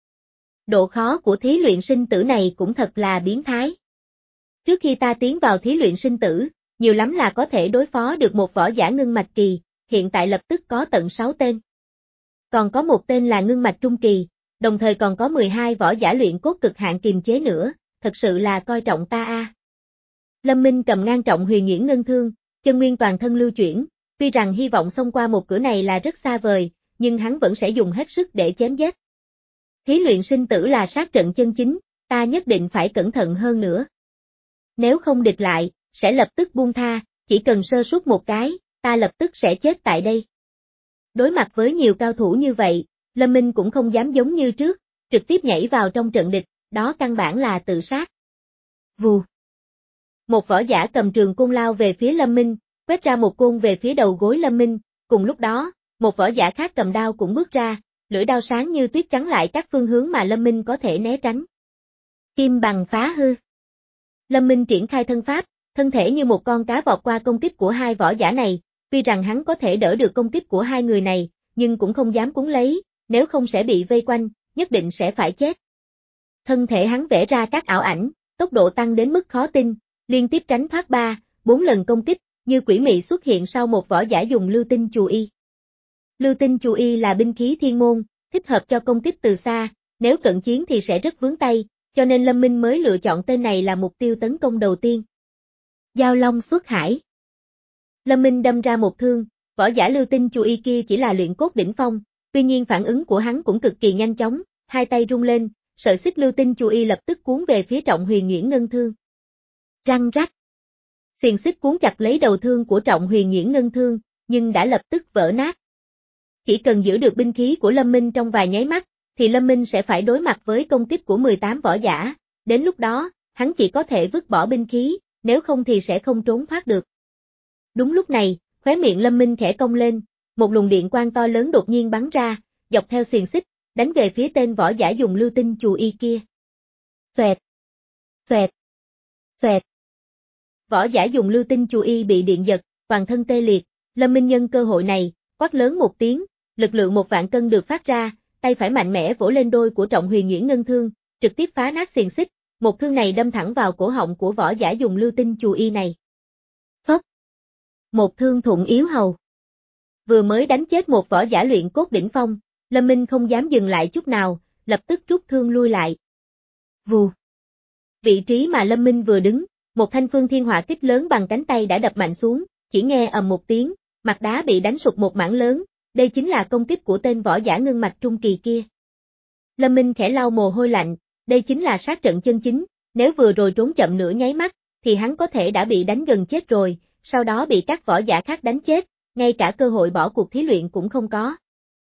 Speaker 1: Độ khó của thí luyện sinh tử này cũng thật là biến thái. Trước khi ta tiến vào thí luyện sinh tử, nhiều lắm là có thể đối phó được một võ giả ngưng mạch kỳ, hiện tại lập tức có tận sáu tên. Còn có một tên là ngưng mạch trung kỳ, đồng thời còn có mười hai võ giả luyện cốt cực hạn kiềm chế nữa, thật sự là coi trọng ta a. Lâm Minh cầm ngang trọng huyền nhuyễn ngân thương, chân nguyên toàn thân lưu chuyển, tuy rằng hy vọng xông qua một cửa này là rất xa vời, nhưng hắn vẫn sẽ dùng hết sức để chém giết. Thí luyện sinh tử là sát trận chân chính, ta nhất định phải cẩn thận hơn nữa. Nếu không địch lại, sẽ lập tức buông tha, chỉ cần sơ suất một cái, ta lập tức sẽ chết tại đây. Đối mặt với nhiều cao thủ như vậy, Lâm Minh cũng không dám giống như trước, trực tiếp nhảy vào trong trận địch, đó căn bản là tự sát. Vù. Một võ giả cầm trường côn lao về phía Lâm Minh, quét ra một côn về phía đầu gối Lâm Minh, cùng lúc đó, một võ giả khác cầm đao cũng bước ra, lưỡi đao sáng như tuyết chắn lại các phương hướng mà Lâm Minh có thể né tránh. Kim bằng phá hư. Lâm Minh triển khai thân pháp, thân thể như một con cá vọt qua công kích của hai võ giả này, tuy rằng hắn có thể đỡ được công kích của hai người này, nhưng cũng không dám cuốn lấy, nếu không sẽ bị vây quanh, nhất định sẽ phải chết. Thân thể hắn vẽ ra các ảo ảnh, tốc độ tăng đến mức khó tin, liên tiếp tránh thoát ba, bốn lần công kích, như quỷ mị xuất hiện sau một võ giả dùng lưu tinh chù y. Lưu tinh chù y là binh khí thiên môn, thích hợp cho công kích từ xa, nếu cận chiến thì sẽ rất vướng tay, cho nên Lâm Minh mới lựa chọn tên này là mục tiêu tấn công đầu tiên. Giao Long xuất hải. Lâm Minh đâm ra một thương, võ giả lưu tinh chù y kia chỉ là luyện cốt đỉnh phong, tuy nhiên phản ứng của hắn cũng cực kỳ nhanh chóng, hai tay rung lên, sợi xích lưu tinh chú y lập tức cuốn về phía Trọng Huyền Nhuyễn Ngân Thương. Răng rắc. Xiềng xích cuốn chặt lấy đầu thương của Trọng Huyền Nhuyễn Ngân Thương, nhưng đã lập tức vỡ nát. Chỉ cần giữ được binh khí của Lâm Minh trong vài nháy mắt, thì Lâm Minh sẽ phải đối mặt với công kích của mười tám võ giả, đến lúc đó, hắn chỉ có thể vứt bỏ binh khí, nếu không thì sẽ không trốn thoát được. Đúng lúc này, khóe miệng Lâm Minh khẽ cong lên, một luồng điện quang to lớn đột nhiên bắn ra, dọc theo xiềng xích, đánh về phía tên võ giả dùng lưu tinh chù y kia. Xoẹt, xoẹt, xoẹt. Võ giả dùng lưu tinh chù y bị điện giật, toàn thân tê liệt, Lâm Minh nhân cơ hội này, quát lớn một tiếng, lực lượng một vạn cân được phát ra, tay phải mạnh mẽ vỗ lên đôi của Trọng Huyền Nhuyễn Ngân Thương, trực tiếp phá nát xiềng xích, một thương này đâm thẳng vào cổ họng của võ giả dùng lưu tinh chù y này. Phốc. Một thương thủng yếu hầu. Vừa mới đánh chết một võ giả luyện cốt đỉnh phong, Lâm Minh không dám dừng lại chút nào, lập tức rút thương lui lại. Vù. Vị trí mà Lâm Minh vừa đứng, một thanh phương thiên hỏa kích lớn bằng cánh tay đã đập mạnh xuống, chỉ nghe ầm một tiếng, mặt đá bị đánh sụp một mảng lớn, đây chính là công kích của tên võ giả ngưng mạch trung kỳ kia. Lâm Minh khẽ lau mồ hôi lạnh, đây chính là sát trận chân chính, nếu vừa rồi trốn chậm nửa nháy mắt, thì hắn có thể đã bị đánh gần chết rồi, sau đó bị các võ giả khác đánh chết, ngay cả cơ hội bỏ cuộc thí luyện cũng không có.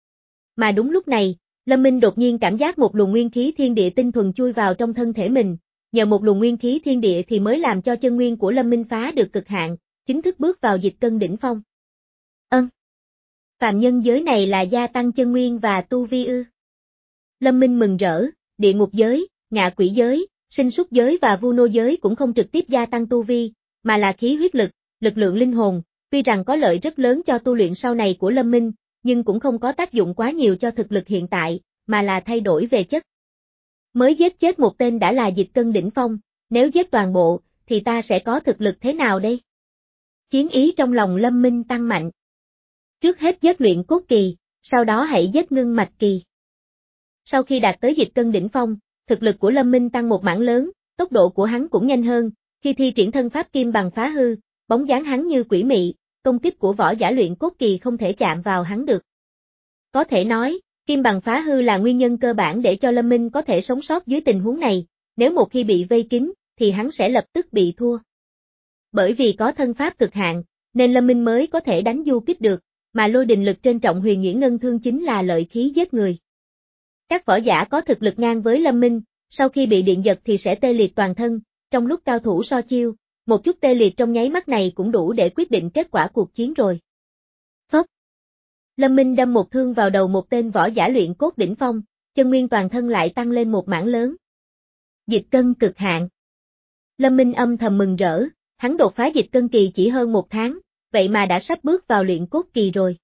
Speaker 1: Mà đúng lúc này, Lâm Minh đột nhiên cảm giác một luồng nguyên khí thiên địa tinh thuần chui vào trong thân thể mình, nhờ một luồng nguyên khí thiên địa thì mới làm cho chân nguyên của Lâm Minh phá được cực hạn, chính thức bước vào dịch cân đỉnh phong. Ân. Phàm nhân giới này là gia tăng chân nguyên và tu vi ư? Lâm Minh mừng rỡ, địa ngục giới, ngạ quỷ giới, sinh súc giới và vu nô giới cũng không trực tiếp gia tăng tu vi, mà là khí huyết lực, lực lượng linh hồn, tuy rằng có lợi rất lớn cho tu luyện sau này của Lâm Minh, nhưng cũng không có tác dụng quá nhiều cho thực lực hiện tại, mà là thay đổi về chất. Mới giết chết một tên đã là dịch cân đỉnh phong, nếu giết toàn bộ, thì ta sẽ có thực lực thế nào đây? Chiến ý trong lòng Lâm Minh tăng mạnh. Trước hết giết luyện cốt kỳ, sau đó hãy giết ngưng mạch kỳ. Sau khi đạt tới dịch cân đỉnh phong, thực lực của Lâm Minh tăng một mảng lớn, tốc độ của hắn cũng nhanh hơn, khi thi triển thân pháp kim bằng phá hư, bóng dáng hắn như quỷ mị, công kích của võ giả luyện cốt kỳ không thể chạm vào hắn được. Có thể nói, kim bằng phá hư là nguyên nhân cơ bản để cho Lâm Minh có thể sống sót dưới tình huống này, nếu một khi bị vây kín, thì hắn sẽ lập tức bị thua. Bởi vì có thân pháp cực hạn, nên Lâm Minh mới có thể đánh du kích được, mà lôi đình lực trên Trọng Huyền Nhuyễn Ngân Thương chính là lợi khí giết người. Các võ giả có thực lực ngang với Lâm Minh, sau khi bị điện giật thì sẽ tê liệt toàn thân, trong lúc cao thủ so chiêu, một chút tê liệt trong nháy mắt này cũng đủ để quyết định kết quả cuộc chiến rồi. Phốc. Lâm Minh đâm một thương vào đầu một tên võ giả luyện cốt đỉnh phong, chân nguyên toàn thân lại tăng lên một mảng lớn. Dịch cân cực hạn. Lâm Minh âm thầm mừng rỡ, hắn đột phá dịch cân kỳ chỉ hơn một tháng, vậy mà đã sắp bước vào luyện cốt kỳ rồi.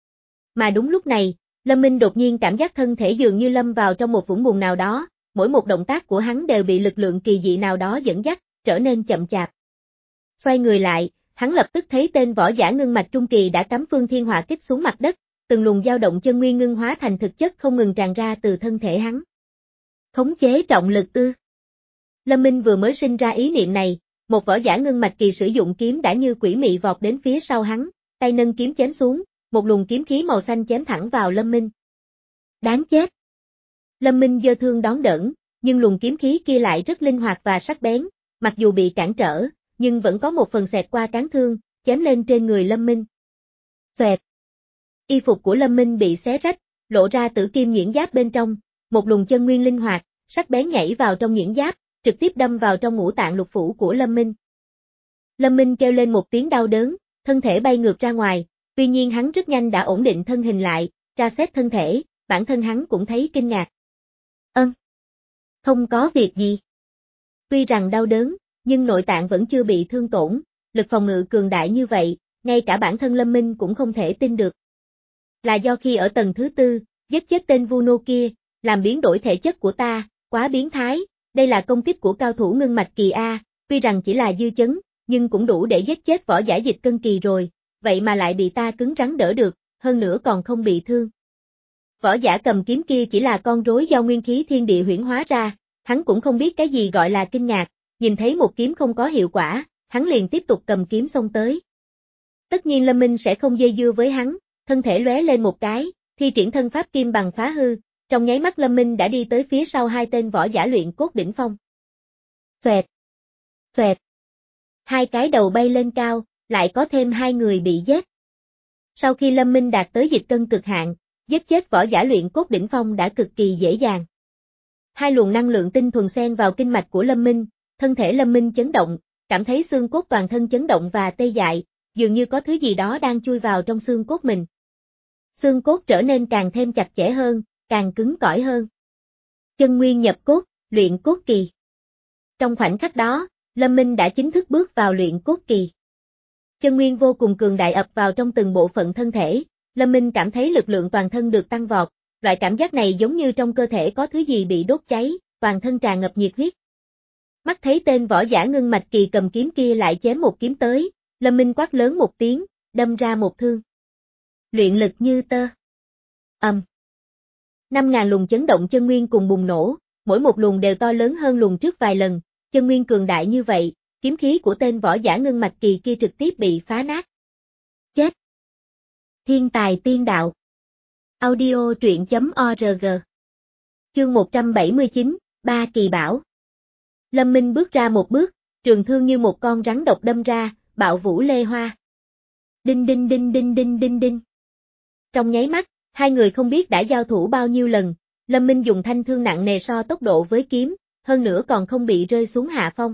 Speaker 1: Mà đúng lúc này, Lâm Minh đột nhiên cảm giác thân thể dường như lâm vào trong một vũng bùn nào đó, mỗi một động tác của hắn đều bị lực lượng kỳ dị nào đó dẫn dắt, trở nên chậm chạp. Xoay người lại, hắn lập tức thấy tên võ giả ngưng mạch trung kỳ đã cắm phương thiên hỏa kích xuống mặt đất, từng luồng dao động chân nguyên ngưng hóa thành thực chất không ngừng tràn ra từ thân thể hắn. Khống chế trọng lực ư? Lâm Minh vừa mới sinh ra ý niệm này, một võ giả ngưng mạch kỳ sử dụng kiếm đã như quỷ mị vọt đến phía sau hắn, tay nâng kiếm chém xuống, một luồng kiếm khí màu xanh chém thẳng vào Lâm Minh. Đáng chết! Lâm Minh giơ thương đón đỡ, nhưng luồng kiếm khí kia lại rất linh hoạt và sắc bén, mặc dù bị cản trở, nhưng vẫn có một phần xẹt qua cán thương, chém lên trên người Lâm Minh. Xoẹt! Y phục của Lâm Minh bị xé rách, lộ ra tử kim nhuyễn giáp bên trong, một luồng chân nguyên linh hoạt, sắc bén nhảy vào trong nhuyễn giáp, trực tiếp đâm vào trong ngũ tạng lục phủ của Lâm Minh. Lâm Minh kêu lên một tiếng đau đớn, thân thể bay ngược ra ngoài, tuy nhiên hắn rất nhanh đã ổn định thân hình lại, tra xét thân thể, bản thân hắn cũng thấy kinh ngạc. Ân! Không có việc gì. Tuy rằng đau đớn, nhưng nội tạng vẫn chưa bị thương tổn, lực phòng ngự cường đại như vậy, ngay cả bản thân Lâm Minh cũng không thể tin được. Là do khi ở tầng thứ tư, giết chết tên Vu Nô kia, làm biến đổi thể chất của ta, quá biến thái, đây là công kích của cao thủ ngưng mạch kỳ A, tuy rằng chỉ là dư chấn, nhưng cũng đủ để giết chết võ giả dịch cân kỳ rồi, vậy mà lại bị ta cứng rắn đỡ được, hơn nữa còn không bị thương. Võ giả cầm kiếm kia chỉ là con rối do nguyên khí thiên địa huyễn hóa ra, hắn cũng không biết cái gì gọi là kinh ngạc, nhìn thấy một kiếm không có hiệu quả, hắn liền tiếp tục cầm kiếm xông tới. Tất nhiên Lâm Minh sẽ không dây dưa với hắn, thân thể lóe lên một cái, thi triển thân pháp kim bằng phá hư, Trong nháy mắt Lâm Minh đã đi tới phía sau hai tên võ giả luyện cốt đỉnh phong. Xoẹt, xoẹt. Hai cái đầu bay lên cao, lại có thêm hai người bị giết. Sau khi Lâm Minh đạt tới dịch cân cực hạn, giết chết võ giả luyện cốt đỉnh phong đã cực kỳ dễ dàng. Hai luồng năng lượng tinh thuần xen vào kinh mạch của Lâm Minh, thân thể Lâm Minh chấn động, cảm thấy xương cốt toàn thân chấn động và tê dại, dường như có thứ gì đó đang chui vào trong xương cốt mình. Xương cốt trở nên càng thêm chặt chẽ hơn, càng cứng cỏi hơn. Chân nguyên nhập cốt, luyện cốt kỳ. Trong khoảnh khắc đó, Lâm Minh đã chính thức bước vào luyện cốt kỳ. Chân nguyên vô cùng cường đại ập vào trong từng bộ phận thân thể, Lâm Minh cảm thấy lực lượng toàn thân được tăng vọt, loại cảm giác này giống như trong cơ thể có thứ gì bị đốt cháy, toàn thân tràn ngập nhiệt huyết. Mắt thấy tên võ giả ngưng mạch kỳ cầm kiếm kia lại chém một kiếm tới, Lâm Minh quát lớn một tiếng, đâm ra một thương. Luyện lực như tơ. Ầm. Năm ngàn luồng chấn động chân nguyên cùng bùng nổ, mỗi một luồng đều to lớn hơn luồng trước vài lần, chân nguyên cường đại như vậy, kiếm khí của tên võ giả ngưng mạch kỳ kia trực tiếp bị phá nát. Chết. Thiên tài tiên đạo. Audio truyện chấm org. Chương một trăm bảy mươi chín, Ba kỳ bảo. Lâm Minh bước ra một bước, trường thương như một con rắn độc đâm ra, bạo vũ lê hoa. Đinh đinh đinh đinh đinh đinh đinh. Trong nháy mắt, hai người không biết đã giao thủ bao nhiêu lần, Lâm Minh dùng thanh thương nặng nề so tốc độ với kiếm, hơn nữa còn không bị rơi xuống hạ phong.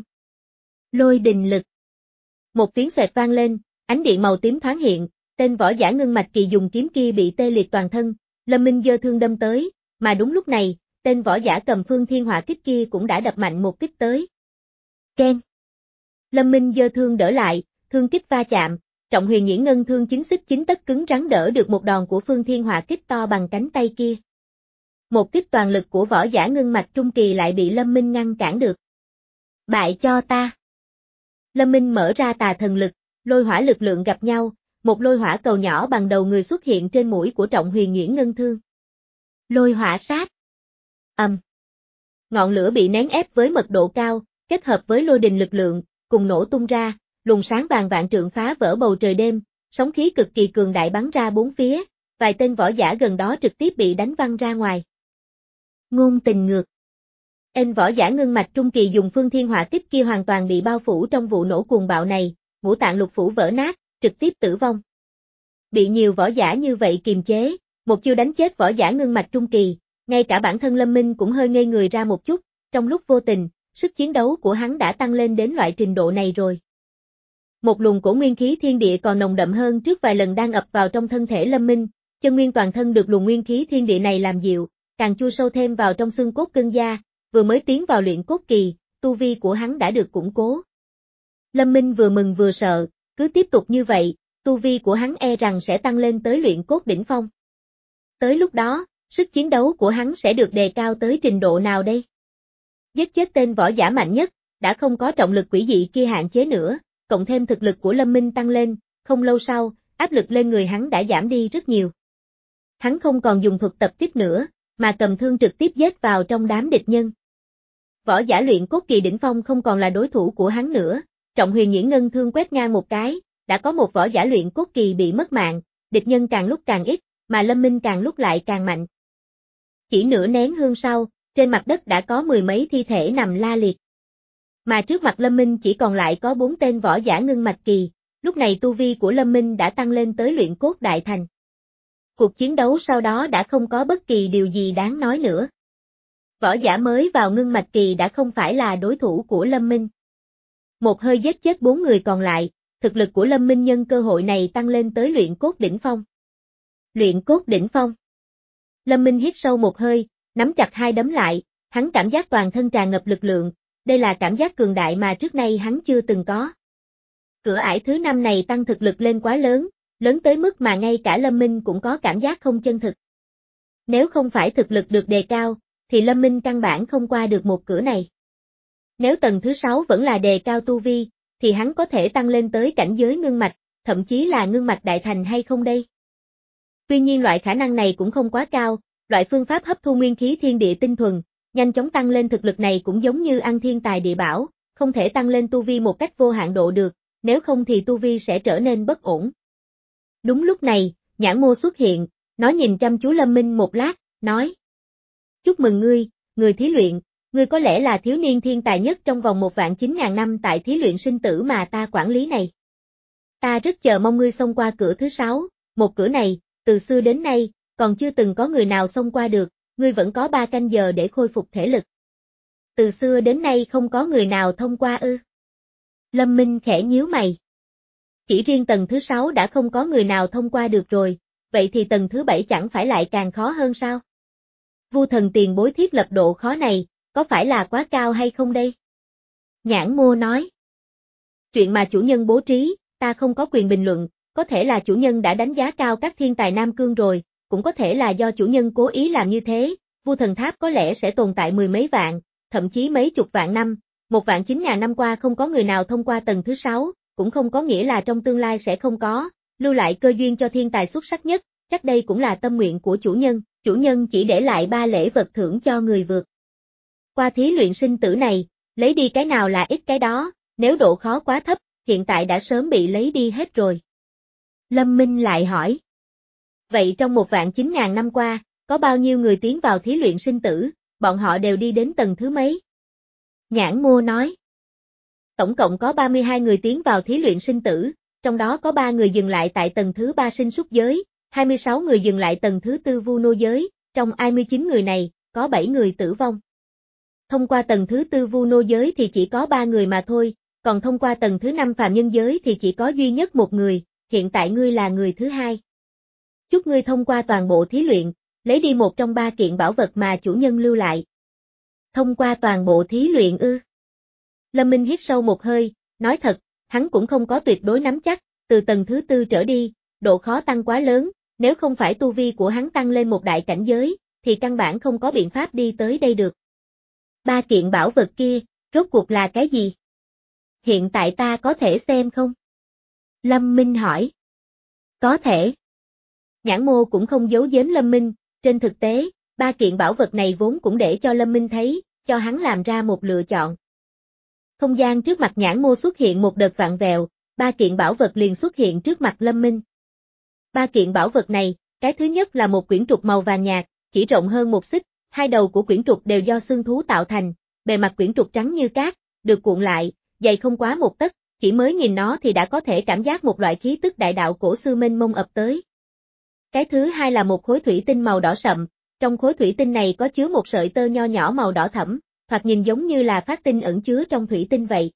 Speaker 1: Lôi đình lực. Một tiếng xoẹt vang lên, ánh điện màu tím thoáng hiện, tên võ giả ngưng mạch kỳ dùng kiếm kia bị tê liệt toàn thân, Lâm Minh giơ thương đâm tới, mà đúng lúc này, tên võ giả cầm phương thiên hỏa kích kia cũng đã đập mạnh một kích tới. Ken. Lâm Minh giơ thương đỡ lại, thương kích va chạm, trọng huyền nhuyễn ngân thương chính xích chính tất cứng rắn đỡ được một đòn của phương thiên hỏa kích to bằng cánh tay kia. Một kích toàn lực của võ giả ngưng mạch trung kỳ lại bị Lâm Minh ngăn cản được. Bại cho ta. Lâm Minh mở ra tà thần lực, lôi hỏa lực lượng gặp nhau, một lôi hỏa cầu nhỏ bằng đầu người xuất hiện trên mũi của trọng huyền nhuyễn ngân thương. Lôi hỏa sát. Ầm. Ngọn lửa bị nén ép với mật độ cao, kết hợp với lôi đình lực lượng, cùng nổ tung ra, luồng sáng vàng vạn trượng phá vỡ bầu trời đêm, sóng khí cực kỳ cường đại bắn ra bốn phía, vài tên võ giả gần đó trực tiếp bị đánh văng ra ngoài. Ngôn tình ngược. Tên võ giả ngưng mạch trung kỳ dùng phương thiên hỏa kích kia hoàn toàn bị bao phủ trong vụ nổ cuồng bạo này, ngũ tạng lục phủ vỡ nát, trực tiếp tử vong. Bị nhiều võ giả như vậy kiềm chế, một chiêu đánh chết võ giả ngưng mạch trung kỳ, ngay cả bản thân Lâm Minh cũng hơi ngây người ra một chút, trong lúc vô tình, sức chiến đấu của hắn đã tăng lên đến loại trình độ này rồi. Một luồng cổ nguyên khí thiên địa còn nồng đậm hơn trước vài lần đang ập vào trong thân thể Lâm Minh, chân nguyên toàn thân được luồng nguyên khí thiên địa này làm dịu, càng chui sâu thêm vào trong xương cốt cân da, vừa mới tiến vào luyện cốt kỳ, tu vi của hắn đã được củng cố. Lâm Minh vừa mừng vừa sợ, cứ tiếp tục như vậy, tu vi của hắn e rằng sẽ tăng lên tới luyện cốt đỉnh phong. Tới lúc đó, sức chiến đấu của hắn sẽ được đề cao tới trình độ nào đây? Giết chết tên võ giả mạnh nhất, đã không có trọng lực quỷ dị kia hạn chế nữa, cộng thêm thực lực của Lâm Minh tăng lên, không lâu sau, áp lực lên người hắn đã giảm đi rất nhiều. Hắn không còn dùng thuật tập kích nữa, mà cầm thương trực tiếp giết vào trong đám địch nhân. Võ giả luyện cốt kỳ đỉnh phong không còn là đối thủ của hắn nữa, trọng huyền nhuyễn ngân thương quét ngang một cái, đã có một võ giả luyện cốt kỳ bị mất mạng, địch nhân càng lúc càng ít, mà Lâm Minh càng lúc lại càng mạnh. Chỉ nửa nén hương sau, trên mặt đất đã có mười mấy thi thể nằm la liệt. Mà trước mặt Lâm Minh chỉ còn lại có bốn tên võ giả ngưng mạch kỳ, lúc này tu vi của Lâm Minh đã tăng lên tới luyện cốt đại thành. Cuộc chiến đấu sau đó đã không có bất kỳ điều gì đáng nói nữa. Võ giả mới vào ngưng mạch kỳ đã không phải là đối thủ của Lâm Minh. Một hơi giết chết bốn người còn lại, thực lực của Lâm Minh nhân cơ hội này tăng lên tới luyện cốt đỉnh phong. Luyện cốt đỉnh phong. Lâm Minh hít sâu một hơi, nắm chặt hai đấm lại, hắn cảm giác toàn thân tràn ngập lực lượng, đây là cảm giác cường đại mà trước nay hắn chưa từng có. Cửa ải thứ năm này tăng thực lực lên quá lớn, lớn tới mức mà ngay cả Lâm Minh cũng có cảm giác không chân thực. Nếu không phải thực lực được đề cao, thì Lâm Minh căn bản không qua được một cửa này. Nếu tầng thứ sáu vẫn là đề cao tu vi, thì hắn có thể tăng lên tới cảnh giới ngưng mạch, thậm chí là ngưng mạch đại thành hay không đây? Tuy nhiên loại khả năng này cũng không quá cao, loại phương pháp hấp thu nguyên khí thiên địa tinh thuần, nhanh chóng tăng lên thực lực này cũng giống như ăn thiên tài địa bảo, không thể tăng lên tu vi một cách vô hạn độ được, nếu không thì tu vi sẽ trở nên bất ổn. Đúng lúc này, Nhãn Mô xuất hiện, nó nhìn chăm chú Lâm Minh một lát, nói. Chúc mừng ngươi, người thí luyện, ngươi có lẽ là thiếu niên thiên tài nhất trong vòng một vạn chín ngàn năm tại thí luyện sinh tử mà ta quản lý này. Ta rất chờ mong ngươi xông qua cửa thứ sáu, một cửa này, từ xưa đến nay, còn chưa từng có người nào xông qua được, ngươi vẫn có ba canh giờ để khôi phục thể lực. Từ xưa đến nay không có người nào thông qua ư? Lâm Minh khẽ nhíu mày. Chỉ riêng tầng thứ sáu đã không có người nào thông qua được rồi, vậy thì tầng thứ bảy chẳng phải lại càng khó hơn sao? Vu thần tiền bối thiết lập độ khó này, có phải là quá cao hay không đây? Nhãn Mô nói. Chuyện mà chủ nhân bố trí, ta không có quyền bình luận, có thể là chủ nhân đã đánh giá cao các thiên tài Nam Cương rồi, cũng có thể là do chủ nhân cố ý làm như thế, Vu thần tháp có lẽ sẽ tồn tại mười mấy vạn, thậm chí mấy chục vạn năm, một vạn chín ngàn năm qua không có người nào thông qua tầng thứ sáu, cũng không có nghĩa là trong tương lai sẽ không có, lưu lại cơ duyên cho thiên tài xuất sắc nhất, chắc đây cũng là tâm nguyện của chủ nhân, chủ nhân chỉ để lại ba lễ vật thưởng cho người vượt qua thí luyện sinh tử này, lấy đi cái nào là ít cái đó, nếu độ khó quá thấp, hiện tại đã sớm bị lấy đi hết rồi. Lâm Minh lại hỏi. Vậy trong một vạn chín ngàn năm qua, có bao nhiêu người tiến vào thí luyện sinh tử, bọn họ đều đi đến tầng thứ mấy? Nhãn Mô nói. Tổng cộng có ba mươi hai người tiến vào thí luyện sinh tử, trong đó có ba người dừng lại tại tầng thứ ba sinh súc giới, hai mươi sáu người dừng lại tầng thứ tư vu nô giới, trong hai mươi chín người này, có bảy người tử vong. Thông qua tầng thứ tư vu nô giới thì chỉ có ba người mà thôi, còn thông qua tầng thứ năm phàm nhân giới thì chỉ có duy nhất một người, hiện tại ngươi là người thứ hai. Chúc ngươi thông qua toàn bộ thí luyện, lấy đi một trong ba kiện bảo vật mà chủ nhân lưu lại. Thông qua toàn bộ thí luyện ư? Lâm Minh hít sâu một hơi, nói thật, hắn cũng không có tuyệt đối nắm chắc, từ tầng thứ tư trở đi, độ khó tăng quá lớn, nếu không phải tu vi của hắn tăng lên một đại cảnh giới, thì căn bản không có biện pháp đi tới đây được. Ba kiện bảo vật kia, rốt cuộc là cái gì? Hiện tại ta có thể xem không? Lâm Minh hỏi. Có thể. Nhãn Mô cũng không giấu giếm Lâm Minh, trên thực tế, ba kiện bảo vật này vốn cũng để cho Lâm Minh thấy, cho hắn làm ra một lựa chọn. Không gian trước mặt Nhãn Mô xuất hiện một đợt vặn vẹo, ba kiện bảo vật liền xuất hiện trước mặt Lâm Minh. Ba kiện bảo vật này, cái thứ nhất là một quyển trục màu vàng nhạt, chỉ rộng hơn một xích, hai đầu của quyển trục đều do xương thú tạo thành, bề mặt quyển trục trắng như cát, được cuộn lại, dày không quá một tấc, chỉ mới nhìn nó thì đã có thể cảm giác một loại khí tức đại đạo cổ xưa mênh mông ập tới. Cái thứ hai là một khối thủy tinh màu đỏ sậm, trong khối thủy tinh này có chứa một sợi tơ nho nhỏ màu đỏ thẫm, thoạt nhìn giống như là phát tinh ẩn chứa trong thủy tinh vậy.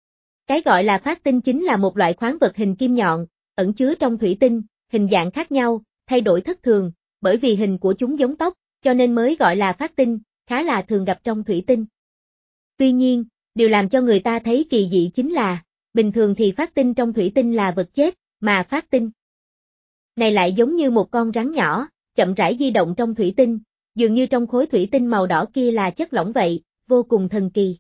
Speaker 1: Cái gọi là phát tinh chính là một loại khoáng vật hình kim nhọn, ẩn chứa trong thủy tinh, hình dạng khác nhau, thay đổi thất thường, bởi vì hình của chúng giống tóc, cho nên mới gọi là phát tinh, khá là thường gặp trong thủy tinh. Tuy nhiên, điều làm cho người ta thấy kỳ dị chính là, bình thường thì phát tinh trong thủy tinh là vật chết, mà phát tinh này lại giống như một con rắn nhỏ, chậm rãi di động trong thủy tinh, dường như trong khối thủy tinh màu đỏ kia là chất lỏng vậy, vô cùng thần kỳ.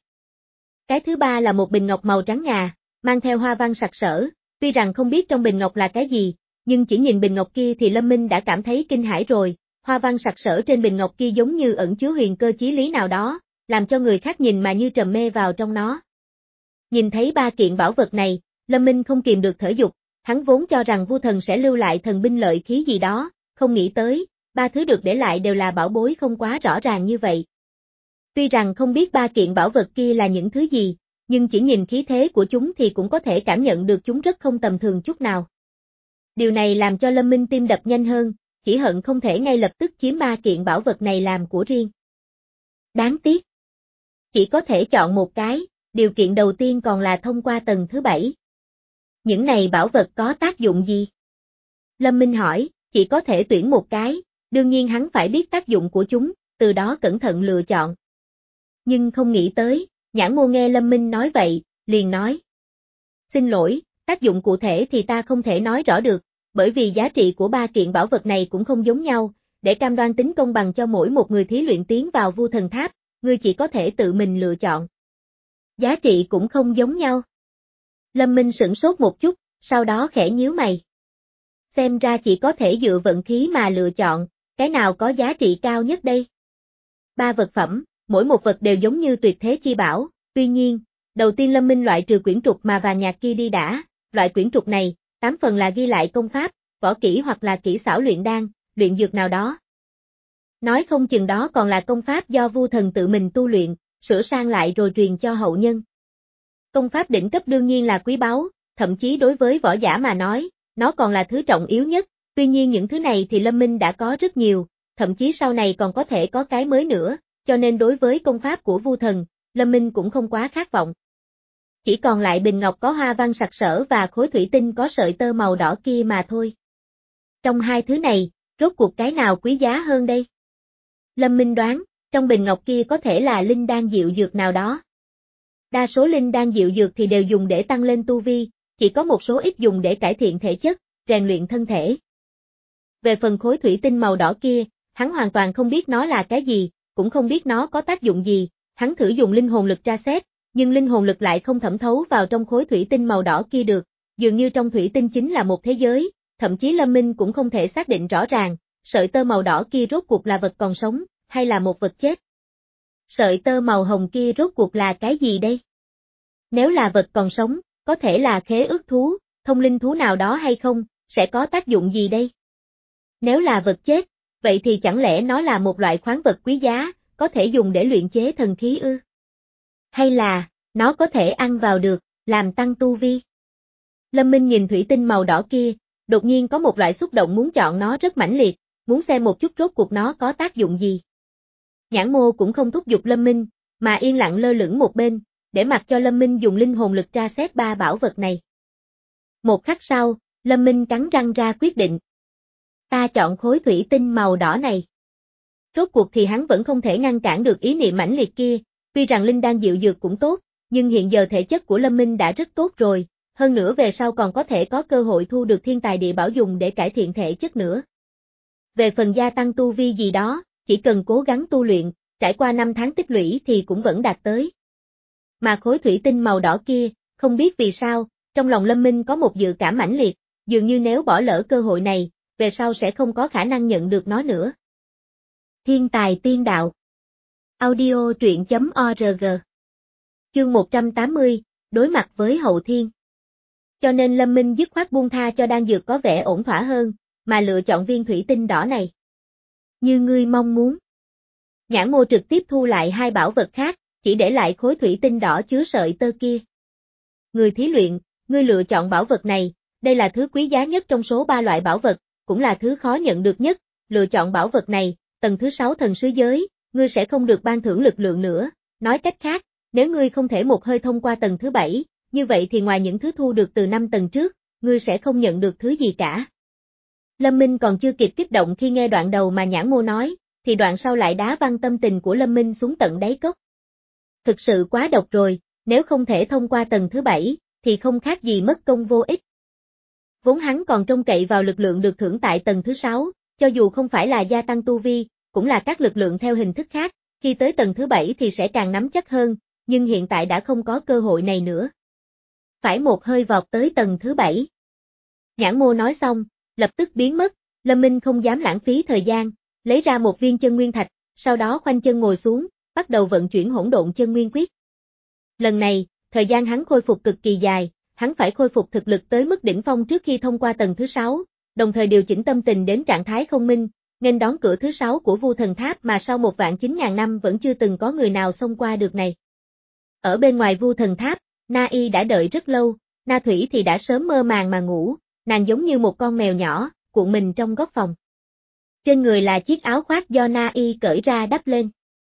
Speaker 1: Cái thứ ba là một bình ngọc màu trắng ngà, mang theo hoa văn sặc sỡ, tuy rằng không biết trong bình ngọc là cái gì, nhưng chỉ nhìn bình ngọc kia thì Lâm Minh đã cảm thấy kinh hãi rồi, hoa văn sặc sỡ trên bình ngọc kia giống như ẩn chứa huyền cơ chí lý nào đó, làm cho người khác nhìn mà như trầm mê vào trong nó. Nhìn thấy ba kiện bảo vật này, Lâm Minh không kìm được thở dục, hắn vốn cho rằng Vu thần sẽ lưu lại thần binh lợi khí gì đó, không nghĩ tới, ba thứ được để lại đều là bảo bối không quá rõ ràng như vậy. Tuy rằng không biết ba kiện bảo vật kia là những thứ gì, nhưng chỉ nhìn khí thế của chúng thì cũng có thể cảm nhận được chúng rất không tầm thường chút nào. Điều này làm cho Lâm Minh tim đập nhanh hơn, chỉ hận không thể ngay lập tức chiếm ba kiện bảo vật này làm của riêng. Đáng tiếc. Chỉ có thể chọn một cái, điều kiện đầu tiên còn là thông qua tầng thứ bảy. Những này bảo vật có tác dụng gì? Lâm Minh hỏi, chỉ có thể tuyển một cái, đương nhiên hắn phải biết tác dụng của chúng, từ đó cẩn thận lựa chọn. Nhưng không nghĩ tới, Nhãn Mô nghe Lâm Minh nói vậy, liền nói. Xin lỗi, tác dụng cụ thể thì ta không thể nói rõ được, bởi vì giá trị của ba kiện bảo vật này cũng không giống nhau, để cam đoan tính công bằng cho mỗi một người thí luyện tiến vào Vu thần tháp, ngươi chỉ có thể tự mình lựa chọn. Giá trị cũng không giống nhau. Lâm Minh sửng sốt một chút, sau đó khẽ nhíu mày. Xem ra chỉ có thể dựa vận khí mà lựa chọn, cái nào có giá trị cao nhất đây? Ba vật phẩm, mỗi một vật đều giống như tuyệt thế chi bảo, tuy nhiên, đầu tiên Lâm Minh loại trừ quyển trục mà vàng nhạt kia đi đã, loại quyển trục này, tám phần là ghi lại công pháp, võ kỹ hoặc là kỹ xảo luyện đan, luyện dược nào đó. Nói không chừng đó còn là công pháp do Vu Thần tự mình tu luyện, sửa sang lại rồi truyền cho hậu nhân. Công pháp đỉnh cấp đương nhiên là quý báu, thậm chí đối với võ giả mà nói, nó còn là thứ trọng yếu nhất, tuy nhiên những thứ này thì Lâm Minh đã có rất nhiều, thậm chí sau này còn có thể có cái mới nữa, cho nên đối với công pháp của Vu Thần, Lâm Minh cũng không quá khát vọng. Chỉ còn lại bình ngọc có hoa văn sặc sỡ và khối thủy tinh có sợi tơ màu đỏ kia mà thôi. Trong hai thứ này, rốt cuộc cái nào quý giá hơn đây? Lâm Minh đoán, trong bình ngọc kia có thể là linh đan diệu dược nào đó. Đa số linh đan diệu dược thì đều dùng để tăng lên tu vi, chỉ có một số ít dùng để cải thiện thể chất, rèn luyện thân thể. Về phần khối thủy tinh màu đỏ kia, hắn hoàn toàn không biết nó là cái gì, cũng không biết nó có tác dụng gì, hắn thử dùng linh hồn lực tra xét, nhưng linh hồn lực lại không thẩm thấu vào trong khối thủy tinh màu đỏ kia được, dường như trong thủy tinh chính là một thế giới, thậm chí Lâm Minh cũng không thể xác định rõ ràng, sợi tơ màu đỏ kia rốt cuộc là vật còn sống, hay là một vật chết. Sợi tơ màu hồng kia rốt cuộc là cái gì đây? Nếu là vật còn sống, có thể là khế ước thú, thông linh thú nào đó hay không, sẽ có tác dụng gì đây? Nếu là vật chết, vậy thì chẳng lẽ nó là một loại khoáng vật quý giá, có thể dùng để luyện chế thần khí ư? Hay là, nó có thể ăn vào được, làm tăng tu vi? Lâm Minh nhìn thủy tinh màu đỏ kia, đột nhiên có một loại xúc động muốn chọn nó rất mãnh liệt, muốn xem một chút rốt cuộc nó có tác dụng gì. Nhãn Mô cũng không thúc giục Lâm Minh, mà yên lặng lơ lửng một bên, để mặc cho Lâm Minh dùng linh hồn lực tra xét ba bảo vật này. Một khắc sau, Lâm Minh cắn răng ra quyết định. Ta chọn khối thủy tinh màu đỏ này. Rốt cuộc thì hắn vẫn không thể ngăn cản được ý niệm mãnh liệt kia, tuy rằng linh đan diệu dược cũng tốt, nhưng hiện giờ thể chất của Lâm Minh đã rất tốt rồi, hơn nữa về sau còn có thể có cơ hội thu được thiên tài địa bảo dùng để cải thiện thể chất nữa. Về phần gia tăng tu vi gì đó, chỉ cần cố gắng tu luyện, trải qua năm tháng tích lũy thì cũng vẫn đạt tới. Mà khối thủy tinh màu đỏ kia, không biết vì sao, trong lòng Lâm Minh có một dự cảm mãnh liệt, dường như nếu bỏ lỡ cơ hội này, về sau sẽ không có khả năng nhận được nó nữa. Thiên tài tiên đạo. Audio truyện chấm org. Chương một trăm tám mươi, đối mặt với hậu thiên. Cho nên Lâm Minh dứt khoát buông tha cho đan dược có vẻ ổn thỏa hơn, mà lựa chọn viên thủy tinh đỏ này. Như ngươi mong muốn. Nhãn Mô trực tiếp thu lại hai bảo vật khác, chỉ để lại khối thủy tinh đỏ chứa sợi tơ kia. Người thí luyện, ngươi lựa chọn bảo vật này, đây là thứ quý giá nhất trong số ba loại bảo vật, cũng là thứ khó nhận được nhất, lựa chọn bảo vật này, tầng thứ sáu thần sứ giới, ngươi sẽ không được ban thưởng lực lượng nữa, nói cách khác, nếu ngươi không thể một hơi thông qua tầng thứ bảy, như vậy thì ngoài những thứ thu được từ năm tầng trước, ngươi sẽ không nhận được thứ gì cả. Lâm Minh còn chưa kịp kích động khi nghe đoạn đầu mà Nhãn Mô nói, thì đoạn sau lại đá văng tâm tình của Lâm Minh xuống tận đáy cốc. Thực sự quá độc rồi, nếu không thể thông qua tầng thứ bảy, thì không khác gì mất công vô ích. Vốn hắn còn trông cậy vào lực lượng được thưởng tại tầng thứ sáu, cho dù không phải là gia tăng tu vi, cũng là các lực lượng theo hình thức khác, khi tới tầng thứ bảy thì sẽ càng nắm chắc hơn, nhưng hiện tại đã không có cơ hội này nữa. Phải một hơi vọt tới tầng thứ bảy. Nhãn Mô nói xong, lập tức biến mất, Lâm Minh không dám lãng phí thời gian, lấy ra một viên chân nguyên thạch, sau đó khoanh chân ngồi xuống, bắt đầu vận chuyển hỗn độn chân nguyên quyết. Lần này, thời gian hắn khôi phục cực kỳ dài, hắn phải khôi phục thực lực tới mức đỉnh phong trước khi thông qua tầng thứ sáu, đồng thời điều chỉnh tâm tình đến trạng thái không minh, nghênh đón cửa thứ sáu của Vu Thần Tháp mà sau một vạn chín ngàn năm vẫn chưa từng có người nào xông qua được này. Ở bên ngoài Vu Thần Tháp, Na Y đã đợi rất lâu, Na Thủy thì đã sớm mơ màng mà ngủ, nàng giống như một con mèo nhỏ, cuộn mình trong góc phòng. Trên người là chiếc áo khoác do Na Y cởi ra đắp lên.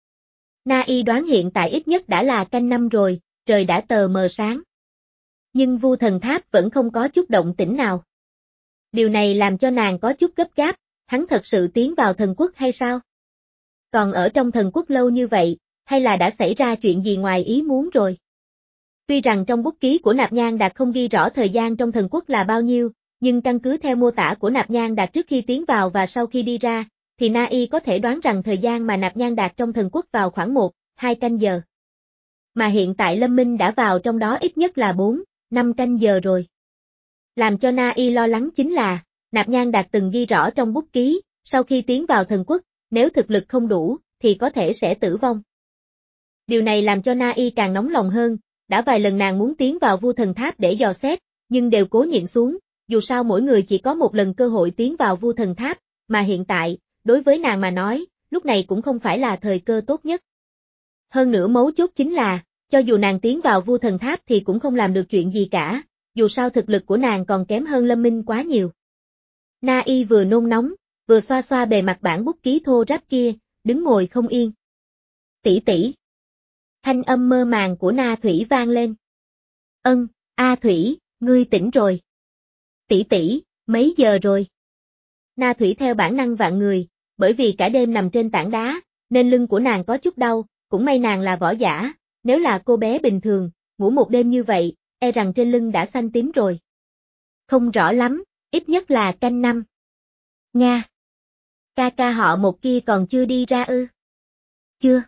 Speaker 1: Na Y đoán hiện tại ít nhất đã là canh năm rồi, trời đã tờ mờ sáng. Nhưng Vu Thần Tháp vẫn không có chút động tĩnh nào. Điều này làm cho nàng có chút gấp gáp, hắn thật sự tiến vào thần quốc hay sao? Còn ở trong thần quốc lâu như vậy, hay là đã xảy ra chuyện gì ngoài ý muốn rồi? Tuy rằng trong bút ký của Nạp Nhan Đạt không ghi rõ thời gian trong thần quốc là bao nhiêu, nhưng căn cứ theo mô tả của Nạp Nhan Đạt trước khi tiến vào và sau khi đi ra, thì Na Y có thể đoán rằng thời gian mà Nạp Nhan Đạt trong thần quốc vào khoảng một, hai canh giờ. Mà hiện tại Lâm Minh đã vào trong đó ít nhất là bốn, năm canh giờ rồi. Làm cho Na Y lo lắng chính là, Nạp Nhan Đạt từng ghi rõ trong bút ký, sau khi tiến vào thần quốc, nếu thực lực không đủ, thì có thể sẽ tử vong. Điều này làm cho Na Y càng nóng lòng hơn, đã vài lần nàng muốn tiến vào Vu Thần Tháp để dò xét, nhưng đều cố nhịn xuống, dù sao mỗi người chỉ có một lần cơ hội tiến vào Vu Thần Tháp, mà hiện tại, đối với nàng mà nói, lúc này cũng không phải là thời cơ tốt nhất. Hơn nữa mấu chốt chính là, cho dù nàng tiến vào Vu Thần Tháp thì cũng không làm được chuyện gì cả, dù sao thực lực của nàng còn kém hơn Lâm Minh quá nhiều. Na Y vừa nôn nóng, vừa xoa xoa bề mặt bản bút ký thô ráp kia, đứng ngồi không yên. Tỷ tỷ. Thanh âm mơ màng của Na Thủy vang lên. Ân, A Thủy, ngươi tỉnh rồi. Tỷ tỷ, mấy giờ rồi? Na Thủy theo bản năng vạn người, bởi vì cả đêm nằm trên tảng đá, nên lưng của nàng có chút đau, cũng may nàng là võ giả, nếu là cô bé bình thường, ngủ một đêm như vậy, e rằng trên lưng đã xanh tím rồi. Không rõ lắm, ít nhất là canh năm. Nga. Ca ca họ một kia còn chưa đi ra ư? Chưa.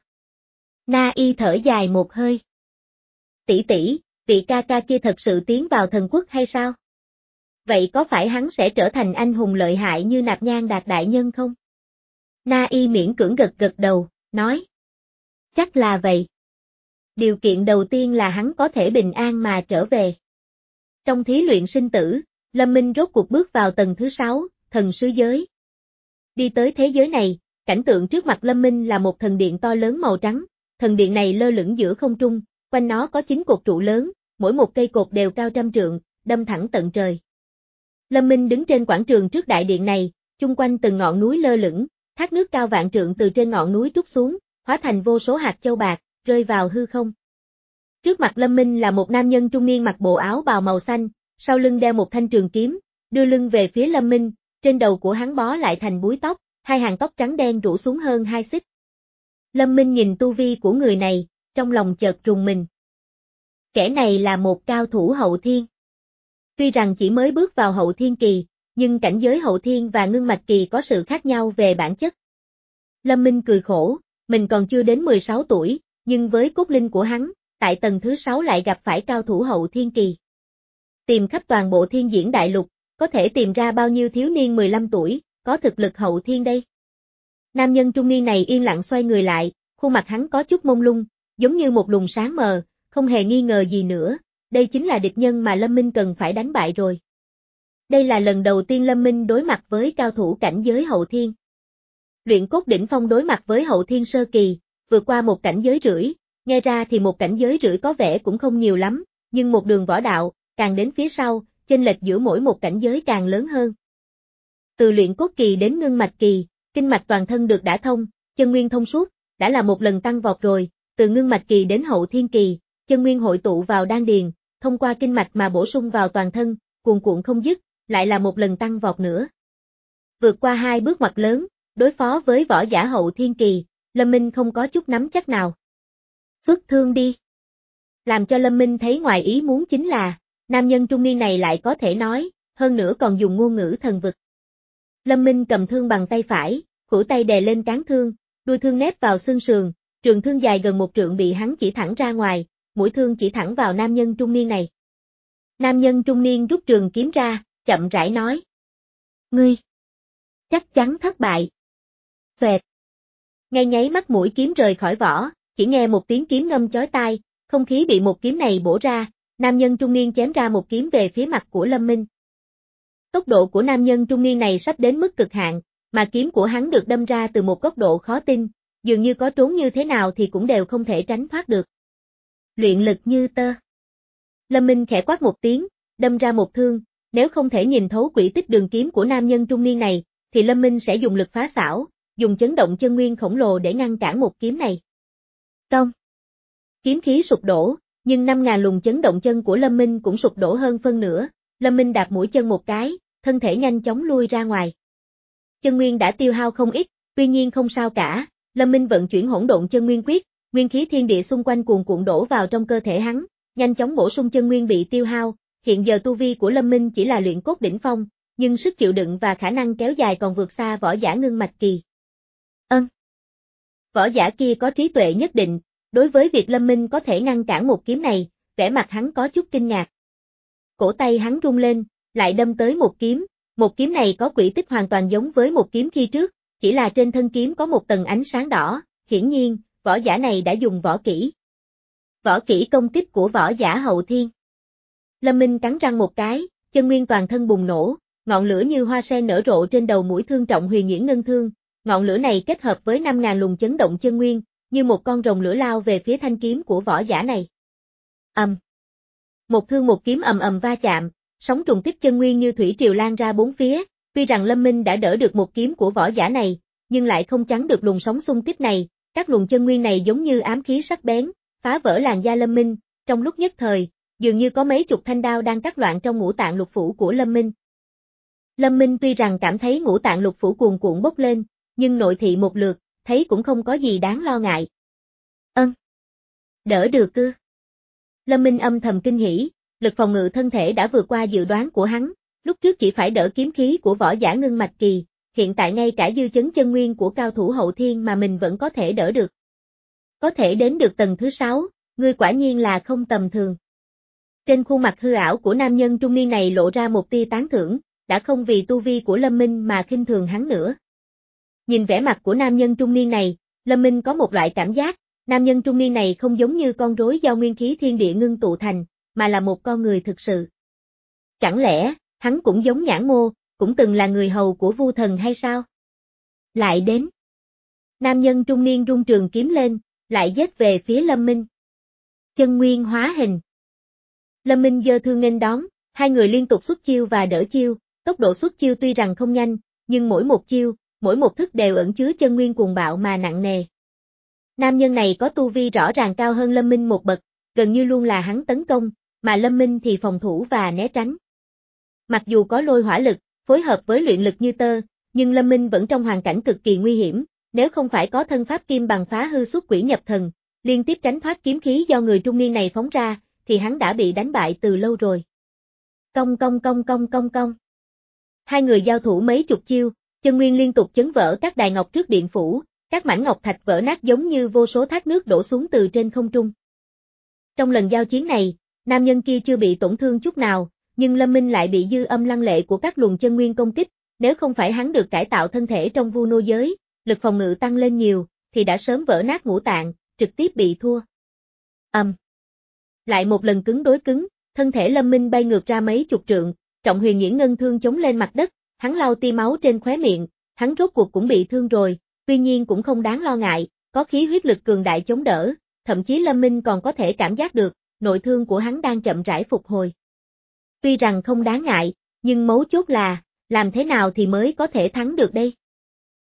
Speaker 1: Na Y thở dài một hơi. Tỷ tỷ, vị ca ca kia thật sự tiến vào thần quốc hay sao? Vậy có phải hắn sẽ trở thành anh hùng lợi hại như Nạp Nhan Đạt đại nhân không? Na Y miễn cưỡng gật gật đầu, nói. Chắc là vậy. Điều kiện đầu tiên là hắn có thể bình an mà trở về. Trong thí luyện sinh tử, Lâm Minh rốt cuộc bước vào tầng thứ sáu, thần sứ giới. Đi tới thế giới này, cảnh tượng trước mặt Lâm Minh là một thần điện to lớn màu trắng, thần điện này lơ lửng giữa không trung, quanh nó có chín cột trụ lớn, mỗi một cây cột đều cao trăm trượng, đâm thẳng tận trời. Lâm Minh đứng trên quảng trường trước đại điện này, chung quanh từng ngọn núi lơ lửng, thác nước cao vạn trượng từ trên ngọn núi trút xuống, hóa thành vô số hạt châu bạc, rơi vào hư không. Trước mặt Lâm Minh là một nam nhân trung niên mặc bộ áo bào màu xanh, sau lưng đeo một thanh trường kiếm, đưa lưng về phía Lâm Minh, trên đầu của hắn bó lại thành búi tóc, hai hàng tóc trắng đen rủ xuống hơn hai xích. Lâm Minh nhìn tu vi của người này, trong lòng chợt rùng mình. Kẻ này là một cao thủ hậu thiên. Tuy rằng chỉ mới bước vào hậu thiên kỳ, nhưng cảnh giới hậu thiên và ngưng mạch kỳ có sự khác nhau về bản chất. Lâm Minh cười khổ, mình còn chưa đến mười sáu tuổi, nhưng với cốt linh của hắn, tại tầng thứ sáu lại gặp phải cao thủ hậu thiên kỳ. Tìm khắp toàn bộ thiên diễn đại lục, có thể tìm ra bao nhiêu thiếu niên mười lăm tuổi, có thực lực hậu thiên đây. Nam nhân trung niên này yên lặng xoay người lại, khuôn mặt hắn có chút mông lung, giống như một luồng sáng mờ, không hề nghi ngờ gì nữa, đây chính là địch nhân mà Lâm Minh cần phải đánh bại rồi. Đây là lần đầu tiên Lâm Minh đối mặt với cao thủ cảnh giới hậu thiên. Luyện cốt đỉnh phong đối mặt với hậu thiên sơ kỳ, vượt qua một cảnh giới rưỡi, nghe ra thì một cảnh giới rưỡi có vẻ cũng không nhiều lắm, nhưng một đường võ đạo, càng đến phía sau, chênh lệch giữa mỗi một cảnh giới càng lớn hơn. Từ luyện cốt kỳ đến ngưng mạch kỳ, kinh mạch toàn thân được đả thông, chân nguyên thông suốt, đã là một lần tăng vọt rồi, từ ngưng mạch kỳ đến hậu thiên kỳ, chân nguyên hội tụ vào đan điền, thông qua kinh mạch mà bổ sung vào toàn thân, cuồn cuộn không dứt, lại là một lần tăng vọt nữa. Vượt qua hai bước ngoặt lớn, đối phó với võ giả hậu thiên kỳ, Lâm Minh không có chút nắm chắc nào. Xuất thương đi. Làm cho Lâm Minh thấy ngoài ý muốn chính là, nam nhân trung niên này lại có thể nói, hơn nữa còn dùng ngôn ngữ thần vực. Lâm Minh cầm thương bằng tay phải, khuỷu tay đè lên cán thương, đuôi thương nép vào xương sườn, trường thương dài gần một trượng bị hắn chỉ thẳng ra ngoài, mũi thương chỉ thẳng vào nam nhân trung niên này. Nam nhân trung niên rút trường kiếm ra, chậm rãi nói. Ngươi, chắc chắn thất bại. Phệt. Ngay nháy mắt mũi kiếm rời khỏi vỏ, chỉ nghe một tiếng kiếm ngâm chói tai, không khí bị một kiếm này bổ ra, nam nhân trung niên chém ra một kiếm về phía mặt của Lâm Minh. Tốc độ của nam nhân trung niên này sắp đến mức cực hạn, mà kiếm của hắn được đâm ra từ một góc độ khó tin, dường như có trốn như thế nào thì cũng đều không thể tránh thoát được. Luyện lực như tơ. Lâm Minh khẽ quát một tiếng, đâm ra một thương, nếu không thể nhìn thấu quỹ tích đường kiếm của nam nhân trung niên này, thì Lâm Minh sẽ dùng lực phá xảo, dùng chấn động chân nguyên khổng lồ để ngăn cản một kiếm này. Công. Kiếm khí sụp đổ, nhưng năm ngàn luồng chấn động chân của Lâm Minh cũng sụp đổ hơn phân nửa, Lâm Minh đạp mũi chân một cái, thân thể nhanh chóng lui ra ngoài. Chân nguyên đã tiêu hao không ít, tuy nhiên không sao cả, Lâm Minh vận chuyển hỗn độn chân nguyên quyết, nguyên khí thiên địa xung quanh cuồn cuộn đổ vào trong cơ thể hắn, nhanh chóng bổ sung chân nguyên bị tiêu hao, hiện giờ tu vi của Lâm Minh chỉ là luyện cốt đỉnh phong, nhưng sức chịu đựng và khả năng kéo dài còn vượt xa võ giả ngưng mạch kỳ. Ân. Võ giả kia có trí tuệ nhất định, đối với việc Lâm Minh có thể ngăn cản một kiếm này, vẻ mặt hắn có chút kinh ngạc. Cổ tay hắn rung lên, lại đâm tới một kiếm, một kiếm này có quỹ tích hoàn toàn giống với một kiếm khi trước, chỉ là trên thân kiếm có một tầng ánh sáng đỏ, hiển nhiên, võ giả này đã dùng võ kỹ. Võ kỹ công kích của võ giả hậu thiên. Lâm Minh cắn răng một cái, chân nguyên toàn thân bùng nổ, ngọn lửa như hoa sen nở rộ trên đầu mũi thương trọng huyền nhuyễn ngân thương, ngọn lửa này kết hợp với năm ngàn luồng chấn động chân nguyên, như một con rồng lửa lao về phía thanh kiếm của võ giả này. Ầm. Một thương một kiếm ầm ầm va chạm, sóng trùng kích chân nguyên như thủy triều lan ra bốn phía, tuy rằng Lâm Minh đã đỡ được một kiếm của võ giả này, nhưng lại không chắn được luồng sóng xung kích này, các luồng chân nguyên này giống như ám khí sắc bén, phá vỡ làn da Lâm Minh, trong lúc nhất thời, dường như có mấy chục thanh đao đang cắt loạn trong ngũ tạng lục phủ của Lâm Minh. Lâm Minh tuy rằng cảm thấy ngũ tạng lục phủ cuồn cuộn bốc lên, nhưng nội thị một lượt, thấy cũng không có gì đáng lo ngại. Ân. Đỡ được cư. Lâm Minh âm thầm kinh hỉ, lực phòng ngự thân thể đã vượt qua dự đoán của hắn, lúc trước chỉ phải đỡ kiếm khí của võ giả ngưng mạch kỳ, hiện tại ngay cả dư chấn chân nguyên của cao thủ hậu thiên mà mình vẫn có thể đỡ được. Có thể đến được tầng thứ sáu, ngươi quả nhiên là không tầm thường. Trên khuôn mặt hư ảo của nam nhân trung niên này lộ ra một tia tán thưởng, đã không vì tu vi của Lâm Minh mà khinh thường hắn nữa. Nhìn vẻ mặt của nam nhân trung niên này, Lâm Minh có một loại cảm giác, nam nhân trung niên này không giống như con rối do nguyên khí thiên địa ngưng tụ thành, mà là một con người thực sự. Chẳng lẽ, hắn cũng giống Nhãn Mô, cũng từng là người hầu của Vu Thần hay sao? Lại đến. Nam nhân trung niên rung trường kiếm lên, lại giết về phía Lâm Minh. Chân nguyên hóa hình. Lâm Minh giơ thương nghênh đón, hai người liên tục xuất chiêu và đỡ chiêu, tốc độ xuất chiêu tuy rằng không nhanh, nhưng mỗi một chiêu, mỗi một thức đều ẩn chứa chân nguyên cuồng bạo mà nặng nề. Nam nhân này có tu vi rõ ràng cao hơn Lâm Minh một bậc, gần như luôn là hắn tấn công, mà Lâm Minh thì phòng thủ và né tránh. Mặc dù có lôi hỏa lực, phối hợp với luyện lực như tơ, nhưng Lâm Minh vẫn trong hoàn cảnh cực kỳ nguy hiểm, nếu không phải có thân pháp kim bằng phá hư xuất quỷ nhập thần, liên tiếp tránh thoát kiếm khí do người trung niên này phóng ra, thì hắn đã bị đánh bại từ lâu rồi. Cong cong cong cong cong cong. Hai người giao thủ mấy chục chiêu, chân nguyên liên tục chấn vỡ các đài ngọc trước điện phủ, các mảnh ngọc thạch vỡ nát giống như vô số thác nước đổ xuống từ trên không trung. Trong lần giao chiến này, nam nhân kia chưa bị tổn thương chút nào, nhưng Lâm Minh lại bị dư âm lăng lệ của các luồng chân nguyên công kích, nếu không phải hắn được cải tạo thân thể trong vu nô giới, lực phòng ngự tăng lên nhiều, thì đã sớm vỡ nát ngũ tạng, trực tiếp bị thua. Ầm. Um. Lại một lần cứng đối cứng, thân thể Lâm Minh bay ngược ra mấy chục trượng, trọng huyền nhuyễn ngân thương chống lên mặt đất, hắn lau tia máu trên khóe miệng, hắn rốt cuộc cũng bị thương rồi, tuy nhiên cũng không đáng lo ngại, có khí huyết lực cường đại chống đỡ, thậm chí Lâm Minh còn có thể cảm giác được, nội thương của hắn đang chậm rãi phục hồi. Tuy rằng không đáng ngại, nhưng mấu chốt là, làm thế nào thì mới có thể thắng được đây?